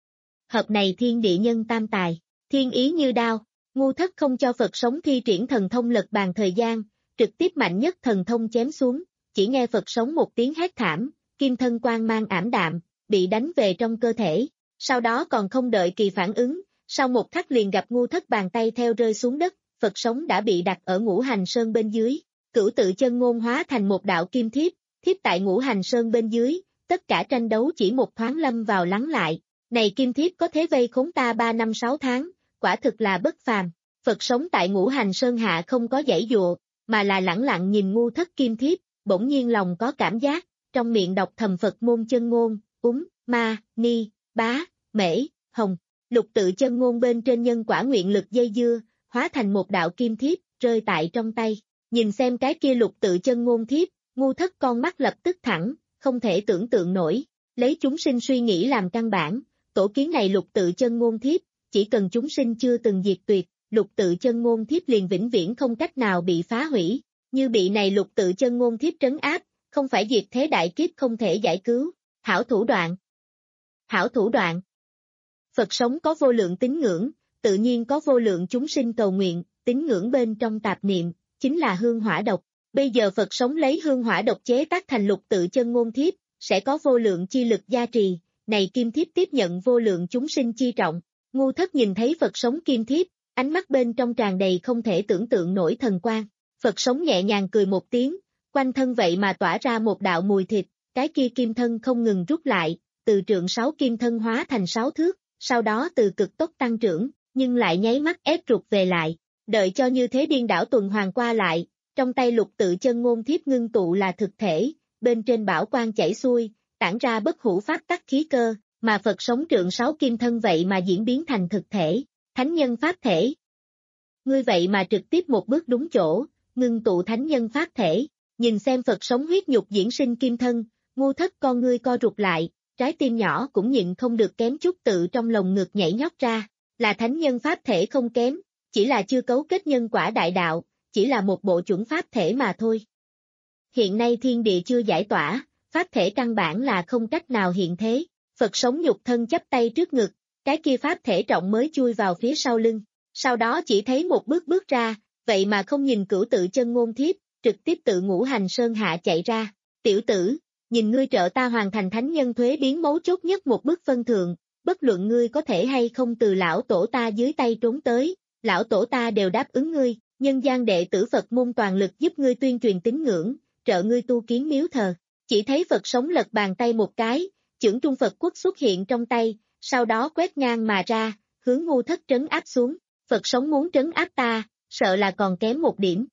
Hợp này thiên địa nhân tam tài, thiên ý như đao, ngu thất không cho Phật sống thi triển thần thông lật bàn thời gian, trực tiếp mạnh nhất thần thông chém xuống, chỉ nghe Phật sống một tiếng hét thảm, kim thân quang mang ảm đạm, bị đánh về trong cơ thể, sau đó còn không đợi kỳ phản ứng. Sau một khắc liền gặp ngu thất bàn tay theo rơi xuống đất, Phật sống đã bị đặt ở ngũ hành sơn bên dưới, cửu tự chân ngôn hóa thành một đạo kim thiếp, thiếp tại ngũ hành sơn bên dưới, tất cả tranh đấu chỉ một thoáng lâm vào lắng lại, này kim thiếp có thế vây khốn ta ba năm sáu tháng, quả thực là bất phàm, Phật sống tại ngũ hành sơn hạ không có giãy dụa, mà là lẳng lặng nhìn ngu thất kim thiếp, bỗng nhiên lòng có cảm giác, trong miệng đọc thầm Phật môn chân ngôn, úng, ma, ni, bá, mễ, hồng. Lục tự chân ngôn bên trên nhân quả nguyện lực dây dưa, hóa thành một đạo kim thiếp, rơi tại trong tay. Nhìn xem cái kia lục tự chân ngôn thiếp, ngu thất con mắt lập tức thẳng, không thể tưởng tượng nổi. Lấy chúng sinh suy nghĩ làm căn bản, tổ kiến này lục tự chân ngôn thiếp, chỉ cần chúng sinh chưa từng diệt tuyệt, lục tự chân ngôn thiếp liền vĩnh viễn không cách nào bị phá hủy. Như bị này lục tự chân ngôn thiếp trấn áp, không phải diệt thế đại kiếp không thể giải cứu. Hảo thủ đoạn. Hảo thủ đoạn. Phật sống có vô lượng tín ngưỡng, tự nhiên có vô lượng chúng sinh cầu nguyện, tín ngưỡng bên trong tạp niệm, chính là hương hỏa độc. Bây giờ Phật sống lấy hương hỏa độc chế tác thành lục tự chân ngôn thiếp, sẽ có vô lượng chi lực gia trì, này kim thiếp tiếp nhận vô lượng chúng sinh chi trọng. Ngu thất nhìn thấy Phật sống kim thiếp, ánh mắt bên trong tràn đầy không thể tưởng tượng nổi thần quang. Phật sống nhẹ nhàng cười một tiếng, quanh thân vậy mà tỏa ra một đạo mùi thịt, cái kia kim thân không ngừng rút lại, từ trượng sáu kim thân hóa thành sáu thước. Sau đó từ cực tốc tăng trưởng, nhưng lại nháy mắt ép rụt về lại, đợi cho như thế điên đảo tuần hoàn qua lại, trong tay lục tự chân ngôn thiếp ngưng tụ là thực thể, bên trên bảo quang chảy xuôi, tản ra bất hủ pháp tắc khí cơ, mà Phật sống trượng sáu kim thân vậy mà diễn biến thành thực thể, thánh nhân pháp thể. Ngươi vậy mà trực tiếp một bước đúng chỗ, ngưng tụ thánh nhân pháp thể, nhìn xem Phật sống huyết nhục diễn sinh kim thân, ngu thất con ngươi co rụt lại. Trái tim nhỏ cũng nhịn không được kém chút tự trong lồng ngực nhảy nhót ra, là thánh nhân pháp thể không kém, chỉ là chưa cấu kết nhân quả đại đạo, chỉ là một bộ chuẩn pháp thể mà thôi. Hiện nay thiên địa chưa giải tỏa, pháp thể căn bản là không cách nào hiện thế, Phật sống nhục thân chắp tay trước ngực, cái kia pháp thể trọng mới chui vào phía sau lưng, sau đó chỉ thấy một bước bước ra, vậy mà không nhìn cửu tự chân ngôn thiếp, trực tiếp tự ngũ hành sơn hạ chạy ra, tiểu tử. Nhìn ngươi trợ ta hoàn thành thánh nhân thuế biến mấu chốt nhất một bước phân thượng, bất luận ngươi có thể hay không từ lão tổ ta dưới tay trốn tới, lão tổ ta đều đáp ứng ngươi, nhân gian đệ tử Phật môn toàn lực giúp ngươi tuyên truyền tín ngưỡng, trợ ngươi tu kiến miếu thờ. Chỉ thấy Phật sống lật bàn tay một cái, chưởng trung Phật quốc xuất hiện trong tay, sau đó quét ngang mà ra, hướng ngu thất trấn áp xuống, Phật sống muốn trấn áp ta, sợ là còn kém một điểm.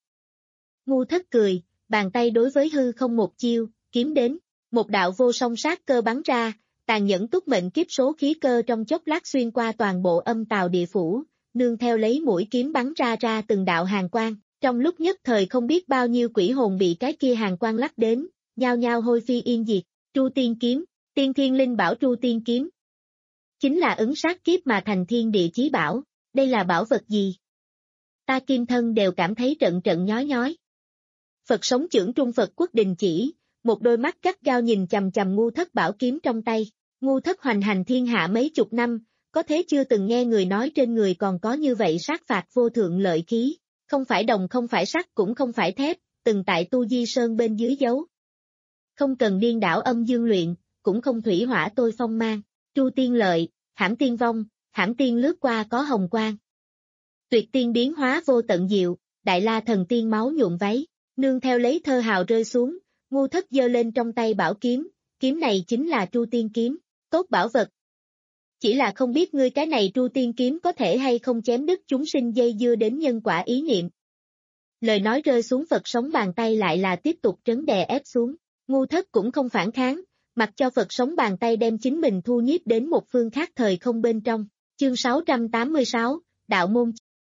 Ngu thất cười, bàn tay đối với hư không một chiêu, kiếm đến. Một đạo vô song sát cơ bắn ra, tàn nhẫn túc mệnh kiếp số khí cơ trong chốc lát xuyên qua toàn bộ âm tào địa phủ, nương theo lấy mũi kiếm bắn ra ra từng đạo hàn quang, trong lúc nhất thời không biết bao nhiêu quỷ hồn bị cái kia hàn quang lắc đến, nhao nhao hôi phi yên diệt. Tru Tiên Kiếm, Tiên Thiên Linh Bảo Tru Tiên Kiếm, chính là ứng sát kiếp mà thành thiên địa chí bảo, đây là bảo vật gì? Ta kim thân đều cảm thấy trận trận nhói nhói. Phật sống chưởng Trung Phật Quốc đình chỉ, một đôi mắt gắt gao nhìn chằm chằm Ngu Thất bảo kiếm trong tay. Ngu Thất hoành hành thiên hạ mấy chục năm, có thế chưa từng nghe người nói trên người còn có như vậy sát phạt vô thượng lợi khí, không phải đồng không phải sắt cũng không phải thép, từng tại Tu Di Sơn bên dưới dấu. Không cần điên đảo âm dương luyện, cũng không thủy hỏa tôi phong mang, Tru Tiên lợi, Hãm Tiên vong, Hãm Tiên lướt qua có hồng quang. Tuyệt tiên biến hóa vô tận diệu, Đại La thần tiên máu nhuộm váy, nương theo lấy thơ hào rơi xuống, Ngu Thất giơ lên trong tay bảo kiếm, kiếm này chính là Tru Tiên kiếm, tốt bảo vật. Chỉ là không biết ngươi cái này Tru Tiên kiếm có thể hay không chém đứt chúng sinh dây dưa đến nhân quả ý niệm. Lời nói rơi xuống Phật sống bàn tay lại là tiếp tục trấn đè ép xuống, Ngu Thất cũng không phản kháng, mặc cho Phật sống bàn tay đem chính mình thu nhiếp đến một phương khác thời không bên trong. Chương sáu trăm tám mươi sáu, Đạo môn.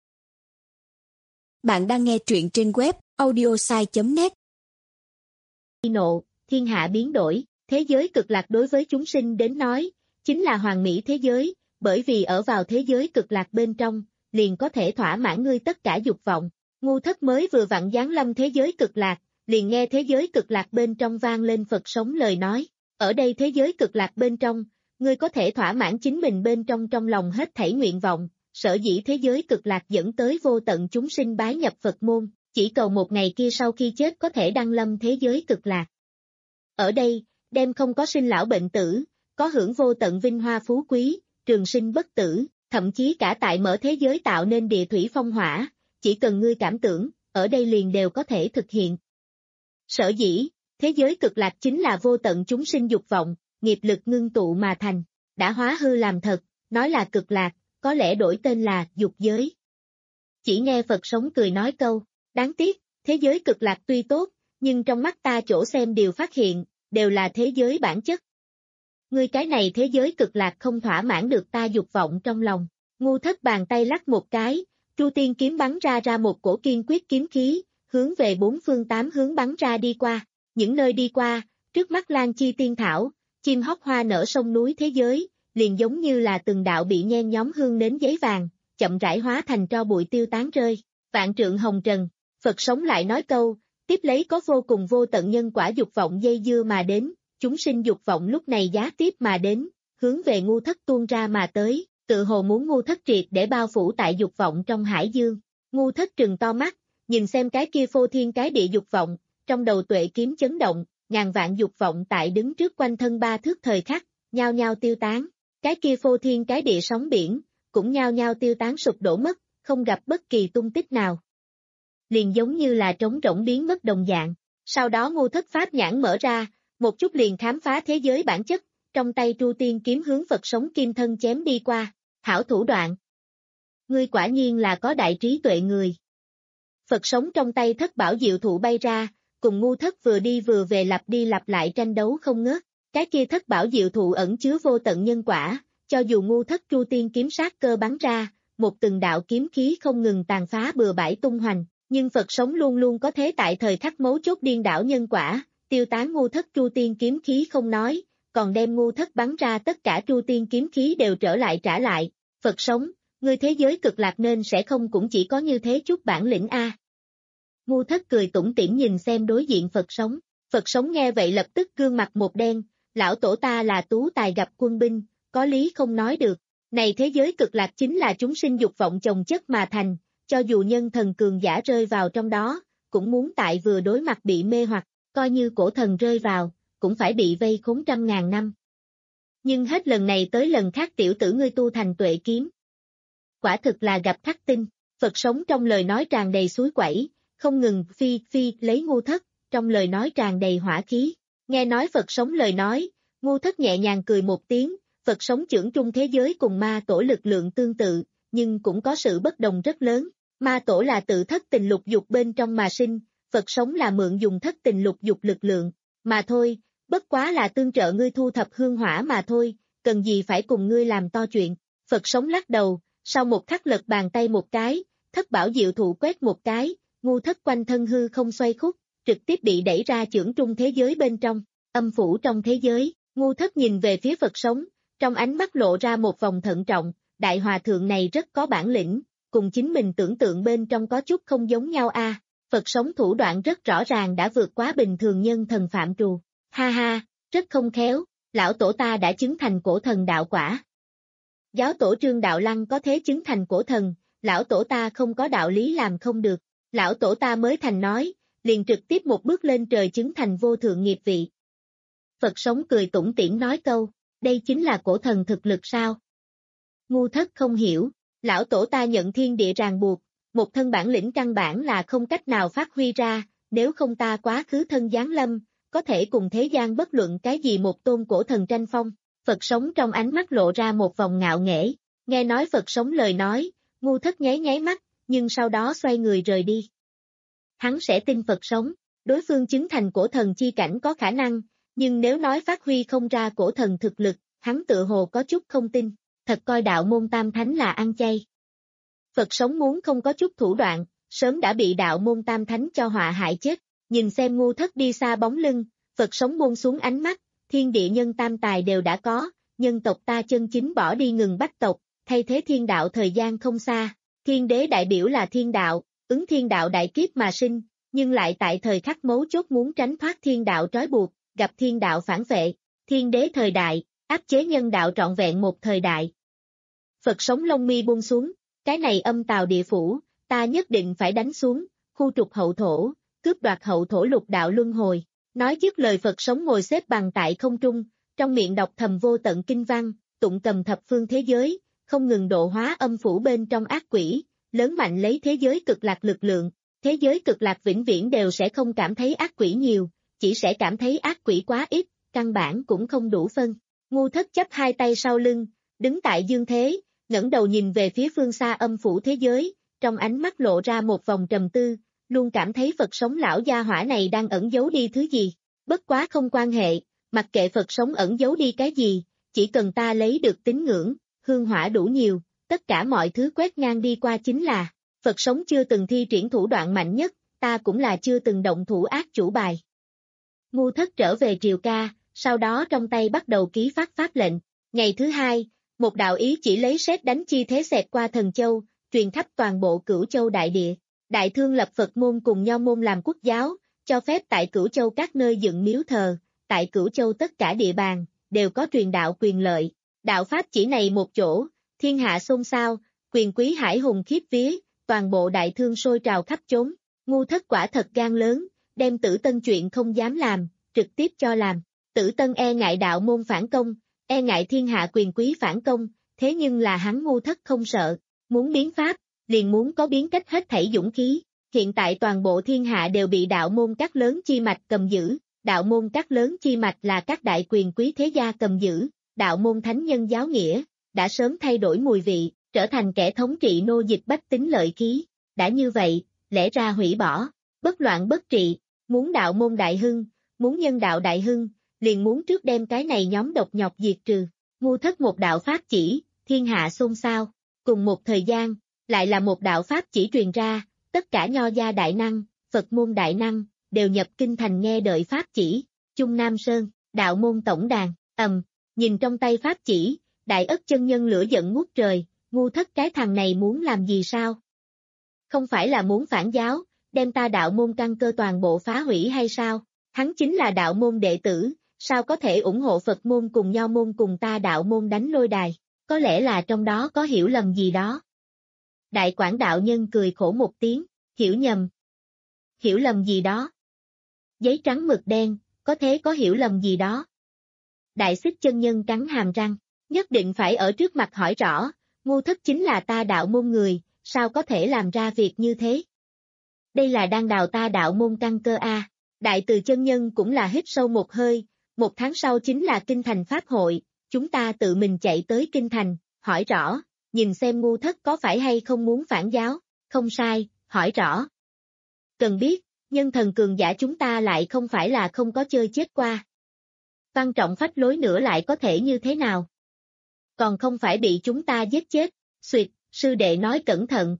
Bạn đang nghe truyện trên web audiosai chấm net. Nộ, thiên hạ biến đổi, thế giới cực lạc đối với chúng sinh đến nói, chính là hoàn mỹ thế giới, bởi vì ở vào thế giới cực lạc bên trong, liền có thể thỏa mãn ngươi tất cả dục vọng. Ngu Thất mới vừa vặn giáng lâm thế giới cực lạc, liền nghe thế giới cực lạc bên trong vang lên Phật sống lời nói, ở đây thế giới cực lạc bên trong, ngươi có thể thỏa mãn chính mình bên trong trong lòng hết thảy nguyện vọng, sở dĩ thế giới cực lạc dẫn tới vô tận chúng sinh bái nhập Phật môn, chỉ cầu một ngày kia sau khi chết có thể đăng lâm thế giới cực lạc. Ở đây, đem không có sinh lão bệnh tử, có hưởng vô tận vinh hoa phú quý, trường sinh bất tử, thậm chí cả tại mở thế giới tạo nên địa thủy phong hỏa, chỉ cần ngươi cảm tưởng, ở đây liền đều có thể thực hiện. Sở dĩ, thế giới cực lạc chính là vô tận chúng sinh dục vọng, nghiệp lực ngưng tụ mà thành, đã hóa hư làm thật, nói là cực lạc, có lẽ đổi tên là dục giới. Chỉ nghe Phật sống cười nói câu, đáng tiếc, thế giới cực lạc tuy tốt, nhưng trong mắt ta chỗ xem điều phát hiện, đều là thế giới bản chất. Ngươi cái này thế giới cực lạc không thỏa mãn được ta dục vọng trong lòng. Ngu Thất bàn tay lắc một cái, Tru Tiên kiếm bắn ra ra một cổ kiên quyết kiếm khí, hướng về bốn phương tám hướng bắn ra đi qua. Những nơi đi qua, trước mắt Lan Chi Tiên Thảo, chim hót hoa nở sông núi thế giới, liền giống như là từng đạo bị nhen nhóm hương nến giấy vàng, chậm rãi hóa thành tro bụi tiêu tán rơi. Vạn trượng hồng trần, Phật sống lại nói câu, tiếp lấy có vô cùng vô tận nhân quả dục vọng dây dưa mà đến, chúng sinh dục vọng lúc này giá tiếp mà đến, hướng về Ngu Thất tuôn ra mà tới, tự hồ muốn Ngu Thất triệt để bao phủ tại dục vọng trong hải dương. Ngu Thất trừng to mắt, nhìn xem cái kia phô thiên cái địa dục vọng, trong đầu tuệ kiếm chấn động, ngàn vạn dục vọng tại đứng trước quanh thân ba thước thời khắc, nhao nhao tiêu tán, cái kia phô thiên cái địa sóng biển, cũng nhao nhao tiêu tán sụp đổ mất, không gặp bất kỳ tung tích nào. Liền giống như là trống rỗng biến mất đồng dạng, sau đó Ngu Thất pháp nhãn mở ra, một chút liền khám phá thế giới bản chất, trong tay Tru Tiên kiếm hướng Phật sống kim thân chém đi qua, hảo thủ đoạn. Ngươi quả nhiên là có đại trí tuệ người. Phật sống trong tay thất bảo diệu thụ bay ra, cùng Ngu Thất vừa đi vừa về lặp đi lặp lại tranh đấu không ngớt, cái kia thất bảo diệu thụ ẩn chứa vô tận nhân quả, cho dù Ngu Thất Tru Tiên kiếm sát cơ bắn ra, một từng đạo kiếm khí không ngừng tàn phá bừa bãi tung hoành, nhưng Phật sống luôn luôn có thế tại thời khắc mấu chốt điên đảo nhân quả, tiêu tán Ngu Thất Tru Tiên kiếm khí không nói, còn đem Ngu Thất bắn ra tất cả Tru Tiên kiếm khí đều trở lại trả lại. Phật sống, ngươi thế giới cực lạc nên sẽ không cũng chỉ có như thế chút bản lĩnh a. Ngu Thất cười tủm tỉm nhìn xem đối diện Phật sống, Phật sống nghe vậy lập tức gương mặt một đen, lão tổ ta là tú tài gặp quân binh, có lý không nói được, này thế giới cực lạc chính là chúng sinh dục vọng chồng chất mà thành, cho dù nhân thần cường giả rơi vào trong đó, cũng muốn tại vừa đối mặt bị mê hoặc, coi như cổ thần rơi vào, cũng phải bị vây khốn trăm ngàn năm. Nhưng hết lần này tới lần khác tiểu tử ngươi tu thành tuệ kiếm. Quả thực là gặp khắc tinh, Phật sống trong lời nói tràn đầy suối quẩy, không ngừng phi phi lấy Ngu Thất, trong lời nói tràn đầy hỏa khí. Nghe nói Phật sống lời nói, Ngu Thất nhẹ nhàng cười một tiếng, Phật sống chưởng trung thế giới cùng ma tổ lực lượng tương tự, nhưng cũng có sự bất đồng rất lớn. Ma tổ là tự thất tình lục dục bên trong mà sinh, Phật sống là mượn dùng thất tình lục dục lực lượng, mà thôi, bất quá là tương trợ ngươi thu thập hương hỏa mà thôi, cần gì phải cùng ngươi làm to chuyện. Phật sống lắc đầu, sau một khắc lật bàn tay một cái, thất bảo diệu thụ quét một cái, ngu thất quanh thân hư không xoay khúc, trực tiếp bị đẩy ra chưởng trung thế giới bên trong, âm phủ trong thế giới, ngu thất nhìn về phía Phật sống, trong ánh mắt lộ ra một vòng thận trọng, đại hòa thượng này rất có bản lĩnh, cùng chính mình tưởng tượng bên trong có chút không giống nhau a. À. Phật sống thủ đoạn rất rõ ràng đã vượt quá bình thường nhân thần phạm trù, ha ha, rất không khéo, lão tổ ta đã chứng thành cổ thần đạo quả. Giáo tổ Trương Đạo Lăng có thế chứng thành cổ thần, lão tổ ta không có đạo lý làm không được, lão tổ ta mới thành nói, liền trực tiếp một bước lên trời chứng thành vô thượng nghiệp vị. Phật sống cười tủm tỉm nói câu, đây chính là cổ thần thực lực sao? Ngu thất không hiểu, lão tổ ta nhận thiên địa ràng buộc, một thân bản lĩnh căn bản là không cách nào phát huy ra, nếu không ta quá khứ thân giáng lâm, có thể cùng thế gian bất luận cái gì một tôn cổ thần tranh phong. Phật sống trong ánh mắt lộ ra một vòng ngạo nghễ, nghe nói Phật sống lời nói, ngu thất nháy nháy mắt, nhưng sau đó xoay người rời đi. Hắn sẽ tin Phật sống, đối phương chứng thành cổ thần chi cảnh có khả năng, nhưng nếu nói phát huy không ra cổ thần thực lực, hắn tự hồ có chút không tin, thật coi đạo môn tam thánh là ăn chay. Phật sống muốn không có chút thủ đoạn, sớm đã bị đạo môn tam thánh cho họa hại chết, nhìn xem ngu thất đi xa bóng lưng, Phật sống buông xuống ánh mắt, thiên địa nhân tam tài đều đã có, nhân tộc ta chân chính bỏ đi ngừng bách tộc, thay thế thiên đạo thời gian không xa, thiên đế đại biểu là thiên đạo, ứng thiên đạo đại kiếp mà sinh, nhưng lại tại thời khắc mấu chốt muốn tránh thoát thiên đạo trói buộc, gặp thiên đạo phản vệ, thiên đế thời đại, áp chế nhân đạo trọn vẹn một thời đại. Phật sống lông mi buông xuống, cái này âm tào địa phủ, ta nhất định phải đánh xuống, khu trục hậu thổ, cướp đoạt hậu thổ lục đạo luân hồi. Nói dứt lời Phật sống ngồi xếp bằng tại không trung, trong miệng đọc thầm vô tận kinh văn, tụng cầm thập phương thế giới, không ngừng độ hóa âm phủ bên trong ác quỷ, lớn mạnh lấy thế giới cực lạc lực lượng, thế giới cực lạc vĩnh viễn đều sẽ không cảm thấy ác quỷ nhiều, chỉ sẽ cảm thấy ác quỷ quá ít, căn bản cũng không đủ phân. Ngu thất chấp hai tay sau lưng, đứng tại dương thế, ngẩng đầu nhìn về phía phương xa âm phủ thế giới, trong ánh mắt lộ ra một vòng trầm tư, luôn cảm thấy Phật sống lão gia hỏa này đang ẩn giấu đi thứ gì, bất quá không quan hệ, mặc kệ Phật sống ẩn giấu đi cái gì, chỉ cần ta lấy được tín ngưỡng, hương hỏa đủ nhiều, tất cả mọi thứ quét ngang đi qua chính là, Phật sống chưa từng thi triển thủ đoạn mạnh nhất, ta cũng là chưa từng động thủ ác chủ bài. Ngu thất trở về triều ca, sau đó trong tay bắt đầu ký phát pháp lệnh, ngày thứ hai, một đạo ý chỉ lấy sét đánh chi thế xẹt qua thần châu, truyền khắp toàn bộ Cửu Châu đại địa. Đại thương lập Phật môn cùng Nho môn làm quốc giáo, cho phép tại Cửu Châu các nơi dựng miếu thờ, tại Cửu Châu tất cả địa bàn, đều có truyền đạo quyền lợi. Đạo pháp chỉ này một chỗ, thiên hạ xôn xao, quyền quý hải hùng khiếp vía, toàn bộ đại thương sôi trào khắp chốn. Ngu thất quả thật gan lớn, đem Tử Tân chuyện không dám làm, trực tiếp cho làm. Tử Tân e ngại đạo môn phản công, e ngại thiên hạ quyền quý phản công, thế nhưng là hắn ngu thất không sợ, muốn biến pháp, liền muốn có biến cách hết thảy dũng khí. Hiện tại toàn bộ thiên hạ đều bị đạo môn các lớn chi mạch cầm giữ, đạo môn các lớn chi mạch là các đại quyền quý thế gia cầm giữ, đạo môn thánh nhân giáo nghĩa, đã sớm thay đổi mùi vị, trở thành kẻ thống trị nô dịch bách tính lợi khí. Đã như vậy, lẽ ra hủy bỏ, bất loạn bất trị, muốn đạo môn đại hưng, muốn nhân đạo đại hưng, liền muốn trước đem cái này nhóm độc nhọc diệt trừ. Ngu thất một đạo pháp chỉ, thiên hạ xôn xao, cùng một thời gian, lại là một đạo pháp chỉ truyền ra, tất cả nho gia đại năng, Phật môn đại năng, đều nhập kinh thành nghe đợi pháp chỉ. Trung Nam Sơn, đạo môn tổng đàn, ầm, nhìn trong tay pháp chỉ, đại ất chân nhân lửa giận ngút trời, ngu thất cái thằng này muốn làm gì sao? Không phải là muốn phản giáo, đem ta đạo môn căn cơ toàn bộ phá hủy hay sao? Hắn chính là đạo môn đệ tử, sao có thể ủng hộ Phật môn cùng Nho môn cùng ta đạo môn đánh lôi đài? Có lẽ là trong đó có hiểu lầm gì đó. Đại Quảng đạo nhân cười khổ một tiếng, hiểu nhầm. Hiểu lầm gì đó? Giấy trắng mực đen, có thế có hiểu lầm gì đó? Đại Xích chân nhân cắn hàm răng, nhất định phải ở trước mặt hỏi rõ, ngu thất chính là ta đạo môn người, sao có thể làm ra việc như thế? Đây là đang đào ta đạo môn căn cơ a. Đại Từ chân nhân cũng là hít sâu một hơi, một tháng sau chính là kinh thành pháp hội, chúng ta tự mình chạy tới kinh thành, hỏi rõ, nhìn xem ngu thất có phải hay không muốn phản giáo, không sai, hỏi rõ. Cần biết, nhân thần cường giả chúng ta lại không phải là không có chơi chết qua. Văn Trọng phách lối nữa lại có thể như thế nào? Còn không phải bị chúng ta giết chết, xuyệt, sư đệ nói cẩn thận.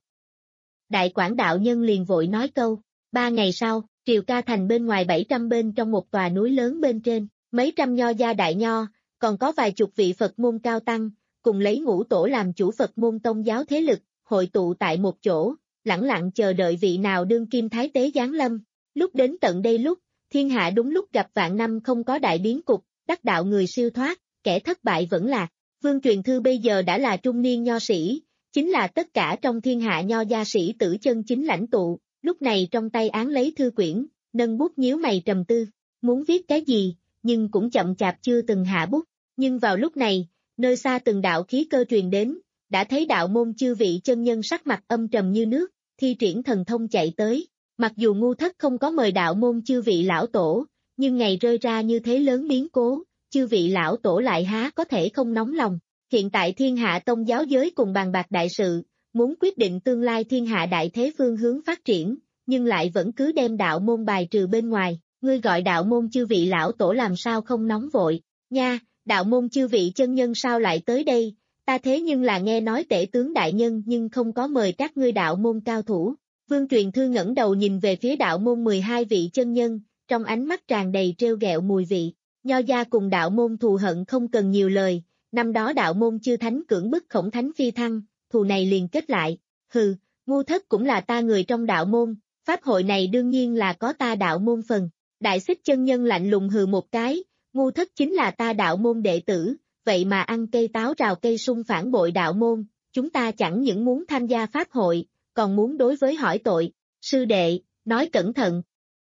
Đại Quảng đạo nhân liền vội nói câu, ba ngày sau, Triều Ca thành bên ngoài bảy trăm bên trong một tòa núi lớn bên trên, mấy trăm nho gia đại nho, còn có vài chục vị Phật môn cao tăng, cùng lấy ngũ tổ làm chủ Phật môn tông giáo thế lực, hội tụ tại một chỗ, lẳng lặng chờ đợi vị nào đương kim thái tế giáng lâm. Lúc đến tận đây lúc, thiên hạ đúng lúc gặp vạn năm không có đại biến cục, đắc đạo người siêu thoát, kẻ thất bại vẫn lạc. Vương Truyền Thư bây giờ đã là trung niên nho sĩ, chính là tất cả trong thiên hạ nho gia sĩ tử chân chính lãnh tụ, lúc này trong tay án lấy thư quyển, nâng bút nhíu mày trầm tư, muốn viết cái gì, nhưng cũng chậm chạp chưa từng hạ bút. Nhưng vào lúc này, nơi xa từng đạo khí cơ truyền đến, đã thấy đạo môn chư vị chân nhân sắc mặt âm trầm như nước, thi triển thần thông chạy tới. Mặc dù Ngu Thất không có mời đạo môn chư vị lão tổ, nhưng ngày rơi ra như thế lớn biến cố, chư vị lão tổ lại há có thể không nóng lòng. Hiện tại thiên hạ tông giáo giới cùng bàn bạc đại sự, muốn quyết định tương lai thiên hạ đại thế phương hướng phát triển, nhưng lại vẫn cứ đem đạo môn bài trừ bên ngoài. Ngươi gọi đạo môn chư vị lão tổ làm sao không nóng vội, nha, đạo môn chư vị chân nhân sao lại tới đây, ta thế nhưng là nghe nói tể tướng đại nhân nhưng không có mời các ngươi đạo môn cao thủ. Vương Truyền Thư ngẩng đầu nhìn về phía đạo môn mười hai vị chân nhân, trong ánh mắt tràn đầy trêu ghẹo mùi vị. Nho gia cùng đạo môn thù hận không cần nhiều lời, năm đó đạo môn chư thánh cưỡng bức Khổng Thánh phi thăng, thù này liền kết lại. Hừ, Ngu Thất cũng là ta người trong đạo môn, pháp hội này đương nhiên là có ta đạo môn phần. Đại Xích chân nhân lạnh lùng hừ một cái, Ngu Thất chính là ta đạo môn đệ tử, vậy mà ăn cây táo rào cây sung phản bội đạo môn, chúng ta chẳng những muốn tham gia pháp hội, còn muốn đối với hỏi tội. Sư đệ, nói cẩn thận.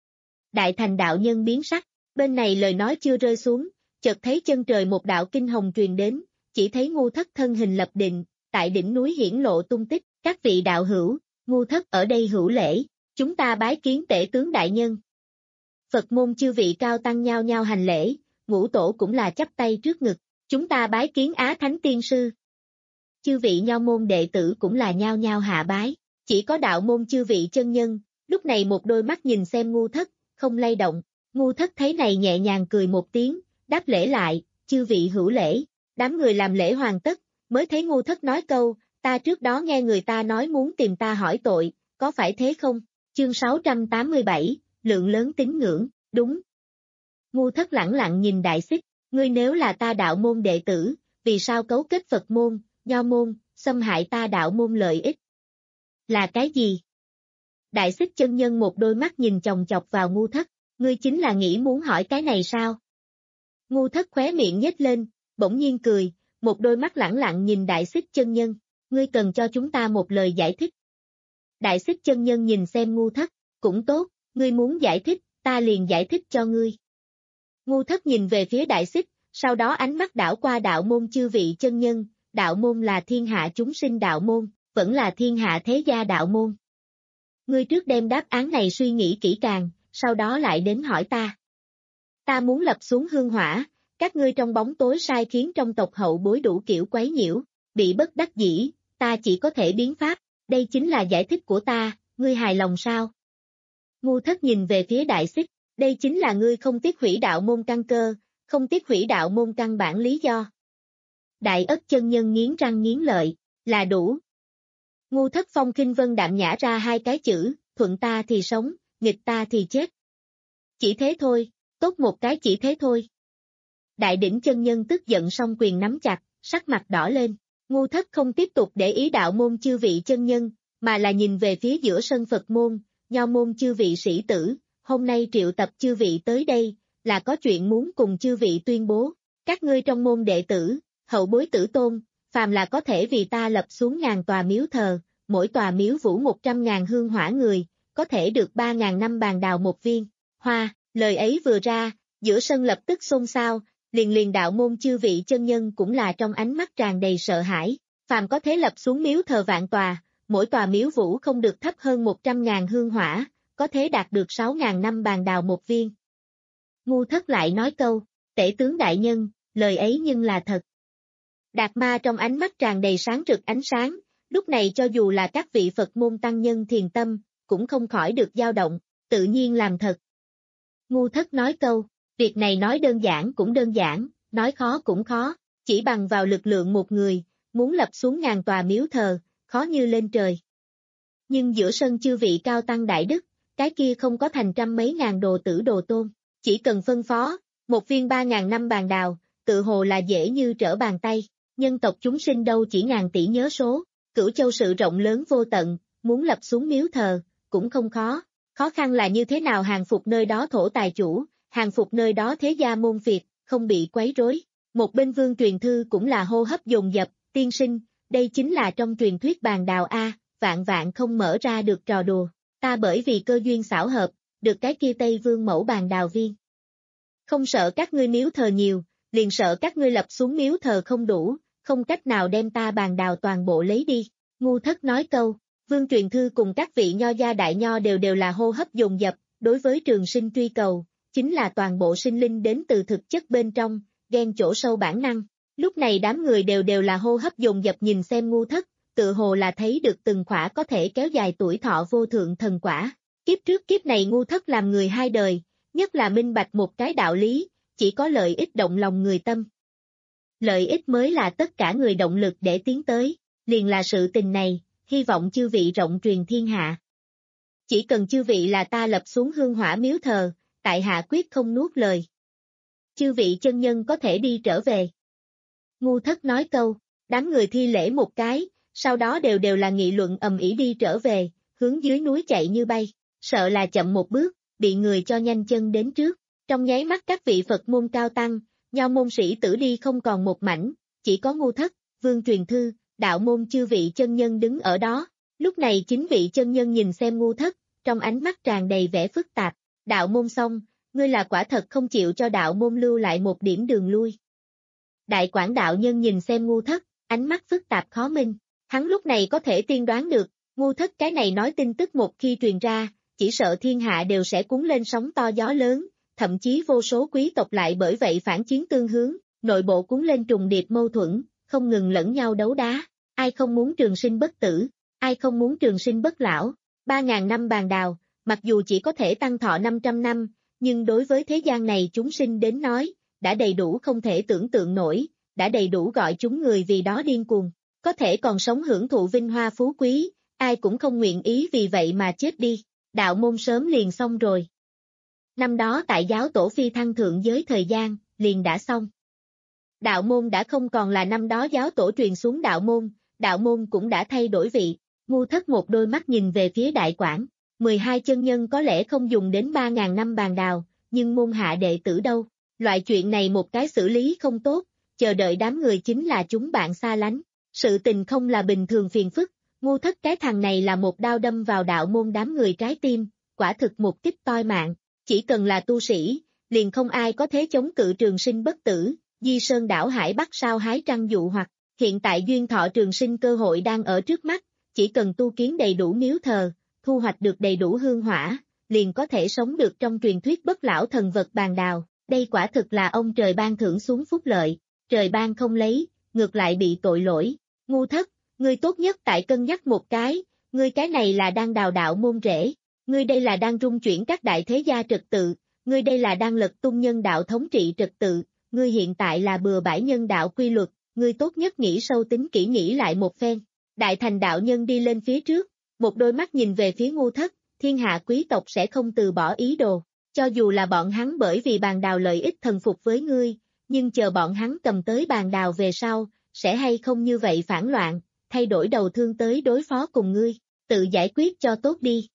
Đại Thành đạo nhân biến sắc, bên này lời nói chưa rơi xuống, chợt thấy chân trời một đạo kinh hồng truyền đến, chỉ thấy Ngu Thất thân hình lập định, tại đỉnh núi hiển lộ tung tích, các vị đạo hữu, Ngu Thất ở đây hữu lễ, chúng ta bái kiến tể tướng đại nhân. Phật môn chư vị cao tăng nhao nhao hành lễ, ngũ tổ cũng là chắp tay trước ngực, chúng ta bái kiến Á Thánh Tiên Sư. Chư vị nho môn đệ tử cũng là nhao nhao hạ bái, chỉ có đạo môn chư vị chân nhân, lúc này một đôi mắt nhìn xem Ngu Thất, không lay động. Ngu Thất thấy này nhẹ nhàng cười một tiếng, đáp lễ lại, chư vị hữu lễ. Đám người làm lễ hoàn tất, mới thấy Ngu Thất nói câu, ta trước đó nghe người ta nói muốn tìm ta hỏi tội, có phải thế không? Chương sáu trăm tám mươi bảy, lượng lớn tín ngưỡng, đúng. Ngu Thất lẳng lặng nhìn Đại Xích, ngươi nếu là ta đạo môn đệ tử, vì sao cấu kết Phật môn, Nho môn, xâm hại ta đạo môn lợi ích? Là cái gì? Đại Xích chân nhân một đôi mắt nhìn chòng chọc vào Ngu Thất, ngươi chính là nghĩ muốn hỏi cái này sao? Ngu Thất khóe miệng nhếch lên, bỗng nhiên cười, một đôi mắt lẳng lặng nhìn Đại Xích chân nhân, ngươi cần cho chúng ta một lời giải thích. Đại Xích chân nhân nhìn xem Ngu Thất, cũng tốt, ngươi muốn giải thích, ta liền giải thích cho ngươi. Ngu Thất nhìn về phía Đại Xích, sau đó ánh mắt đảo qua đạo môn chư vị chân nhân, đạo môn là thiên hạ chúng sinh đạo môn, vẫn là thiên hạ thế gia đạo môn. Ngươi trước đem đáp án này suy nghĩ kỹ càng, sau đó lại đến hỏi ta. Ta muốn lập xuống hương hỏa, các ngươi trong bóng tối sai khiến trong tộc hậu bối đủ kiểu quấy nhiễu, bị bất đắc dĩ, ta chỉ có thể biến pháp, đây chính là giải thích của ta, ngươi hài lòng sao? Ngu Thất nhìn về phía Đại Xích, đây chính là ngươi không tiếc hủy đạo môn căn cơ, không tiếc hủy đạo môn căn bản lý do. Đại Ất chân nhân nghiến răng nghiến lợi, là đủ. Ngu Thất phong khinh vân đạm nhã ra hai cái chữ, thuận ta thì sống, nghịch ta thì chết. Chỉ thế thôi, tốt một cái chỉ thế thôi. Đại Đỉnh chân nhân tức giận song quyền nắm chặt, sắc mặt đỏ lên. Ngu Thất không tiếp tục để ý đạo môn chư vị chân nhân, mà là nhìn về phía giữa sân Phật môn, Nho môn chư vị sĩ tử, hôm nay triệu tập chư vị tới đây, là có chuyện muốn cùng chư vị tuyên bố. Các ngươi trong môn đệ tử, hậu bối tử tôn, phàm là có thể vì ta lập xuống ngàn tòa miếu thờ, mỗi tòa miếu vũ một trăm ngàn hương hỏa người, có thể được ba ngàn năm bàn đào một viên. Hoa, lời ấy vừa ra, giữa sân lập tức xôn xao, liền liền đạo môn chư vị chân nhân cũng là trong ánh mắt tràn đầy sợ hãi. Phàm có thể lập xuống miếu thờ vạn tòa, mỗi tòa miếu vũ không được thấp hơn một trăm ngàn hương hỏa, có thể đạt được sáu ngàn năm bàn đào một viên. Ngu Thất lại nói câu, tể tướng đại nhân, lời ấy nhưng là thật. Đạt Ma trong ánh mắt tràn đầy sáng rực ánh sáng, lúc này cho dù là các vị Phật môn tăng nhân thiền tâm, cũng không khỏi được dao động, tự nhiên làm thật. Ngu Thất nói câu, Việc này nói đơn giản cũng đơn giản, nói khó cũng khó, chỉ bằng vào lực lượng một người, muốn lập xuống ngàn tòa miếu thờ, khó như lên trời. Nhưng giữa sân chư vị cao tăng đại đức, cái kia không có thành trăm mấy ngàn đồ tử đồ tôn, chỉ cần phân phó, một viên ba ngàn năm bàn đào, tự hồ là dễ như trở bàn tay, nhân tộc chúng sinh đâu chỉ ngàn tỷ nhớ số, Cửu Châu sự rộng lớn vô tận, muốn lập xuống miếu thờ, cũng không khó, khó khăn là như thế nào hàng phục nơi đó thổ tài chủ, hàng phục nơi đó thế gia môn phiệt, không bị quấy rối. Một bên vương truyền thư cũng là hô hấp dồn dập, tiên sinh, đây chính là trong truyền thuyết bàn đào A, vạn vạn không mở ra được trò đùa, ta bởi vì cơ duyên xảo hợp, được cái kia Tây Vương mẫu bàn đào viên. Không sợ các ngươi miếu thờ nhiều, liền sợ các ngươi lập xuống miếu thờ không đủ, không cách nào đem ta bàn đào toàn bộ lấy đi. Ngu Thất nói câu, vương truyền thư cùng các vị nho gia đại nho đều đều là hô hấp dồn dập, đối với trường sinh truy cầu, chính là toàn bộ sinh linh đến từ thực chất bên trong, ghen chỗ sâu bản năng. Lúc này đám người đều đều là hô hấp dồn dập nhìn xem Ngu Thất, tự hồ là thấy được từng khỏa có thể kéo dài tuổi thọ vô thượng thần quả. Kiếp trước kiếp này Ngu Thất làm người hai đời, nhất là minh bạch một cái đạo lý, chỉ có lợi ích động lòng người tâm. Lợi ích mới là tất cả người động lực để tiến tới, liền là sự tình này, hy vọng chư vị rộng truyền thiên hạ. Chỉ cần chư vị là ta lập xuống hương hỏa miếu thờ, tại hạ quyết không nuốt lời. Chư vị chân nhân có thể đi trở về. Ngu Thất nói câu, đám người thi lễ một cái, sau đó đều đều là nghị luận ầm ĩ đi trở về, hướng dưới núi chạy như bay, sợ là chậm một bước, bị người cho nhanh chân đến trước. Trong nháy mắt các vị Phật môn cao tăng, nho môn sĩ tử đi không còn một mảnh, chỉ có Ngu Thất, vương truyền thư, đạo môn chư vị chân nhân đứng ở đó. Lúc này chính vị chân nhân nhìn xem Ngu Thất, trong ánh mắt tràn đầy vẻ phức tạp. Đạo môn xong, ngươi là quả thật không chịu cho đạo môn lưu lại một điểm đường lui. Đại Quảng đạo nhân nhìn xem Ngu Thất, ánh mắt phức tạp khó minh. Hắn lúc này có thể tiên đoán được, Ngu Thất cái này nói tin tức một khi truyền ra, chỉ sợ thiên hạ đều sẽ cuốn lên sóng to gió lớn, thậm chí vô số quý tộc lại bởi vậy phản chiến tương hướng, nội bộ cuốn lên trùng điệp mâu thuẫn, không ngừng lẫn nhau đấu đá. Ai không muốn trường sinh bất tử, ai không muốn trường sinh bất lão. Ba ngàn năm bàn đào, mặc dù chỉ có thể tăng thọ năm trăm năm, nhưng đối với thế gian này chúng sinh đến nói, đã đầy đủ không thể tưởng tượng nổi, đã đầy đủ gọi chúng người vì đó điên cuồng. Có thể còn sống hưởng thụ vinh hoa phú quý, ai cũng không nguyện ý vì vậy mà chết đi. Đạo môn sớm liền xong rồi. Năm đó tại giáo tổ phi thăng thượng giới thời gian, liền đã xong. Đạo môn đã không còn là năm đó giáo tổ truyền xuống đạo môn, đạo môn cũng đã thay đổi vị. Ngu Thất một đôi mắt nhìn về phía Đại Quảng, mười hai chân nhân có lẽ không dùng đến ba ngàn năm bàn đào, nhưng môn hạ đệ tử đâu. Loại chuyện này một cái xử lý không tốt, chờ đợi đám người chính là chúng bạn xa lánh. Sự tình không là bình thường phiền phức, Ngu Thất cái thằng này là một đao đâm vào đạo môn đám người trái tim, quả thực một kích toi mạng. Chỉ cần là tu sĩ, liền không ai có thế chống cự trường sinh bất tử, di sơn đảo hải bắc sao hái trăng dụ hoặc. Hiện tại duyên thọ trường sinh cơ hội đang ở trước mắt, chỉ cần tu kiến đầy đủ miếu thờ, thu hoạch được đầy đủ hương hỏa, liền có thể sống được trong truyền thuyết bất lão thần vật bàn đào. Đây quả thực là ông trời ban thưởng xuống phúc lợi, trời ban không lấy, ngược lại bị tội lỗi. Ngu Thất, ngươi tốt nhất tại cân nhắc một cái, ngươi cái này là đang đào đạo môn rễ, ngươi đây là đang rung chuyển các đại thế gia trật tự, ngươi đây là đang lật tung nhân đạo thống trị trật tự, ngươi hiện tại là bừa bãi nhân đạo quy luật, ngươi tốt nhất nghĩ sâu tính kỹ nghĩ lại một phen. Đại Thành đạo nhân đi lên phía trước, một đôi mắt nhìn về phía Ngu Thất, thiên hạ quý tộc sẽ không từ bỏ ý đồ, cho dù là bọn hắn bởi vì bàn đào lợi ích thần phục với ngươi, nhưng chờ bọn hắn cầm tới bàn đào về sau, sẽ hay không như vậy phản loạn, thay đổi đầu thương tới đối phó cùng ngươi, tự giải quyết cho tốt đi.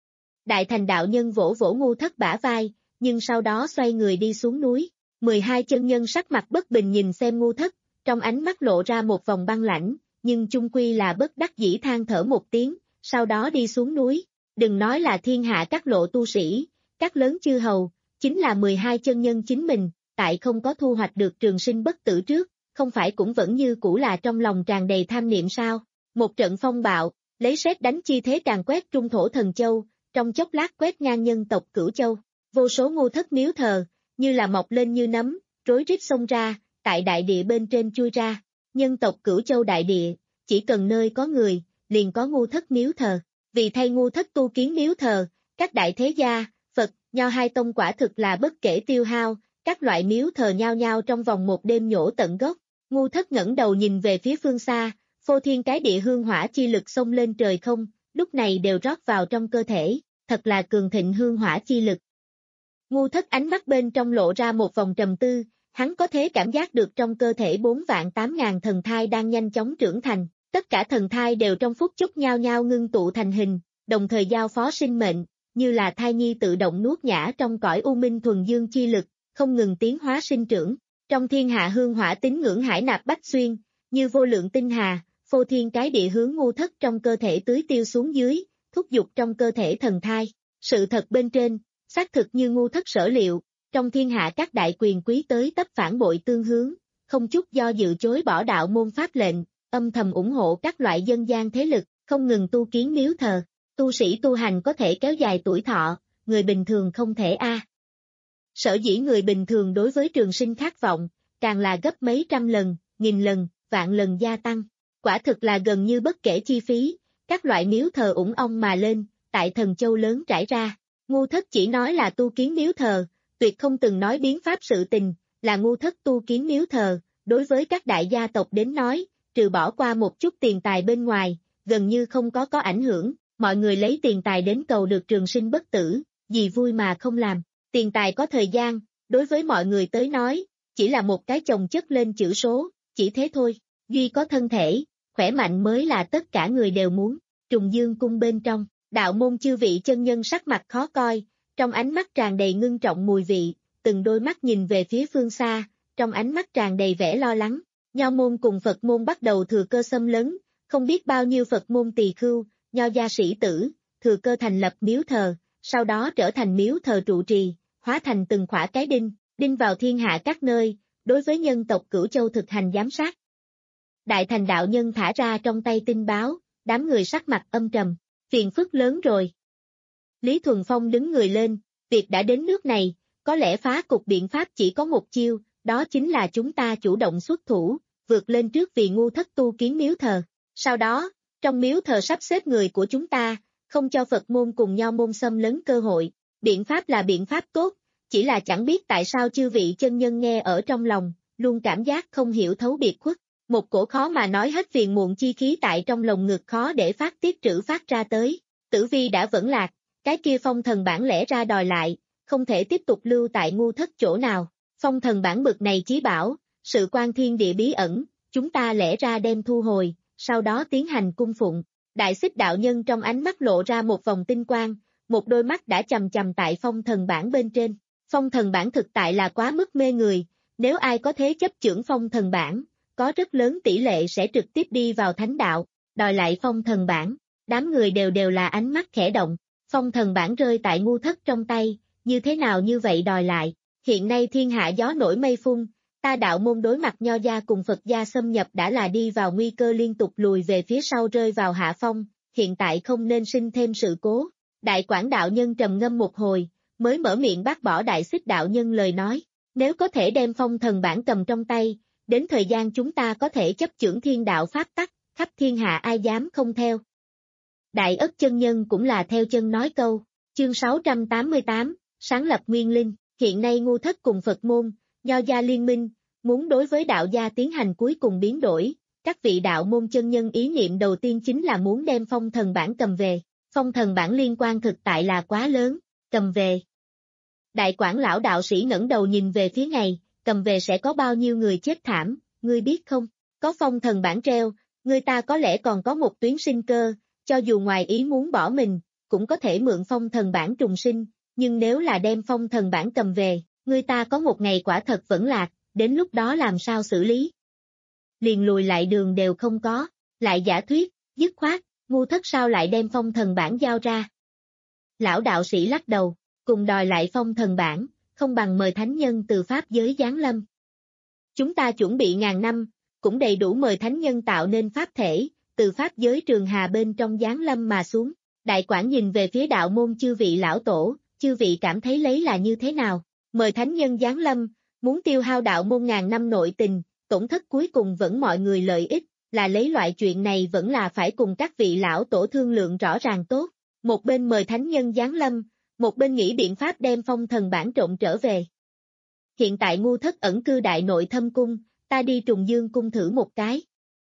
Đại Thành đạo nhân vỗ vỗ Ngu Thất bả vai, nhưng sau đó xoay người đi xuống núi. mười hai chân nhân sắc mặt bất bình nhìn xem Ngu Thất, trong ánh mắt lộ ra một vòng băng lãnh, nhưng chung quy là bất đắc dĩ than thở một tiếng, sau đó đi xuống núi. Đừng nói là thiên hạ các lộ tu sĩ, các lớn chư hầu, chính là mười hai chân nhân chính mình, tại không có thu hoạch được trường sinh bất tử trước, không phải cũng vẫn như cũ là trong lòng tràn đầy tham niệm sao. Một trận phong bạo, lấy sét đánh chi thế càng quét trung thổ thần châu, trong chốc lát quét ngang nhân tộc Cửu Châu. Vô số Ngu Thất miếu thờ, như là mọc lên như nấm, rối rít xông ra, tại đại địa bên trên chui ra. Nhân tộc Cửu Châu đại địa, chỉ cần nơi có người, liền có Ngu Thất miếu thờ. Vì thay Ngu Thất tu kiến miếu thờ, các đại thế gia, Phật, Nho hai tông quả thực là bất kể tiêu hao, các loại miếu thờ nhao nhao trong vòng một đêm nhổ tận gốc. Ngu Thất ngẩng đầu nhìn về phía phương xa, phô thiên cái địa hương hỏa chi lực xông lên trời không, lúc này đều rót vào trong cơ thể, thật là cường thịnh hương hỏa chi lực. Ngu Thất ánh mắt bên trong lộ ra một vòng trầm tư, hắn có thể cảm giác được trong cơ thể bốn vạn tám ngàn thần thai đang nhanh chóng trưởng thành, tất cả thần thai đều trong phút chốc nhao nhao ngưng tụ thành hình, đồng thời giao phó sinh mệnh, như là thai nhi tự động nuốt nhả trong cõi u minh thuần dương chi lực, không ngừng tiến hóa sinh trưởng. Trong thiên hạ hương hỏa tín ngưỡng hải nạp bách xuyên, như vô lượng tinh hà, phô thiên cái địa hướng Ngu Thất trong cơ thể tưới tiêu xuống dưới, thúc giục trong cơ thể thần thai. Sự thật bên trên, xác thực như Ngu Thất sở liệu, trong thiên hạ các đại quyền quý tới tấp phản bội tương hướng, không chút do dự chối bỏ đạo môn pháp lệnh, âm thầm ủng hộ các loại dân gian thế lực, không ngừng tu kiến miếu thờ. Tu sĩ tu hành có thể kéo dài tuổi thọ, người bình thường không thể a. Sở dĩ người bình thường đối với trường sinh khát vọng, càng là gấp mấy trăm lần, nghìn lần, vạn lần gia tăng. Quả thực là gần như bất kể chi phí, các loại miếu thờ ủng ong mà lên, tại Thần Châu lớn trải ra. Ngu Thất chỉ nói là tu kiến miếu thờ, tuyệt không từng nói biến pháp sự tình, là Ngu Thất tu kiến miếu thờ, đối với các đại gia tộc đến nói, trừ bỏ qua một chút tiền tài bên ngoài, gần như không có có ảnh hưởng, mọi người lấy tiền tài đến cầu được trường sinh bất tử, gì vui mà không làm. Tiền tài có thời gian, đối với mọi người tới nói, chỉ là một cái chồng chất lên chữ số, chỉ thế thôi. Duy có thân thể, khỏe mạnh mới là tất cả người đều muốn. Trùng Dương cung bên trong, đạo môn chư vị chân nhân sắc mặt khó coi, trong ánh mắt tràn đầy ngưng trọng mùi vị, từng đôi mắt nhìn về phía phương xa, trong ánh mắt tràn đầy vẻ lo lắng. Nho môn cùng Phật môn bắt đầu thừa cơ xâm lấn, không biết bao nhiêu Phật môn tỳ khưu, nho gia sĩ tử, thừa cơ thành lập miếu thờ, sau đó trở thành miếu thờ trụ trì, hóa thành từng khỏa cái đinh, đinh vào thiên hạ các nơi, đối với nhân tộc Cửu Châu thực hành giám sát. Đại Thành đạo nhân thả ra trong tay tin báo, đám người sắc mặt âm trầm, phiền phức lớn rồi. Lý Thuần Phong đứng người lên, việc đã đến nước này, có lẽ phá cục biện pháp chỉ có một chiêu, đó chính là chúng ta chủ động xuất thủ, vượt lên trước vì Ngu Thất tu kiến miếu thờ. Sau đó, trong miếu thờ sắp xếp người của chúng ta, không cho Phật môn cùng Nho môn xâm lấn cơ hội. Biện pháp là biện pháp tốt, chỉ là chẳng biết tại sao chư vị chân nhân nghe ở trong lòng, luôn cảm giác không hiểu thấu biệt khuất. Một cổ khó mà nói hết phiền muộn chi khí tại trong lồng ngực khó để phát tiết trữ phát ra tới. Tử vi đã vẫn lạc, cái kia phong thần bản lẽ ra đòi lại, không thể tiếp tục lưu tại Ngu Thất chỗ nào. Phong thần bản bực này chí bảo, sự quan thiên địa bí ẩn, chúng ta lẽ ra đem thu hồi, sau đó tiến hành cung phụng. Đại Xích đạo nhân trong ánh mắt lộ ra một vòng tinh quang, một đôi mắt đã chầm chầm tại phong thần bản bên trên. Phong thần bản thực tại là quá mức mê người, nếu ai có thế chấp chưởng phong thần bản, có rất lớn tỷ lệ sẽ trực tiếp đi vào thánh đạo, đòi lại phong thần bản. Đám người đều đều là ánh mắt khẽ động, phong thần bản rơi tại Ngu Thất trong tay, như thế nào như vậy đòi lại. Hiện nay thiên hạ gió nổi mây phun, ta đạo môn đối mặt Nho gia cùng Phật gia xâm nhập đã là đi vào nguy cơ liên tục lùi về phía sau rơi vào hạ phong, hiện tại không nên sinh thêm sự cố. Đại Quảng đạo nhân trầm ngâm một hồi, mới mở miệng bác bỏ Đại Xích đạo nhân lời nói, nếu có thể đem phong thần bản cầm trong tay, đến thời gian chúng ta có thể chấp chưởng thiên đạo pháp tắc, khắp thiên hạ ai dám không theo. Đại Ất chân nhân cũng là theo chân nói câu, chương sáu trăm tám mươi tám, sáng lập nguyên linh, hiện nay Ngu Thất cùng Phật môn, Nho gia liên minh, muốn đối với đạo gia tiến hành cuối cùng biến đổi, các vị đạo môn chân nhân ý niệm đầu tiên chính là muốn đem phong thần bản cầm về, phong thần bản liên quan thực tại là quá lớn, cầm về. Đại Quảng lão đạo sĩ ngẩng đầu nhìn về phía ngày, cầm về sẽ có bao nhiêu người chết thảm, ngươi biết không, có phong thần bản treo, người ta có lẽ còn có một tuyến sinh cơ, cho dù ngoài ý muốn bỏ mình, cũng có thể mượn phong thần bản trùng sinh, nhưng nếu là đem phong thần bản cầm về, người ta có một ngày quả thật vẫn lạc, đến lúc đó làm sao xử lý? Liền lùi lại đường đều không có, lại giả thuyết, dứt khoát, Ngu Thất sao lại đem phong thần bản giao ra? Lão đạo sĩ lắc đầu, cùng đòi lại phong thần bản, không bằng mời thánh nhân từ pháp giới giáng lâm. Chúng ta chuẩn bị ngàn năm, cũng đầy đủ mời thánh nhân tạo nên pháp thể, từ pháp giới trường hà bên trong giáng lâm mà xuống. Đại Quảng nhìn về phía đạo môn chư vị lão tổ, chư vị cảm thấy lấy là như thế nào? Mời thánh nhân giáng lâm, muốn tiêu hao đạo môn ngàn năm nội tình, tổn thất cuối cùng vẫn mọi người lợi ích, là lấy loại chuyện này vẫn là phải cùng các vị lão tổ thương lượng rõ ràng tốt. Một bên mời thánh nhân giáng lâm, một bên nghĩ biện pháp đem phong thần bản trộn trở về. hiện tại ngu thất ẩn cư đại nội thâm cung, ta đi trùng dương cung thử một cái.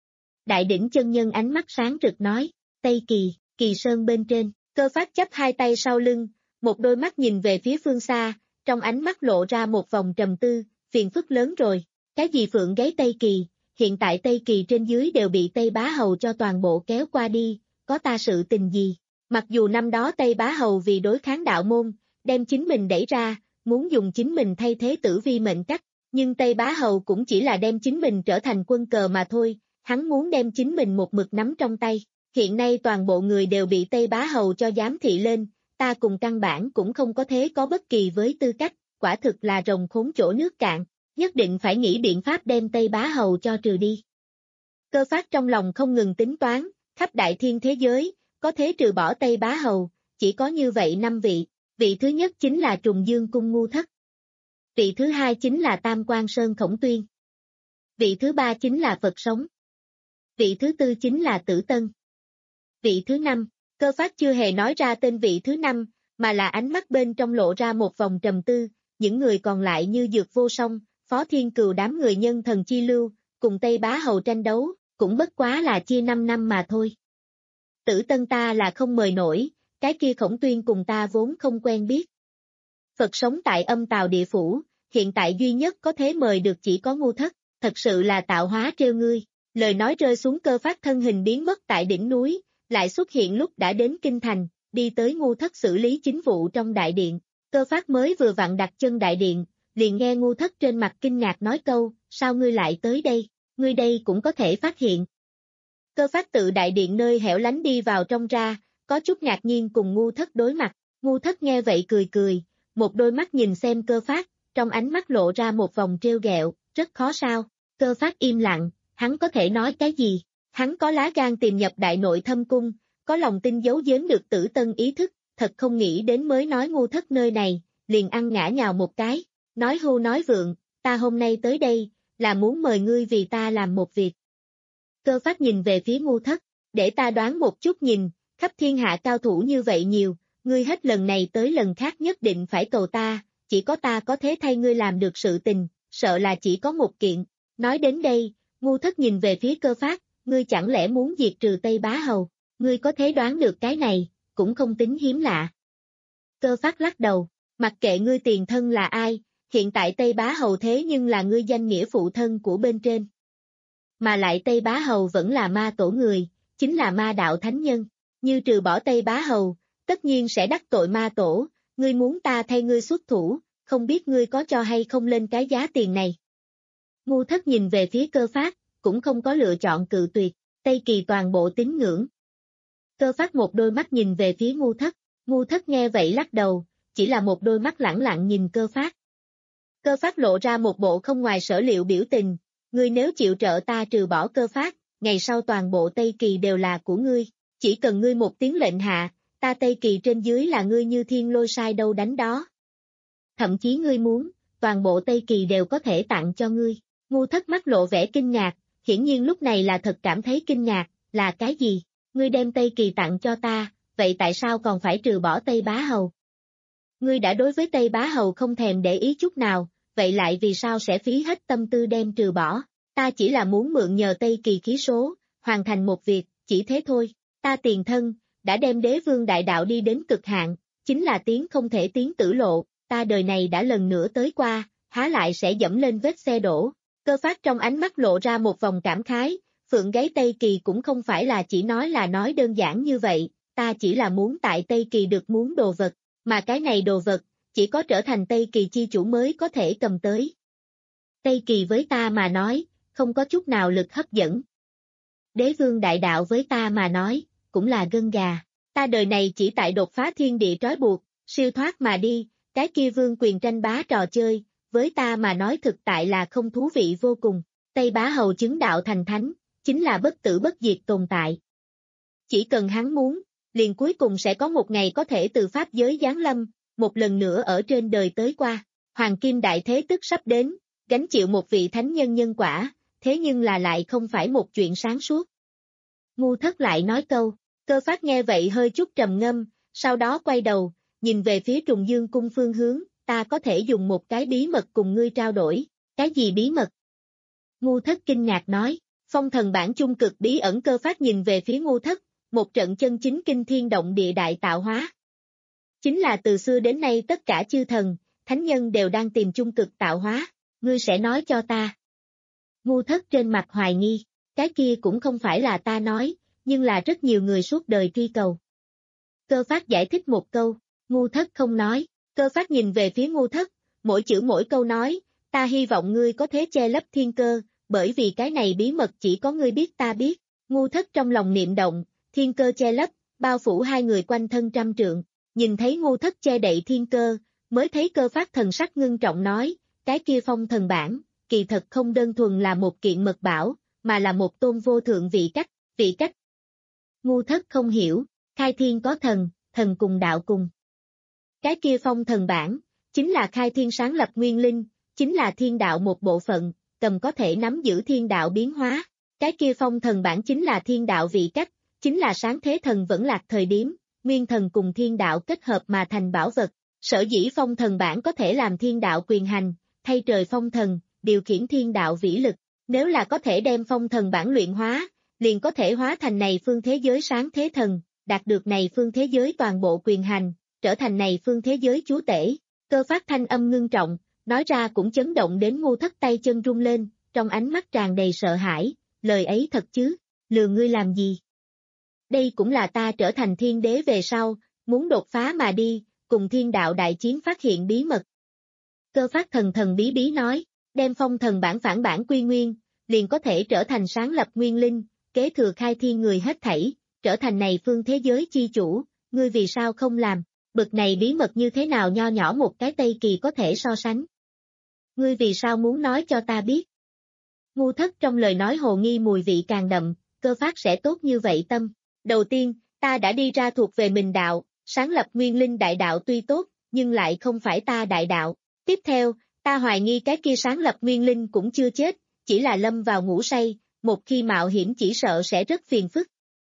Đại đỉnh chân nhân ánh mắt sáng rực nói, Tây Kỳ, Kỳ Sơn bên trên, Cơ Phát chắp hai tay sau lưng, một đôi mắt nhìn về phía phương xa, trong ánh mắt lộ ra một vòng trầm tư, phiền phức lớn rồi, cái gì phượng gáy Tây Kỳ, hiện tại Tây Kỳ trên dưới đều bị Tây Bá Hầu cho toàn bộ kéo qua đi, có ta sự tình gì, mặc dù năm đó Tây Bá Hầu vì đối kháng đạo môn, đem chính mình đẩy ra, muốn dùng chính mình thay thế Tử Vi mệnh cách, nhưng Tây Bá Hầu cũng chỉ là đem chính mình trở thành quân cờ mà thôi, hắn muốn đem chính mình một mực nắm trong tay. Hiện nay toàn bộ người đều bị Tây Bá Hầu cho giám thị lên, ta cùng căn bản cũng không có thế có bất kỳ với tư cách, quả thực là rồng khốn chỗ nước cạn, nhất định phải nghĩ biện pháp đem Tây Bá Hầu cho trừ đi. Cơ Phát trong lòng không ngừng tính toán, khắp đại thiên thế giới, có thế trừ bỏ Tây Bá Hầu, chỉ có như vậy năm vị, vị thứ nhất chính là Trùng Dương Cung Ngu Thất. Vị thứ hai chính là Tam Quan Sơn Khổng Tuyên. Vị thứ ba chính là Phật Sống. Vị thứ tư chính là Tử Tân. Vị thứ năm, Cơ Phát chưa hề nói ra tên vị thứ năm, mà là ánh mắt bên trong lộ ra một vòng trầm tư, những người còn lại như Dược Vô Song, Phó Thiên Cừu đám người nhân thần chi lưu, cùng Tây Bá Hầu tranh đấu, cũng bất quá là chia năm năm mà thôi. Tử Tân ta là không mời nổi, cái kia Khổng Tuyên cùng ta vốn không quen biết. Phật Sống tại Âm Tào địa phủ, hiện tại duy nhất có thể mời được chỉ có Ngu Thất, thật sự là tạo hóa trêu ngươi. Lời nói rơi xuống, Cơ Phát thân hình biến mất tại đỉnh núi, lại xuất hiện lúc đã đến kinh thành, đi tới Ngu Thất xử lý chính vụ trong đại điện. Cơ Phát mới vừa vặn đặt chân đại điện, liền nghe Ngu Thất trên mặt kinh ngạc nói câu, sao ngươi lại tới đây, ngươi đây cũng có thể phát hiện. Cơ Phát tự đại điện nơi hẻo lánh đi vào trong ra, có chút ngạc nhiên cùng Ngu Thất đối mặt, Ngu Thất nghe vậy cười cười, một đôi mắt nhìn xem Cơ Phát, trong ánh mắt lộ ra một vòng trêu ghẹo, rất khó sao. Cơ Phát im lặng, hắn có thể nói cái gì, hắn có lá gan tìm nhập đại nội thâm cung, có lòng tin giấu giếm được Tử Tân ý thức, thật không nghĩ đến mới nói Ngu Thất nơi này, liền ăn ngã nhào một cái, nói hưu nói vượng, ta hôm nay tới đây, là muốn mời ngươi vì ta làm một việc. Cơ Phát nhìn về phía Ngu Thất, để ta đoán một chút nhìn, khắp thiên hạ cao thủ như vậy nhiều, ngươi hết lần này tới lần khác nhất định phải cầu ta, chỉ có ta có thể thay ngươi làm được sự tình, sợ là chỉ có một kiện. Nói đến đây, Ngu Thất nhìn về phía Cơ Phát, ngươi chẳng lẽ muốn diệt trừ Tây Bá Hầu, ngươi có thể đoán được cái này, cũng không tính hiếm lạ. Cơ Phát lắc đầu, mặc kệ ngươi tiền thân là ai, hiện tại Tây Bá Hầu thế nhưng là ngươi danh nghĩa phụ thân của bên trên. Mà lại Tây Bá Hầu vẫn là ma tổ người, chính là ma đạo thánh nhân, như trừ bỏ Tây Bá Hầu, tất nhiên sẽ đắc tội ma tổ, ngươi muốn ta thay ngươi xuất thủ, không biết ngươi có cho hay không lên cái giá tiền này. Ngu Thất nhìn về phía Cơ Phát, cũng không có lựa chọn cự tuyệt, Tây Kỳ toàn bộ tín ngưỡng. Cơ Phát một đôi mắt nhìn về phía Ngu Thất, Ngu Thất nghe vậy lắc đầu, chỉ là một đôi mắt lẳng lặng nhìn Cơ Phát. Cơ Phát lộ ra một bộ không ngoài sở liệu biểu tình, ngươi nếu chịu trợ ta trừ bỏ Cơ Phát, ngày sau toàn bộ Tây Kỳ đều là của ngươi, chỉ cần ngươi một tiếng lệnh hạ, ta Tây Kỳ trên dưới là ngươi như thiên lôi sai đâu đánh đó. Thậm chí ngươi muốn, toàn bộ Tây Kỳ đều có thể tặng cho ngươi. Ngu Thất mắt lộ vẻ kinh ngạc, hiển nhiên lúc này là thật cảm thấy kinh ngạc, là cái gì? Ngươi đem Tây Kỳ tặng cho ta, vậy tại sao còn phải trừ bỏ Tây Bá Hầu? Ngươi đã đối với Tây Bá Hầu không thèm để ý chút nào, vậy lại vì sao sẽ phí hết tâm tư đem trừ bỏ? Ta chỉ là muốn mượn nhờ Tây Kỳ khí số, hoàn thành một việc, chỉ thế thôi. Ta tiền thân, đã đem đế vương đại đạo đi đến cực hạn, chính là tiến không thể tiến tử lộ, ta đời này đã lần nữa tới qua, há lại sẽ dẫm lên vết xe đổ. Cơ Phát trong ánh mắt lộ ra một vòng cảm khái, phượng gáy Tây Kỳ cũng không phải là chỉ nói là nói đơn giản như vậy, ta chỉ là muốn tại Tây Kỳ được muốn đồ vật, mà cái này đồ vật, chỉ có trở thành Tây Kỳ chi chủ mới có thể cầm tới. Tây Kỳ với ta mà nói, không có chút nào lực hấp dẫn. Đế vương đại đạo với ta mà nói, cũng là gân gà, ta đời này chỉ tại đột phá thiên địa trói buộc, siêu thoát mà đi, cái kia vương quyền tranh bá trò chơi, với ta mà nói thực tại là không thú vị vô cùng, Tây Bá Hầu chứng đạo thành thánh, chính là bất tử bất diệt tồn tại. Chỉ cần hắn muốn, liền cuối cùng sẽ có một ngày có thể từ pháp giới giáng lâm, một lần nữa ở trên đời tới qua, Hoàng Kim Đại Thế tức sắp đến, gánh chịu một vị thánh nhân nhân quả, thế nhưng là lại không phải một chuyện sáng suốt. Ngu Thất lại nói câu, Cơ Phát nghe vậy hơi chút trầm ngâm, sau đó quay đầu, nhìn về phía Trùng Dương cung phương hướng, ta có thể dùng một cái bí mật cùng ngươi trao đổi. Cái gì bí mật? Ngu Thất kinh ngạc nói, phong thần bản chung cực bí ẩn. Cơ Phát nhìn về phía Ngu Thất, một trận chân chính kinh thiên động địa đại tạo hóa. Chính là từ xưa đến nay tất cả chư thần, thánh nhân đều đang tìm chung cực tạo hóa, ngươi sẽ nói cho ta. Ngu Thất trên mặt hoài nghi, cái kia cũng không phải là ta nói, nhưng là rất nhiều người suốt đời truy cầu. Cơ Phát giải thích một câu, Ngu Thất không nói, Cơ Phát nhìn về phía Ngu Thất, mỗi chữ mỗi câu nói, ta hy vọng ngươi có thể che lấp thiên cơ, bởi vì cái này bí mật chỉ có ngươi biết ta biết. Ngu Thất trong lòng niệm động, thiên cơ che lấp, bao phủ hai người quanh thân trăm trượng, nhìn thấy Ngu Thất che đậy thiên cơ, mới thấy Cơ Phát thần sắc ngưng trọng nói, cái kia phong thần bản, kỳ thật không đơn thuần là một kiện mật bảo, mà là một tôn vô thượng vị cách, vị cách. Ngu Thất không hiểu, khai thiên có thần, thần cùng đạo cùng. Cái kia phong thần bản, chính là khai thiên sáng lập nguyên linh, chính là thiên đạo một bộ phận, cầm có thể nắm giữ thiên đạo biến hóa. Cái kia phong thần bản chính là thiên đạo vị cách, chính là sáng thế thần vẫn lạc thời điểm, nguyên thần cùng thiên đạo kết hợp mà thành bảo vật. Sở dĩ phong thần bản có thể làm thiên đạo quyền hành, thay trời phong thần, điều khiển thiên đạo vĩ lực. Nếu là có thể đem phong thần bản luyện hóa, liền có thể hóa thành này phương thế giới sáng thế thần, đạt được này phương thế giới toàn bộ quyền hành, trở thành này phương thế giới chúa tể. Cơ Phát thanh âm ngưng trọng, nói ra cũng chấn động đến Ngu Thất tay chân run lên, trong ánh mắt tràn đầy sợ hãi, lời ấy thật chứ, lừa ngươi làm gì? Đây cũng là ta trở thành thiên đế về sau, muốn đột phá mà đi, cùng thiên đạo đại chiến phát hiện bí mật. Cơ Phát thần thần bí bí nói, đem phong thần bản phản bản quy nguyên, liền có thể trở thành sáng lập nguyên linh, kế thừa khai thiên người hết thảy, trở thành này phương thế giới chi chủ, ngươi vì sao không làm, bực này bí mật như thế nào nho nhỏ một cái Tây Kỳ có thể so sánh. Ngươi vì sao muốn nói cho ta biết? Ngu Thất trong lời nói hồ nghi mùi vị càng đậm, Cơ Phát sẽ tốt như vậy tâm. Đầu tiên, ta đã đi ra thuộc về mình đạo, sáng lập nguyên linh đại đạo tuy tốt, nhưng lại không phải ta đại đạo. Tiếp theo, ta hoài nghi cái kia sáng lập nguyên linh cũng chưa chết, chỉ là lâm vào ngủ say, một khi mạo hiểm chỉ sợ sẽ rất phiền phức.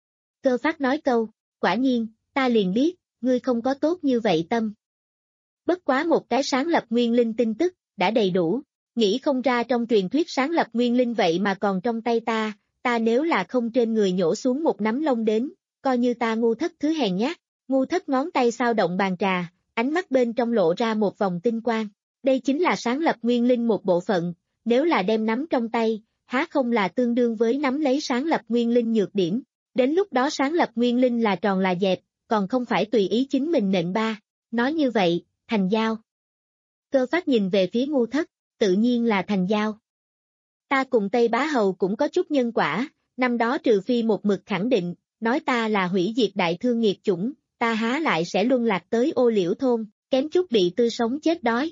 Cơ Phát nói câu, quả nhiên, ta liền biết, ngươi không có tốt như vậy tâm. Bất quá một cái sáng lập nguyên linh tin tức, đã đầy đủ, nghĩ không ra trong truyền thuyết sáng lập nguyên linh vậy mà còn trong tay ta, ta nếu là không trên người nhổ xuống một nắm lông đến, coi như ta Ngu Thất thứ hèn nhát. Ngu Thất ngón tay sao động bàn trà, ánh mắt bên trong lộ ra một vòng tinh quang. Đây chính là sáng lập nguyên linh một bộ phận, nếu là đem nắm trong tay, há không là tương đương với nắm lấy sáng lập nguyên linh nhược điểm. Đến lúc đó sáng lập nguyên linh là tròn là dẹp, còn không phải tùy ý chính mình nện ba. Nói như vậy, thành giao. Cơ Phát nhìn về phía Ngu Thất, tự nhiên là thành giao. Ta cùng Tây Bá Hầu cũng có chút nhân quả, năm đó trừ phi một mực khẳng định, nói ta là hủy diệt đại thương nghiệt chủng, ta há lại sẽ luân lạc tới Ô Liễu thôn, kém chút bị tươi sống chết đói.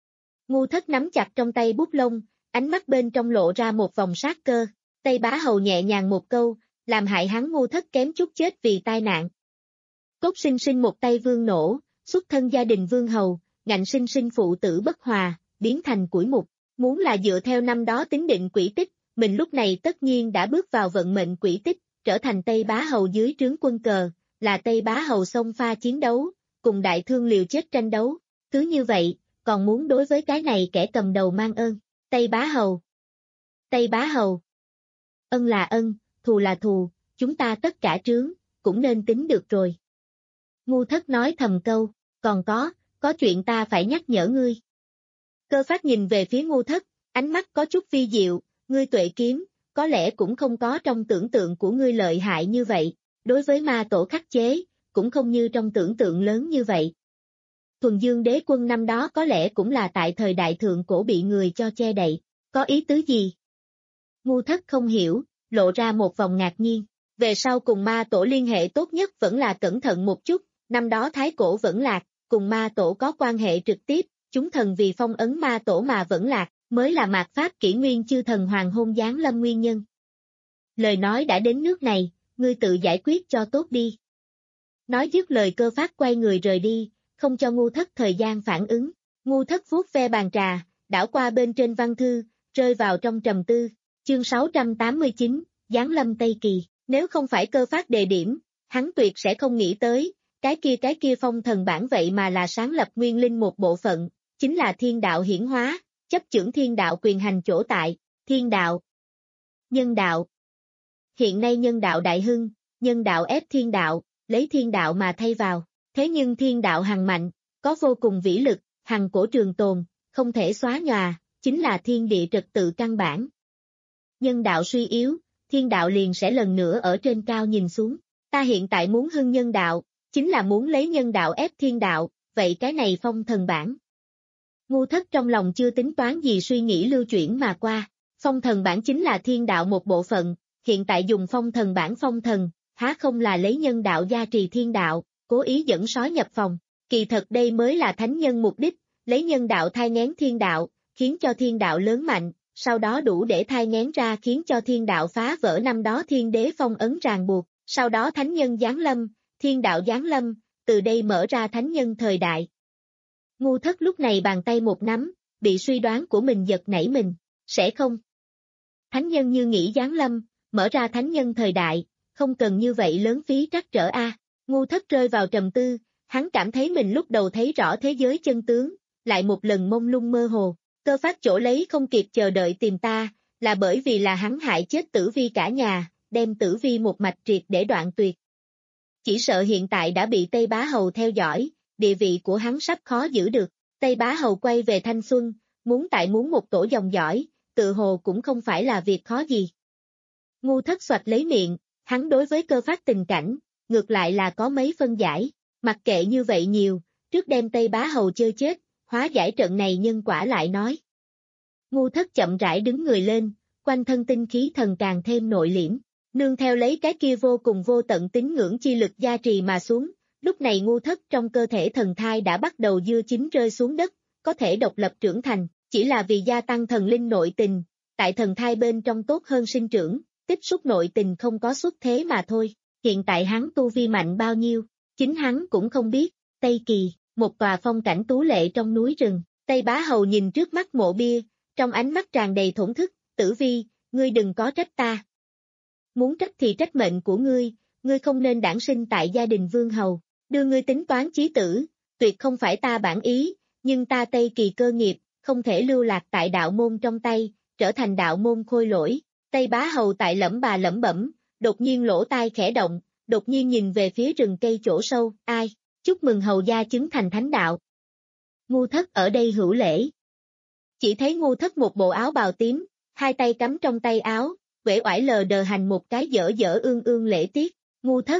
Ngu Thất nắm chặt trong tay bút lông, ánh mắt bên trong lộ ra một vòng sát cơ, Tây Bá Hầu nhẹ nhàng một câu, làm hại hắn Ngu Thất kém chút chết vì tai nạn. Cốt sinh sinh một tay vương nổ, xuất thân gia đình vương hầu, ngạnh sinh sinh phụ tử bất hòa, biến thành củi mục, muốn là dựa theo năm đó tính định quỹ tích, mình lúc này tất nhiên đã bước vào vận mệnh quỹ tích, trở thành Tây Bá Hầu dưới trướng quân cờ, là Tây Bá Hầu xông pha chiến đấu, cùng đại thương liều chết tranh đấu, cứ như vậy, còn muốn đối với cái này kẻ cầm đầu mang ơn, Tây Bá Hầu. Tây Bá Hầu. Ân là ân, thù là thù, chúng ta tất cả trướng, cũng nên tính được rồi. Ngu Thất nói thầm câu, còn có, có chuyện ta phải nhắc nhở ngươi. Cơ Phát nhìn về phía Ngu Thất, ánh mắt có chút vi diệu, ngươi tuệ kiếm, có lẽ cũng không có trong tưởng tượng của ngươi lợi hại như vậy, đối với ma tổ khắc chế, cũng không như trong tưởng tượng lớn như vậy. Thuần Dương đế quân năm đó có lẽ cũng là tại thời đại thượng cổ bị người cho che đậy, có ý tứ gì? Ngu Thất không hiểu, lộ ra một vòng ngạc nhiên, về sau cùng ma tổ liên hệ tốt nhất vẫn là cẩn thận một chút, năm đó thái cổ vẫn lạc, cùng ma tổ có quan hệ trực tiếp, chúng thần vì phong ấn ma tổ mà vẫn lạc, mới là mạt pháp kỷ nguyên chư thần hoàng hôn giáng lâm nguyên nhân. Lời nói đã đến nước này, ngươi tự giải quyết cho tốt đi. Nói dứt lời Cơ Phát quay người rời đi, không cho Ngu Thất thời gian phản ứng. Ngu Thất vuốt ve bàn trà, đảo qua bên trên văn thư, rơi vào trong trầm tư. Chương sáu trăm tám mươi chín, Giáng lâm Tây Kỳ. Nếu không phải Cơ Phát đề điểm, hắn tuyệt sẽ không nghĩ tới, cái kia cái kia phong thần bản vậy mà là sáng lập nguyên linh một bộ phận, chính là thiên đạo hiển hóa, chấp chưởng thiên đạo quyền hành chỗ tại, thiên đạo, nhân đạo. Hiện nay nhân đạo đại hưng, nhân đạo ép thiên đạo, lấy thiên đạo mà thay vào, thế nhưng thiên đạo hằng mạnh, có vô cùng vĩ lực, hằng cổ trường tồn, không thể xóa nhòa, chính là thiên địa trật tự căn bản. Nhân đạo suy yếu, thiên đạo liền sẽ lần nữa ở trên cao nhìn xuống. Ta hiện tại muốn hưng nhân đạo, chính là muốn lấy nhân đạo ép thiên đạo, vậy cái này phong thần bản. Ngu Thất trong lòng chưa tính toán gì suy nghĩ lưu chuyển mà qua, phong thần bản chính là thiên đạo một bộ phận, hiện tại dùng phong thần bản phong thần, há không là lấy nhân đạo gia trì thiên đạo, cố ý dẫn sói nhập phòng, kỳ thật đây mới là thánh nhân mục đích, lấy nhân đạo thai nghén thiên đạo, khiến cho thiên đạo lớn mạnh, sau đó đủ để thai nghén ra khiến cho thiên đạo phá vỡ năm đó thiên đế phong ấn ràng buộc, sau đó thánh nhân giáng lâm, thiên đạo giáng lâm, từ đây mở ra thánh nhân thời đại. Ngu Thất lúc này bàn tay một nắm, bị suy đoán của mình giật nảy mình, sẽ không. Thánh nhân như nghĩ giáng lâm, mở ra thánh nhân thời đại, không cần như vậy lớn phí trắc trở a. À. Ngu Thất rơi vào trầm tư, hắn cảm thấy mình lúc đầu thấy rõ thế giới chân tướng, lại một lần mông lung mơ hồ, cơ phát chỗ lấy không kịp chờ đợi tìm ta, là bởi vì là hắn hại chết Tử Vi cả nhà, đem Tử Vi một mạch triệt để đoạn tuyệt. Chỉ sợ hiện tại đã bị Tây Bá Hầu theo dõi, địa vị của hắn sắp khó giữ được. Tây Bá Hầu quay về thanh xuân, muốn tại muốn một tổ dòng dõi, tự hồ cũng không phải là việc khó gì. Ngu Thất xoạch lấy miệng, hắn đối với cơ phát tình cảnh, ngược lại là có mấy phân giải, mặc kệ như vậy nhiều, trước đem Tây Bá Hầu chơi chết, hóa giải trận này nhân quả lại nói. Ngu Thất chậm rãi đứng người lên, quanh thân tinh khí thần càng thêm nội liễm, nương theo lấy cái kia vô cùng vô tận tín ngưỡng chi lực gia trì mà xuống, lúc này Ngu Thất trong cơ thể thần thai đã bắt đầu dưa chín rơi xuống đất, có thể độc lập trưởng thành, chỉ là vì gia tăng thần linh nội tình, tại thần thai bên trong tốt hơn sinh trưởng, tiếp xúc nội tình không có xuất thế mà thôi, hiện tại hắn tu vi mạnh bao nhiêu, chính hắn cũng không biết. Tây Kỳ, một tòa phong cảnh tú lệ trong núi rừng, Tây Bá Hầu nhìn trước mắt mộ bia, trong ánh mắt tràn đầy thổn thức, Tử Vi, ngươi đừng có trách ta. Muốn trách thì trách mệnh của ngươi, ngươi không nên đản sinh tại gia đình vương hầu, đưa ngươi tính toán chí tử, tuyệt không phải ta bản ý, nhưng ta Tây Kỳ cơ nghiệp, không thể lưu lạc tại đạo môn trong tay, trở thành đạo môn khôi lỗi. Tây Bá Hầu tại lẩm bà lẩm bẩm, đột nhiên lỗ tai khẽ động, đột nhiên nhìn về phía rừng cây chỗ sâu, ai, chúc mừng hầu gia chứng thành thánh đạo. Ngu Thất ở đây hữu lễ. Chỉ thấy Ngu Thất một bộ áo bào tím, hai tay cắm trong tay áo, uể oải lờ đờ hành một cái dở dở ương ương lễ tiết. Ngu Thất,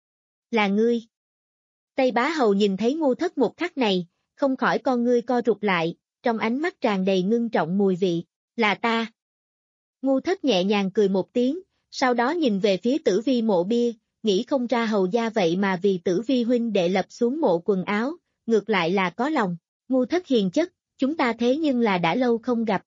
là ngươi. Tây Bá Hầu nhìn thấy Ngu Thất một khắc này, không khỏi con ngươi co rụt lại, trong ánh mắt tràn đầy ngưng trọng mùi vị, là ta. Ngu Thất nhẹ nhàng cười một tiếng, sau đó nhìn về phía Tử Vi mộ bia, nghĩ không ra hầu gia vậy mà vì Tử Vi huynh đệ lập xuống mộ quần áo, ngược lại là có lòng. Ngu Thất hiền chất, chúng ta thế nhưng là đã lâu không gặp.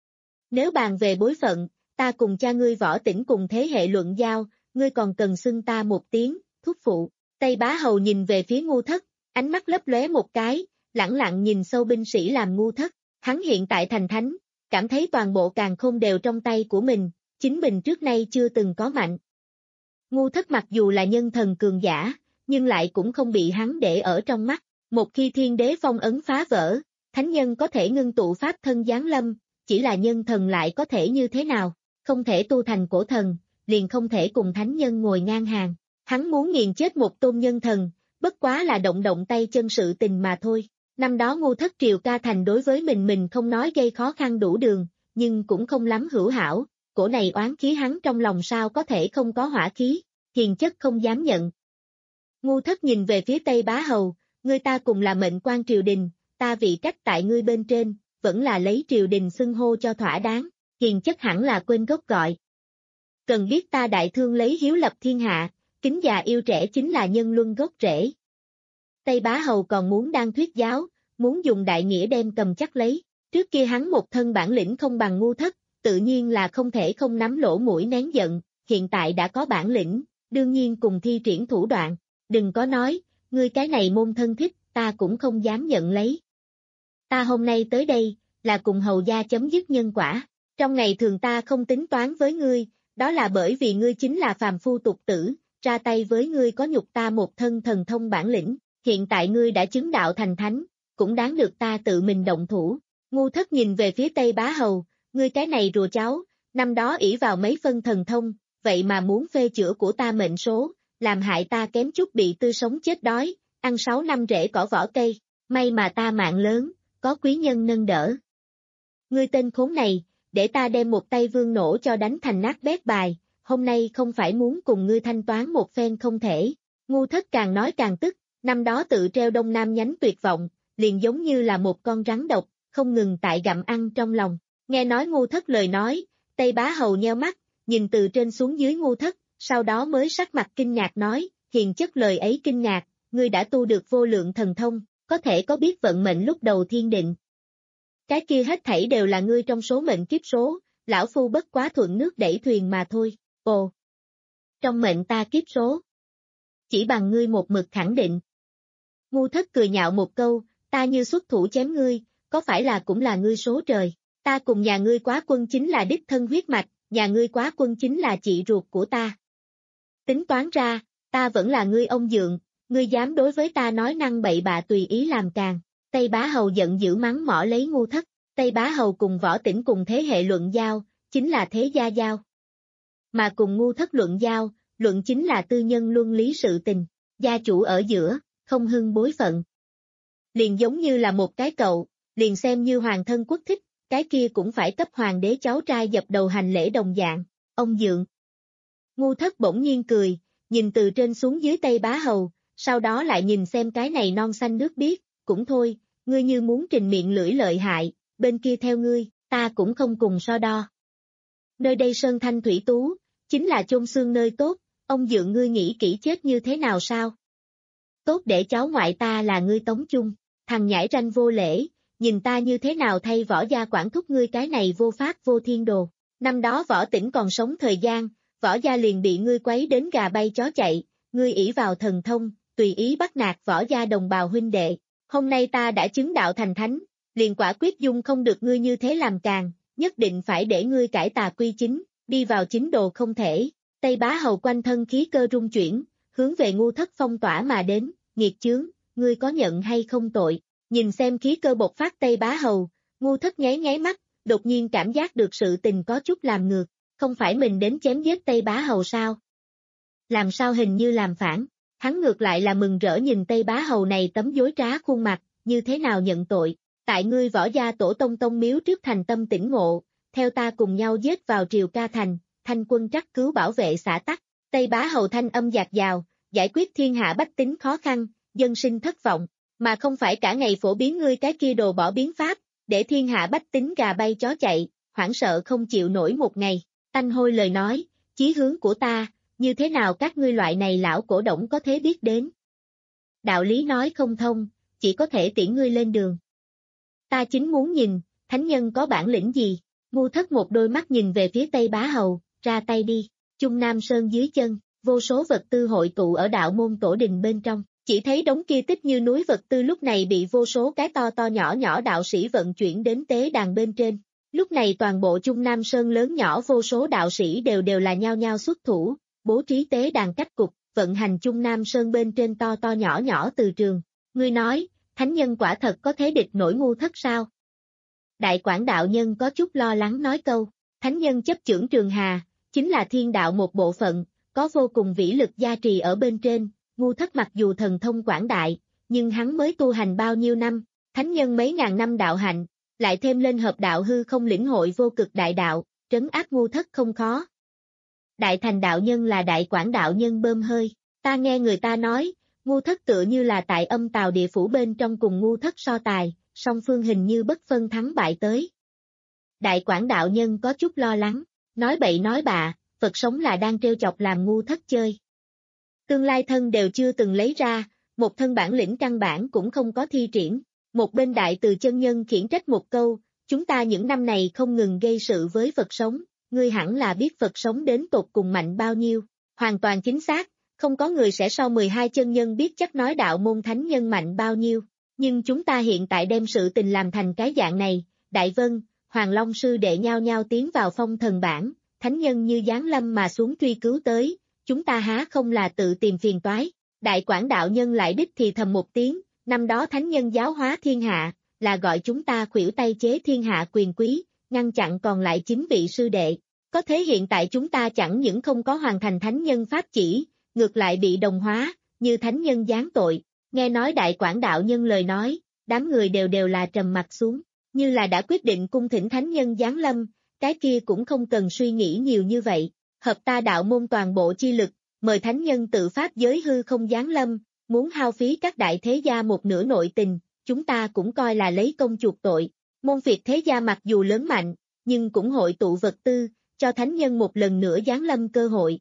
Nếu bàn về bối phận, ta cùng cha ngươi Võ Tĩnh cùng thế hệ luận giao, ngươi còn cần xưng ta một tiếng, thúc phụ. Tây Bá Hầu nhìn về phía Ngu Thất, ánh mắt lấp lóe một cái, lẳng lặng nhìn sâu binh sĩ làm Ngu Thất, hắn hiện tại thành thánh, cảm thấy toàn bộ càn khôn đều trong tay của mình, chính mình trước nay chưa từng có mạnh. Ngu Thất mặc dù là nhân thần cường giả, nhưng lại cũng không bị hắn để ở trong mắt, một khi thiên đế phong ấn phá vỡ, thánh nhân có thể ngưng tụ pháp thân giáng lâm, chỉ là nhân thần lại có thể như thế nào, không thể tu thành cổ thần, liền không thể cùng thánh nhân ngồi ngang hàng. Hắn muốn nghiền chết một tôn nhân thần, bất quá là động động tay chân sự tình mà thôi. Năm đó Ngu Thất triều ca thành đối với mình mình không nói gây khó khăn đủ đường, nhưng cũng không lắm hữu hảo, cổ này oán khí hắn trong lòng sao có thể không có hỏa khí, hiền chất không dám nhận. Ngu Thất nhìn về phía Tây Bá Hầu, ngươi ta cùng là mệnh quan triều đình, ta vị trách tại ngươi bên trên, vẫn là lấy triều đình xưng hô cho thỏa đáng, hiền chất hẳn là quên gốc gọi. Cần biết ta đại thương lấy hiếu lập thiên hạ, kính già yêu trẻ chính là nhân luân gốc rễ. Tây Bá Hầu còn muốn đang thuyết giáo, muốn dùng đại nghĩa đem cầm chắc lấy, trước kia hắn một thân bản lĩnh không bằng Ngu Thất, tự nhiên là không thể không nắm lỗ mũi nén giận, hiện tại đã có bản lĩnh, đương nhiên cùng thi triển thủ đoạn, đừng có nói, ngươi cái này môn thân thích, ta cũng không dám nhận lấy. Ta hôm nay tới đây, là cùng hầu gia chấm dứt nhân quả, trong ngày thường ta không tính toán với ngươi, đó là bởi vì ngươi chính là phàm phu tục tử, ra tay với ngươi có nhục ta một thân thần thông bản lĩnh, hiện tại ngươi đã chứng đạo thành thánh, cũng đáng được ta tự mình động thủ. Ngu Thất nhìn về phía Tây Bá Hầu, ngươi cái này rùa cháu, năm đó ỷ vào mấy phân thần thông, vậy mà muốn phê chữa của ta mệnh số, làm hại ta kém chút bị tư sống chết đói, ăn sáu năm rễ cỏ vỏ cây, may mà ta mạng lớn, có quý nhân nâng đỡ. Ngươi tên khốn này, để ta đem một tay vương nổ cho đánh thành nát bét bài, hôm nay không phải muốn cùng ngươi thanh toán một phen không thể. Ngu Thất càng nói càng tức, năm đó tự treo đông nam nhánh tuyệt vọng, liền giống như là một con rắn độc, không ngừng tại gặm ăn trong lòng. Nghe nói Ngu Thất lời nói, Tây Bá Hầu nheo mắt, nhìn từ trên xuống dưới Ngu Thất, sau đó mới sắc mặt kinh ngạc nói, hiền chất lời ấy kinh ngạc, ngươi đã tu được vô lượng thần thông, có thể có biết vận mệnh lúc đầu thiên định. Cái kia hết thảy đều là ngươi trong số mệnh kiếp số, lão phu bất quá thuận nước đẩy thuyền mà thôi. Ồ! Trong mệnh ta kiếp số. Chỉ bằng ngươi một mực khẳng định. Ngu Thất cười nhạo một câu, ta như xuất thủ chém ngươi, có phải là cũng là ngươi số trời, ta cùng nhà ngươi Quá Quân chính là đích thân huyết mạch, nhà ngươi Quá Quân chính là chị ruột của ta. Tính toán ra, ta vẫn là ngươi ông dượng, ngươi dám đối với ta nói năng bậy bạ tùy ý làm càng. Tây Bá Hầu giận dữ mắng mỏ lấy Ngu Thất, Tây Bá Hầu cùng Võ Tĩnh cùng thế hệ luận giao, chính là thế gia giao. Mà cùng Ngu Thất luận giao, luận chính là tư nhân luân lý sự tình, gia chủ ở giữa, không hưng bối phận. Liền giống như là một cái cậu, liền xem như hoàng thân quốc thích, cái kia cũng phải cấp hoàng đế cháu trai dập đầu hành lễ đồng dạng, ông dượng. Ngu Thất bỗng nhiên cười, nhìn từ trên xuống dưới Tây Bá Hầu, sau đó lại nhìn xem cái này non xanh nước biếc, cũng thôi, ngươi như muốn trình miệng lưỡi lợi hại, bên kia theo ngươi, ta cũng không cùng so đo. Nơi đây sơn thanh thủy tú, chính là chôn xương nơi tốt, ông dượng ngươi nghĩ kỹ chết như thế nào sao? Tốt để cháu ngoại ta là ngươi tống chung, thằng nhãi ranh vô lễ, nhìn ta như thế nào thay Võ gia quản thúc ngươi cái này vô pháp vô thiên đồ. Năm đó Võ Tĩnh còn sống thời gian, Võ gia liền bị ngươi quấy đến gà bay chó chạy, ngươi ỷ vào thần thông, tùy ý bắt nạt Võ gia đồng bào huynh đệ. Hôm nay ta đã chứng đạo thành thánh, liền quả quyết dung không được ngươi như thế làm càng, nhất định phải để ngươi cải tà quy chính, đi vào chính đồ không thể. Tây Bá Hầu quanh thân khí cơ rung chuyển, hướng về Ngu Thất phong tỏa mà đến, nghiệt chướng, ngươi có nhận hay không tội? Nhìn xem khí cơ bộc phát Tây Bá Hầu, Ngu Thất nháy nháy mắt, đột nhiên cảm giác được sự tình có chút làm ngược, không phải mình đến chém giết Tây Bá Hầu sao? Làm sao hình như làm phản? Hắn ngược lại là mừng rỡ nhìn Tây Bá Hầu này tấm dối trá khuôn mặt, như thế nào nhận tội, tại ngươi Võ gia tổ tông tông miếu trước thành tâm tỉnh ngộ, theo ta cùng nhau giết vào triều ca thành, thanh quân trắc cứu bảo vệ xã tắc. Tây Bá Hầu thanh âm dạt dào, giải quyết thiên hạ bách tính khó khăn, dân sinh thất vọng, mà không phải cả ngày phổ biến ngươi cái kia đồ bỏ biến pháp, để thiên hạ bách tính gà bay chó chạy, hoảng sợ không chịu nổi một ngày. Tanh hôi lời nói, chí hướng của ta, như thế nào các ngươi loại này lão cổ động có thể biết đến? Đạo lý nói không thông, chỉ có thể tiễn ngươi lên đường. Ta chính muốn nhìn, thánh nhân có bản lĩnh gì? Ngu Thất một đôi mắt nhìn về phía Tây Bá Hầu, ra tay đi. Trung Nam Sơn dưới chân, vô số vật tư hội tụ ở đạo môn tổ đình bên trong, chỉ thấy đống kia tích như núi vật tư lúc này bị vô số cái to to nhỏ nhỏ đạo sĩ vận chuyển đến tế đàn bên trên. Lúc này toàn bộ Trung Nam Sơn lớn nhỏ vô số đạo sĩ đều đều là nhao nhao xuất thủ, bố trí tế đàn cách cục, vận hành Trung Nam Sơn bên trên to to nhỏ nhỏ từ trường. Ngươi nói, thánh nhân quả thật có thế địch nổi Ngu Thất sao? Đại Quảng đạo nhân có chút lo lắng nói câu, thánh nhân chấp chưởng Trường Hà, chính là thiên đạo một bộ phận, có vô cùng vĩ lực gia trì ở bên trên. Ngu Thất mặc dù thần thông quảng đại, nhưng hắn mới tu hành bao nhiêu năm, thánh nhân mấy ngàn năm đạo hạnh, lại thêm lên hợp đạo hư không lĩnh hội vô cực đại đạo, trấn áp Ngu Thất không khó. Đại Thành đạo nhân là Đại Quảng đạo nhân bơm hơi, ta nghe người ta nói, Ngu Thất tựa như là tại âm tào địa phủ bên trong cùng Ngu Thất so tài, song phương hình như bất phân thắng bại tới. Đại Quảng đạo nhân có chút lo lắng, nói bậy nói bạ, Phật sống là đang trêu chọc làm Ngu Thất chơi. Tương lai thân đều chưa từng lấy ra, một thân bản lĩnh căn bản cũng không có thi triển. Một bên Đại Từ chân nhân khiển trách một câu, chúng ta những năm này không ngừng gây sự với Phật sống, ngươi hẳn là biết Phật sống đến tột cùng mạnh bao nhiêu. Hoàn toàn chính xác, không có người sẽ so mười hai chân nhân biết chắc nói đạo môn thánh nhân mạnh bao nhiêu. Nhưng chúng ta hiện tại đem sự tình làm thành cái dạng này, Đại Vân, Hoàng Long sư đệ nhao nhao tiến vào phong thần bảng, thánh nhân như giáng lâm mà xuống truy cứu tới, chúng ta há không là tự tìm phiền toái. Đại Quảng đạo nhân lại đích thì thầm một tiếng, năm đó thánh nhân giáo hóa thiên hạ, là gọi chúng ta khuỷu tay chế thiên hạ quyền quý, ngăn chặn còn lại chín vị sư đệ. Có thế hiện tại chúng ta chẳng những không có hoàn thành thánh nhân pháp chỉ, ngược lại bị đồng hóa, như thánh nhân giáng tội. Nghe nói Đại Quảng đạo nhân lời nói, đám người đều đều là trầm mặt xuống, như là đã quyết định cung thỉnh thánh nhân giáng lâm, cái kia cũng không cần suy nghĩ nhiều như vậy. Hợp ta đạo môn toàn bộ chi lực, mời thánh nhân tự pháp giới hư không giáng lâm, muốn hao phí các đại thế gia một nửa nội tình, chúng ta cũng coi là lấy công chuộc tội. Môn phiệt thế gia mặc dù lớn mạnh, nhưng cũng hội tụ vật tư, cho thánh nhân một lần nữa giáng lâm cơ hội.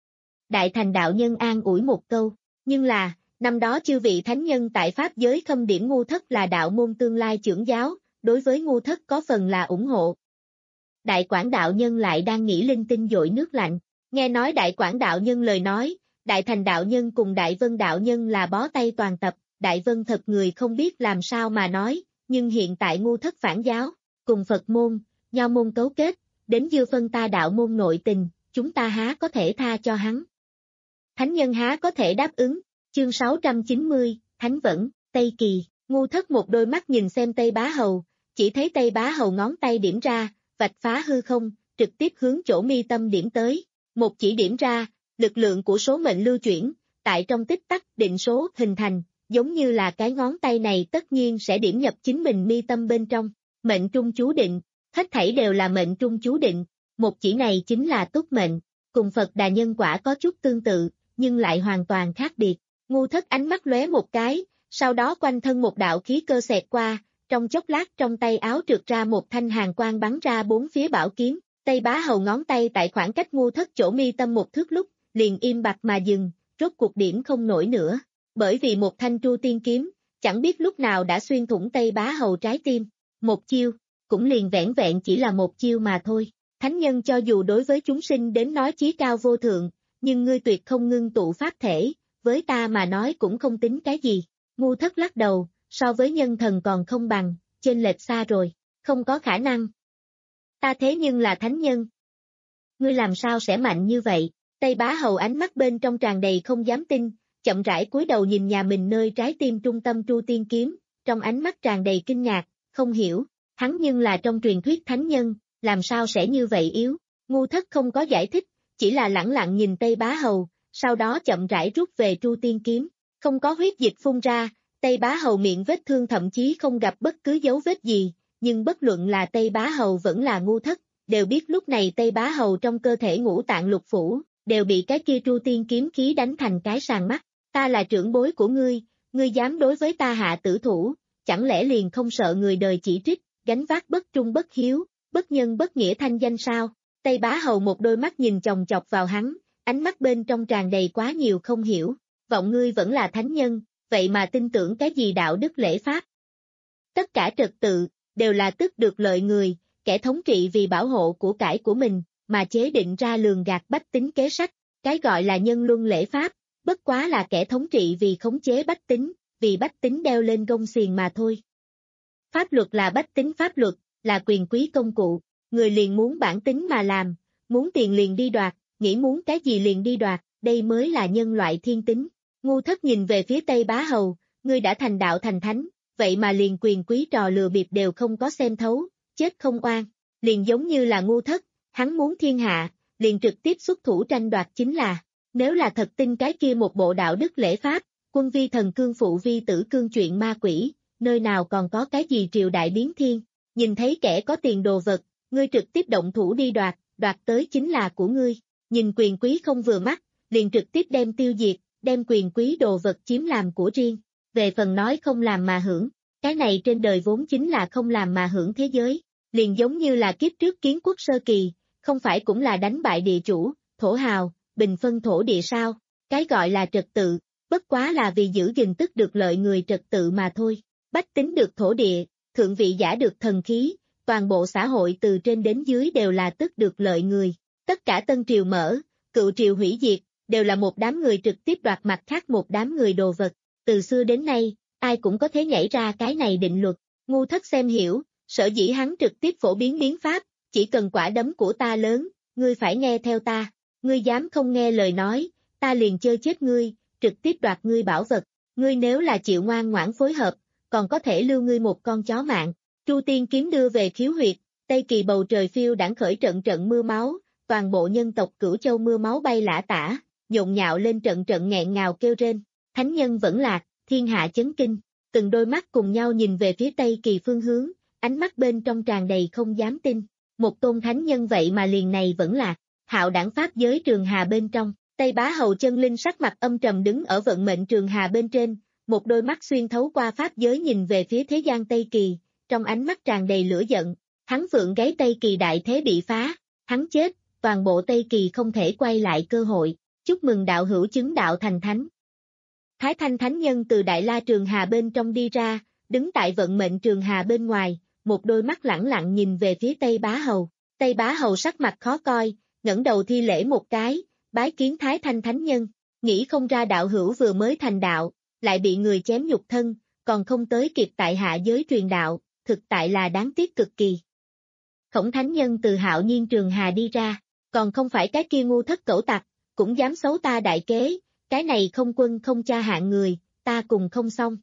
Đại Thành đạo nhân an ủi một câu, nhưng là, năm đó chư vị thánh nhân tại pháp giới khâm điểm Ngu Thất là đạo môn tương lai trưởng giáo, đối với Ngu Thất có phần là ủng hộ. Đại Quảng đạo nhân lại đang nghĩ linh tinh dội nước lạnh, nghe nói Đại Quảng đạo nhân lời nói, Đại Thành đạo nhân cùng Đại Vân đạo nhân là bó tay toàn tập, Đại Vân thật người không biết làm sao mà nói, nhưng hiện tại Ngu Thất phản giáo, cùng Phật môn, Nho môn cấu kết, đến dư phân ta đạo môn nội tình, chúng ta há có thể tha cho hắn. Thánh nhân há có thể đáp ứng, chương sáu trăm chín mươi, Thánh Vẫn, Tây Kỳ, Ngu Thất một đôi mắt nhìn xem Tây Bá Hầu, chỉ thấy Tây Bá Hầu ngón tay điểm ra, vạch phá hư không, trực tiếp hướng chỗ mi tâm điểm tới, một chỉ điểm ra, lực lượng của số mệnh lưu chuyển, tại trong tích tắc định số hình thành, giống như là cái ngón tay này tất nhiên sẽ điểm nhập chính mình mi tâm bên trong, mệnh trung chú định, hết thảy đều là mệnh trung chú định, một chỉ này chính là túc mệnh, cùng Phật Đà nhân quả có chút tương tự, nhưng lại hoàn toàn khác biệt. Ngu Thất ánh mắt lóe một cái, sau đó quanh thân một đạo khí cơ xẹt qua, trong chốc lát trong tay áo trượt ra một thanh hàn quang bắn ra bốn phía bảo kiếm, Tây Bá Hầu ngón tay tại khoảng cách Ngu Thất chỗ mi tâm một thước lúc, liền im bặt mà dừng, rốt cuộc điểm không nổi nữa, bởi vì một thanh tru tiên kiếm, chẳng biết lúc nào đã xuyên thủng Tây Bá Hầu trái tim, một chiêu, cũng liền vẻn vẹn chỉ là một chiêu mà thôi. Thánh nhân cho dù đối với chúng sinh đến nói chí cao vô thượng, nhưng ngươi tuyệt không ngưng tụ pháp thể, với ta mà nói cũng không tính cái gì. Ngu Thất lắc đầu, so với nhân thần còn không bằng, chênh lệch xa rồi, không có khả năng. Ta thế nhưng là thánh nhân. Ngươi làm sao sẽ mạnh như vậy? Tây Bá Hầu ánh mắt bên trong tràn đầy không dám tin, chậm rãi cúi đầu nhìn nhà mình nơi trái tim trung tâm tru tiên kiếm, trong ánh mắt tràn đầy kinh ngạc, không hiểu, hắn nhưng là trong truyền thuyết thánh nhân, làm sao sẽ như vậy yếu? Ngu Thất không có giải thích, chỉ là lẳng lặng nhìn Tây Bá Hầu, sau đó chậm rãi rút về tru tiên kiếm, không có huyết dịch phun ra, Tây Bá Hầu miệng vết thương thậm chí không gặp bất cứ dấu vết gì, nhưng bất luận là Tây Bá Hầu vẫn là Ngu Thất, đều biết lúc này Tây Bá Hầu trong cơ thể ngũ tạng lục phủ, đều bị cái kia tru tiên kiếm khí đánh thành cái sàn mắt, ta là trưởng bối của ngươi, ngươi dám đối với ta hạ tử thủ, chẳng lẽ liền không sợ người đời chỉ trích, gánh vác bất trung bất hiếu, bất nhân bất nghĩa thanh danh sao? Tây Bá Hầu một đôi mắt nhìn chòng chọc vào hắn, ánh mắt bên trong tràn đầy quá nhiều không hiểu, vọng ngươi vẫn là thánh nhân, vậy mà tin tưởng cái gì đạo đức lễ pháp? Tất cả trật tự, đều là tức được lợi người, kẻ thống trị vì bảo hộ của cải của mình, mà chế định ra lường gạt bách tính kế sách, cái gọi là nhân luân lễ pháp, bất quá là kẻ thống trị vì khống chế bách tính, vì bách tính đeo lên gông xiềng mà thôi. Pháp luật là bách tính pháp luật, là quyền quý công cụ, người liền muốn bản tính mà làm, muốn tiền liền đi đoạt, nghĩ muốn cái gì liền đi đoạt, đây mới là nhân loại thiên tính. Ngu Thất nhìn về phía Tây Bá Hầu, ngươi đã thành đạo thành thánh, vậy mà liền quyền quý trò lừa bịp đều không có xem thấu, chết không oan, liền giống như là Ngu Thất, hắn muốn thiên hạ, liền trực tiếp xuất thủ tranh đoạt chính là, nếu là thật tin cái kia một bộ đạo đức lễ pháp, quân vi thần cương phụ vi tử cương chuyện ma quỷ, nơi nào còn có cái gì triều đại biến thiên, nhìn thấy kẻ có tiền đồ vật, ngươi trực tiếp động thủ đi đoạt, đoạt tới chính là của ngươi, nhìn quyền quý không vừa mắt, liền trực tiếp đem tiêu diệt, đem quyền quý đồ vật chiếm làm của riêng, về phần nói không làm mà hưởng, cái này trên đời vốn chính là không làm mà hưởng thế giới, liền giống như là kiếp trước kiến quốc sơ kỳ, không phải cũng là đánh bại địa chủ, thổ hào, bình phân thổ địa sao, cái gọi là trật tự, bất quá là vì giữ gìn tức được lợi người trật tự mà thôi, bách tính được thổ địa, thượng vị giả được thần khí, toàn bộ xã hội từ trên đến dưới đều là tức được lợi người, tất cả tân triều mở, cựu triều hủy diệt, đều là một đám người trực tiếp đoạt mặt khác một đám người đồ vật, từ xưa đến nay, ai cũng có thể nhảy ra cái này định luật, Ngu Thất xem hiểu, sở dĩ hắn trực tiếp phổ biến biến pháp, chỉ cần quả đấm của ta lớn, ngươi phải nghe theo ta, ngươi dám không nghe lời nói, ta liền chơi chết ngươi, trực tiếp đoạt ngươi bảo vật, ngươi nếu là chịu ngoan ngoãn phối hợp, còn có thể lưu ngươi một con chó mạng. Tru Tiên kiếm đưa về khiếu huyệt, Tây Kỳ bầu trời phiêu đãng khởi trận trận mưa máu, toàn bộ nhân tộc Cửu Châu mưa máu bay lả tả, nhộn nhạo lên trận trận nghẹn ngào kêu rên. Thánh nhân vẫn lạc, thiên hạ chấn kinh, từng đôi mắt cùng nhau nhìn về phía Tây Kỳ phương hướng, ánh mắt bên trong tràn đầy không dám tin. Một tôn thánh nhân vậy mà liền này vẫn lạc, hạo đảng pháp giới trường hà bên trong, Tây Bá Hầu chân linh sắc mặt âm trầm đứng ở vận mệnh trường hà bên trên, một đôi mắt xuyên thấu qua pháp giới nhìn về phía thế gian Tây Kỳ, trong ánh mắt tràn đầy lửa giận, hắn phượng gáy Tây Kỳ đại thế bị phá, hắn chết, toàn bộ Tây Kỳ không thể quay lại cơ hội, chúc mừng đạo hữu chứng đạo thành thánh. Thái Thanh Thánh Nhân từ Đại La Trường Hà bên trong đi ra, đứng tại vận mệnh trường hà bên ngoài, một đôi mắt lẳng lặng nhìn về phía Tây Bá Hầu. Tây Bá Hầu sắc mặt khó coi, ngẩng đầu thi lễ một cái, bái kiến Thái Thanh Thánh Nhân, nghĩ không ra đạo hữu vừa mới thành đạo, lại bị người chém nhục thân, còn không tới kịp tại hạ giới truyền đạo, thực tại là đáng tiếc cực kỳ. Khổng Thánh Nhân từ Hạo Nhiên Trường Hà đi ra, còn không phải cái kia ngu thất cẩu tặc, cũng dám xấu ta đại kế, cái này không quân không cha hạng người, ta cùng không xong.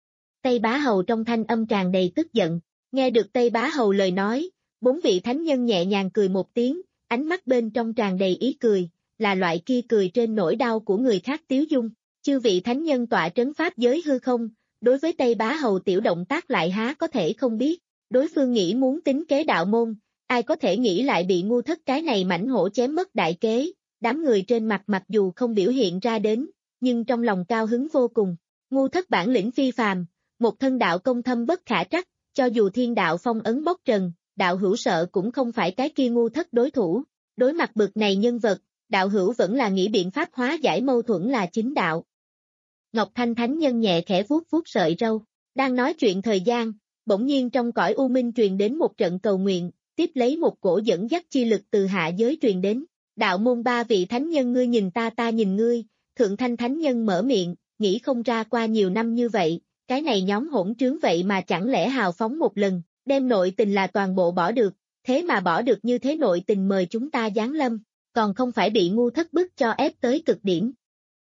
Tây Bá Hầu trong thanh âm tràn đầy tức giận, nghe được Tây Bá Hầu lời nói, bốn vị thánh nhân nhẹ nhàng cười một tiếng, ánh mắt bên trong tràn đầy ý cười, là loại kia cười trên nỗi đau của người khác tiếu dung. Chư vị thánh nhân tọa trấn pháp giới hư không, đối với Tây Bá Hầu tiểu động tác lại há có thể không biết, đối phương nghĩ muốn tính kế đạo môn, ai có thể nghĩ lại bị ngu thất cái này mảnh hổ chém mất đại kế, đám người trên mặt mặc dù không biểu hiện ra đến, nhưng trong lòng cao hứng vô cùng, ngu thất bản lĩnh phi phàm, một thân đạo công thâm bất khả trắc, cho dù thiên đạo phong ấn bốc trần, đạo hữu sợ cũng không phải cái kia ngu thất đối thủ, đối mặt bực này nhân vật, đạo hữu vẫn là nghĩ biện pháp hóa giải mâu thuẫn là chính đạo. Ngọc Thanh Thánh Nhân nhẹ khẽ vuốt vuốt sợi râu, đang nói chuyện thời gian, bỗng nhiên trong cõi u minh truyền đến một trận cầu nguyện, tiếp lấy một cổ dẫn dắt chi lực từ hạ giới truyền đến, đạo môn ba vị thánh nhân ngươi nhìn ta ta nhìn ngươi, Thượng Thanh Thánh Nhân mở miệng, nghĩ không ra qua nhiều năm như vậy, cái này nhóm hỗn trướng vậy mà chẳng lẽ hào phóng một lần, đem nội tình là toàn bộ bỏ được, thế mà bỏ được như thế nội tình mời chúng ta giáng lâm, còn không phải bị ngu thất bức cho ép tới cực điểm.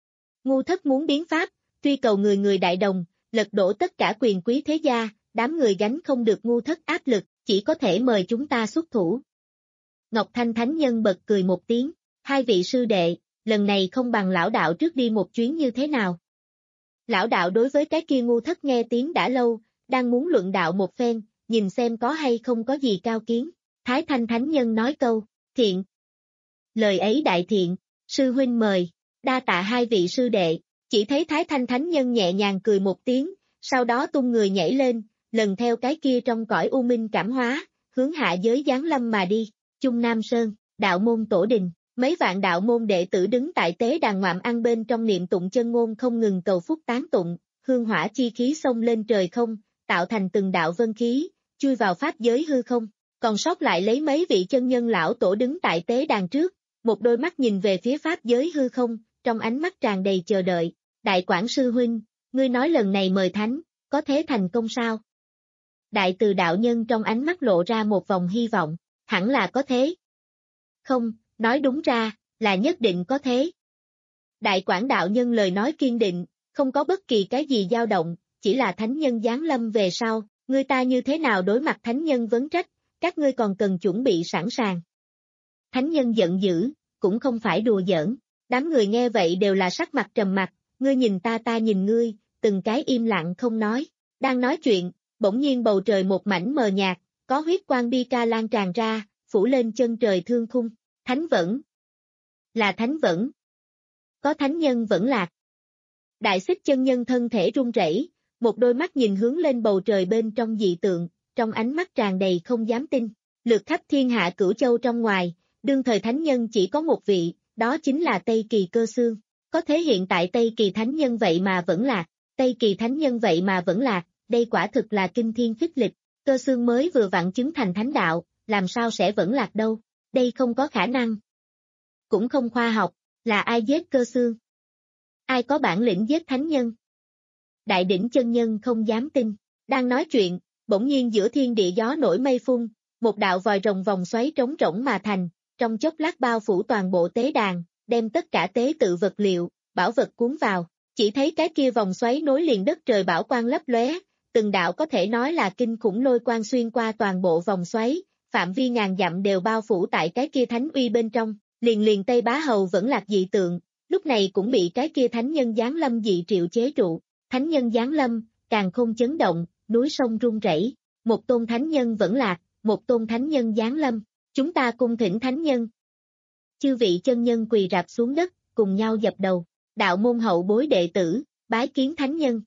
Ngu thất muốn biến pháp, truy cầu người người đại đồng, lật đổ tất cả quyền quý thế gia, đám người gánh không được ngu thất áp lực, chỉ có thể mời chúng ta xuất thủ. Ngọc Thanh Thánh Nhân bật cười một tiếng, hai vị sư đệ, lần này không bằng lão đạo trước đi một chuyến như thế nào. Lão đạo đối với cái kia ngu thất nghe tiếng đã lâu, đang muốn luận đạo một phen, nhìn xem có hay không có gì cao kiến. Thái Thanh Thánh Nhân nói câu, thiện. Lời ấy đại thiện, sư huynh mời, đa tạ hai vị sư đệ, chỉ thấy Thái Thanh Thánh Nhân nhẹ nhàng cười một tiếng, sau đó tung người nhảy lên, lần theo cái kia trong cõi u minh cảm hóa, hướng hạ giới giáng lâm mà đi. Trung Nam Sơn, đạo môn tổ đình, mấy vạn đạo môn đệ tử đứng tại tế đàn ngoạm ăn bên trong niệm tụng chân ngôn không ngừng cầu phúc tán tụng, hương hỏa chi khí xông lên trời không, tạo thành từng đạo vân khí, chui vào pháp giới hư không, còn sót lại lấy mấy vị chân nhân lão tổ đứng tại tế đàn trước, một đôi mắt nhìn về phía pháp giới hư không, trong ánh mắt tràn đầy chờ đợi. Đại Quảng sư huynh, ngươi nói lần này mời thánh, có thế thành công sao? Đại Từ đạo nhân trong ánh mắt lộ ra một vòng hy vọng, hẳn là có thế. Không, nói đúng ra, là nhất định có thế. Đại Quảng đạo nhân lời nói kiên định, không có bất kỳ cái gì dao động, chỉ là thánh nhân giáng lâm về sau, ngươi ta như thế nào đối mặt thánh nhân vấn trách, các ngươi còn cần chuẩn bị sẵn sàng. Thánh nhân giận dữ, cũng không phải đùa giỡn, đám người nghe vậy đều là sắc mặt trầm mặc, ngươi nhìn ta ta nhìn ngươi, từng cái im lặng không nói, đang nói chuyện, bỗng nhiên bầu trời một mảnh mờ nhạt, có huyết quang bi ca lan tràn ra, phủ lên chân trời thương khung, thánh vẫn, là thánh vẫn, có thánh nhân vẫn lạc. Đại Xích chân nhân thân thể run rẩy, một đôi mắt nhìn hướng lên bầu trời bên trong dị tượng, trong ánh mắt tràn đầy không dám tin, lượt khắp thiên hạ Cửu Châu trong ngoài, đương thời thánh nhân chỉ có một vị, đó chính là Tây Kỳ Cơ Xương, có thế hiện tại Tây Kỳ thánh nhân vậy mà vẫn lạc, Tây Kỳ thánh nhân vậy mà vẫn lạc, đây quả thực là kinh thiên phích lịch, Cơ Xương mới vừa vặn chứng thành thánh đạo, làm sao sẽ vẫn lạc đâu, đây không có khả năng. Cũng không khoa học, là ai giết Cơ Xương? Ai có bản lĩnh giết thánh nhân? Đại đỉnh chân nhân không dám tin, đang nói chuyện, bỗng nhiên giữa thiên địa gió nổi mây phun, một đạo vòi rồng vòng xoáy trống rỗng mà thành, trong chốc lát bao phủ toàn bộ tế đàn, đem tất cả tế tự vật liệu, bảo vật cuốn vào, Chỉ thấy cái kia vòng xoáy nối liền đất trời bảo quang lấp lóe, từng đạo có thể nói là kinh khủng lôi quang xuyên qua toàn bộ vòng xoáy, phạm vi ngàn dặm đều bao phủ tại cái kia thánh uy bên trong, liền liền Tây Bá Hầu vẫn lạc dị tượng, lúc này cũng bị cái kia thánh nhân giáng lâm dị triệu chế trụ. Thánh nhân giáng lâm, càng không chấn động, núi sông rung rẩy, một tôn thánh nhân vẫn lạc, một tôn thánh nhân giáng lâm, chúng ta cung thỉnh thánh nhân. Chư vị chân nhân quỳ rạp xuống đất, cùng nhau dập đầu, đạo môn hậu bối đệ tử, bái kiến thánh nhân.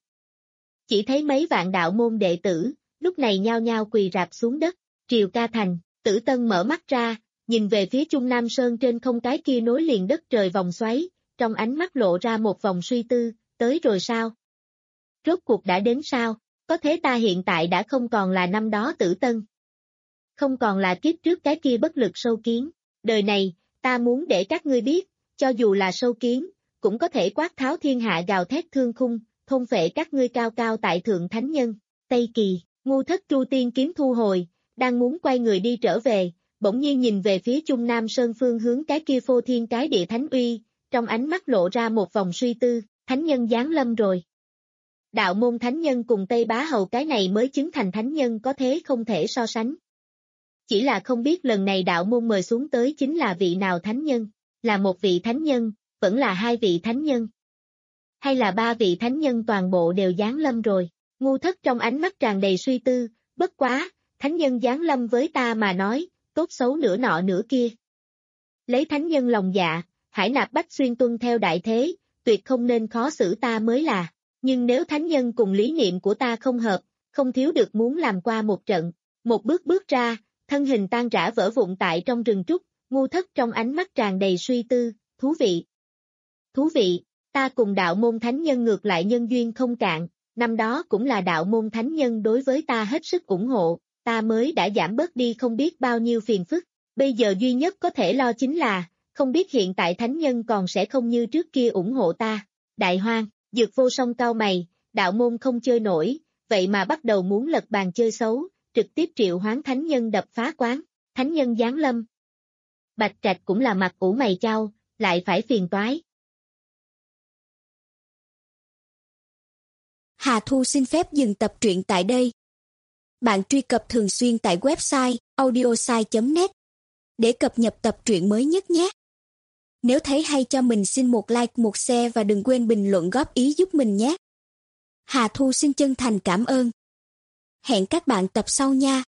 Chỉ thấy mấy vạn đạo môn đệ tử, lúc này nhao nhao quỳ rạp xuống đất, Triều Ca Thành, Tử Tân mở mắt ra, nhìn về phía Trung Nam Sơn trên không cái kia nối liền đất trời vòng xoáy, trong ánh mắt lộ ra một vòng suy tư, tới rồi sao? Rốt cuộc đã đến sao? Có thế ta hiện tại đã không còn là năm đó Tử Tân. Không còn là kiếp trước cái kia bất lực sâu kiến. Đời này, ta muốn để các ngươi biết, cho dù là sâu kiến, cũng có thể quát tháo thiên hạ gào thét thương khung, thôn phệ các ngươi cao cao tại thượng thánh nhân. Tây Kỳ, Ngu Thất Tru Tiên kiếm thu hồi, đang muốn quay người đi trở về, bỗng nhiên nhìn về phía Trung Nam Sơn phương hướng cái kia phô thiên cái địa thánh uy, trong ánh mắt lộ ra một vòng suy tư, thánh nhân giáng lâm rồi. Đạo môn thánh nhân cùng Tây Bá Hầu cái này mới chứng thành thánh nhân có thế không thể so sánh. Chỉ là không biết lần này đạo môn mời xuống tới chính là vị nào thánh nhân, là một vị thánh nhân, vẫn là hai vị thánh nhân, hay là ba vị thánh nhân toàn bộ đều giáng lâm rồi. Ngu Thất trong ánh mắt tràn đầy suy tư, bất quá, thánh nhân giáng lâm với ta mà nói, tốt xấu nửa nọ nửa kia. Lấy thánh nhân lòng dạ, hải nạp bách xuyên tuân theo đại thế, tuyệt không nên khó xử ta mới là. Nhưng nếu thánh nhân cùng lý niệm của ta không hợp, không thiếu được muốn làm qua một trận. Một bước bước ra, thân hình tan rã vỡ vụn tại trong rừng trúc, Ngu Thất trong ánh mắt tràn đầy suy tư, thú vị. Thú vị, ta cùng đạo môn thánh nhân ngược lại nhân duyên không cạn, năm đó cũng là đạo môn thánh nhân đối với ta hết sức ủng hộ, ta mới đã giảm bớt đi không biết bao nhiêu phiền phức. Bây giờ duy nhất có thể lo chính là, không biết hiện tại thánh nhân còn sẽ không như trước kia ủng hộ ta. Đại Hoang, Dược Vô Song cau mày, đạo môn không chơi nổi, vậy mà bắt đầu muốn lật bàn chơi xấu, trực tiếp triệu hoán thánh nhân đập phá quán, thánh nhân giáng lâm. Bạch Trạch cũng là mặt ủ mày chau, lại phải phiền toái. Hà Thu xin phép dừng tập truyện tại đây. Bạn truy cập thường xuyên tại website audiosai chấm net để cập nhật tập truyện mới nhất nhé. Nếu thấy hay cho mình xin một like, một share và đừng quên bình luận góp ý giúp mình nhé. Hà Thu xin chân thành cảm ơn. Hẹn các bạn tập sau nha.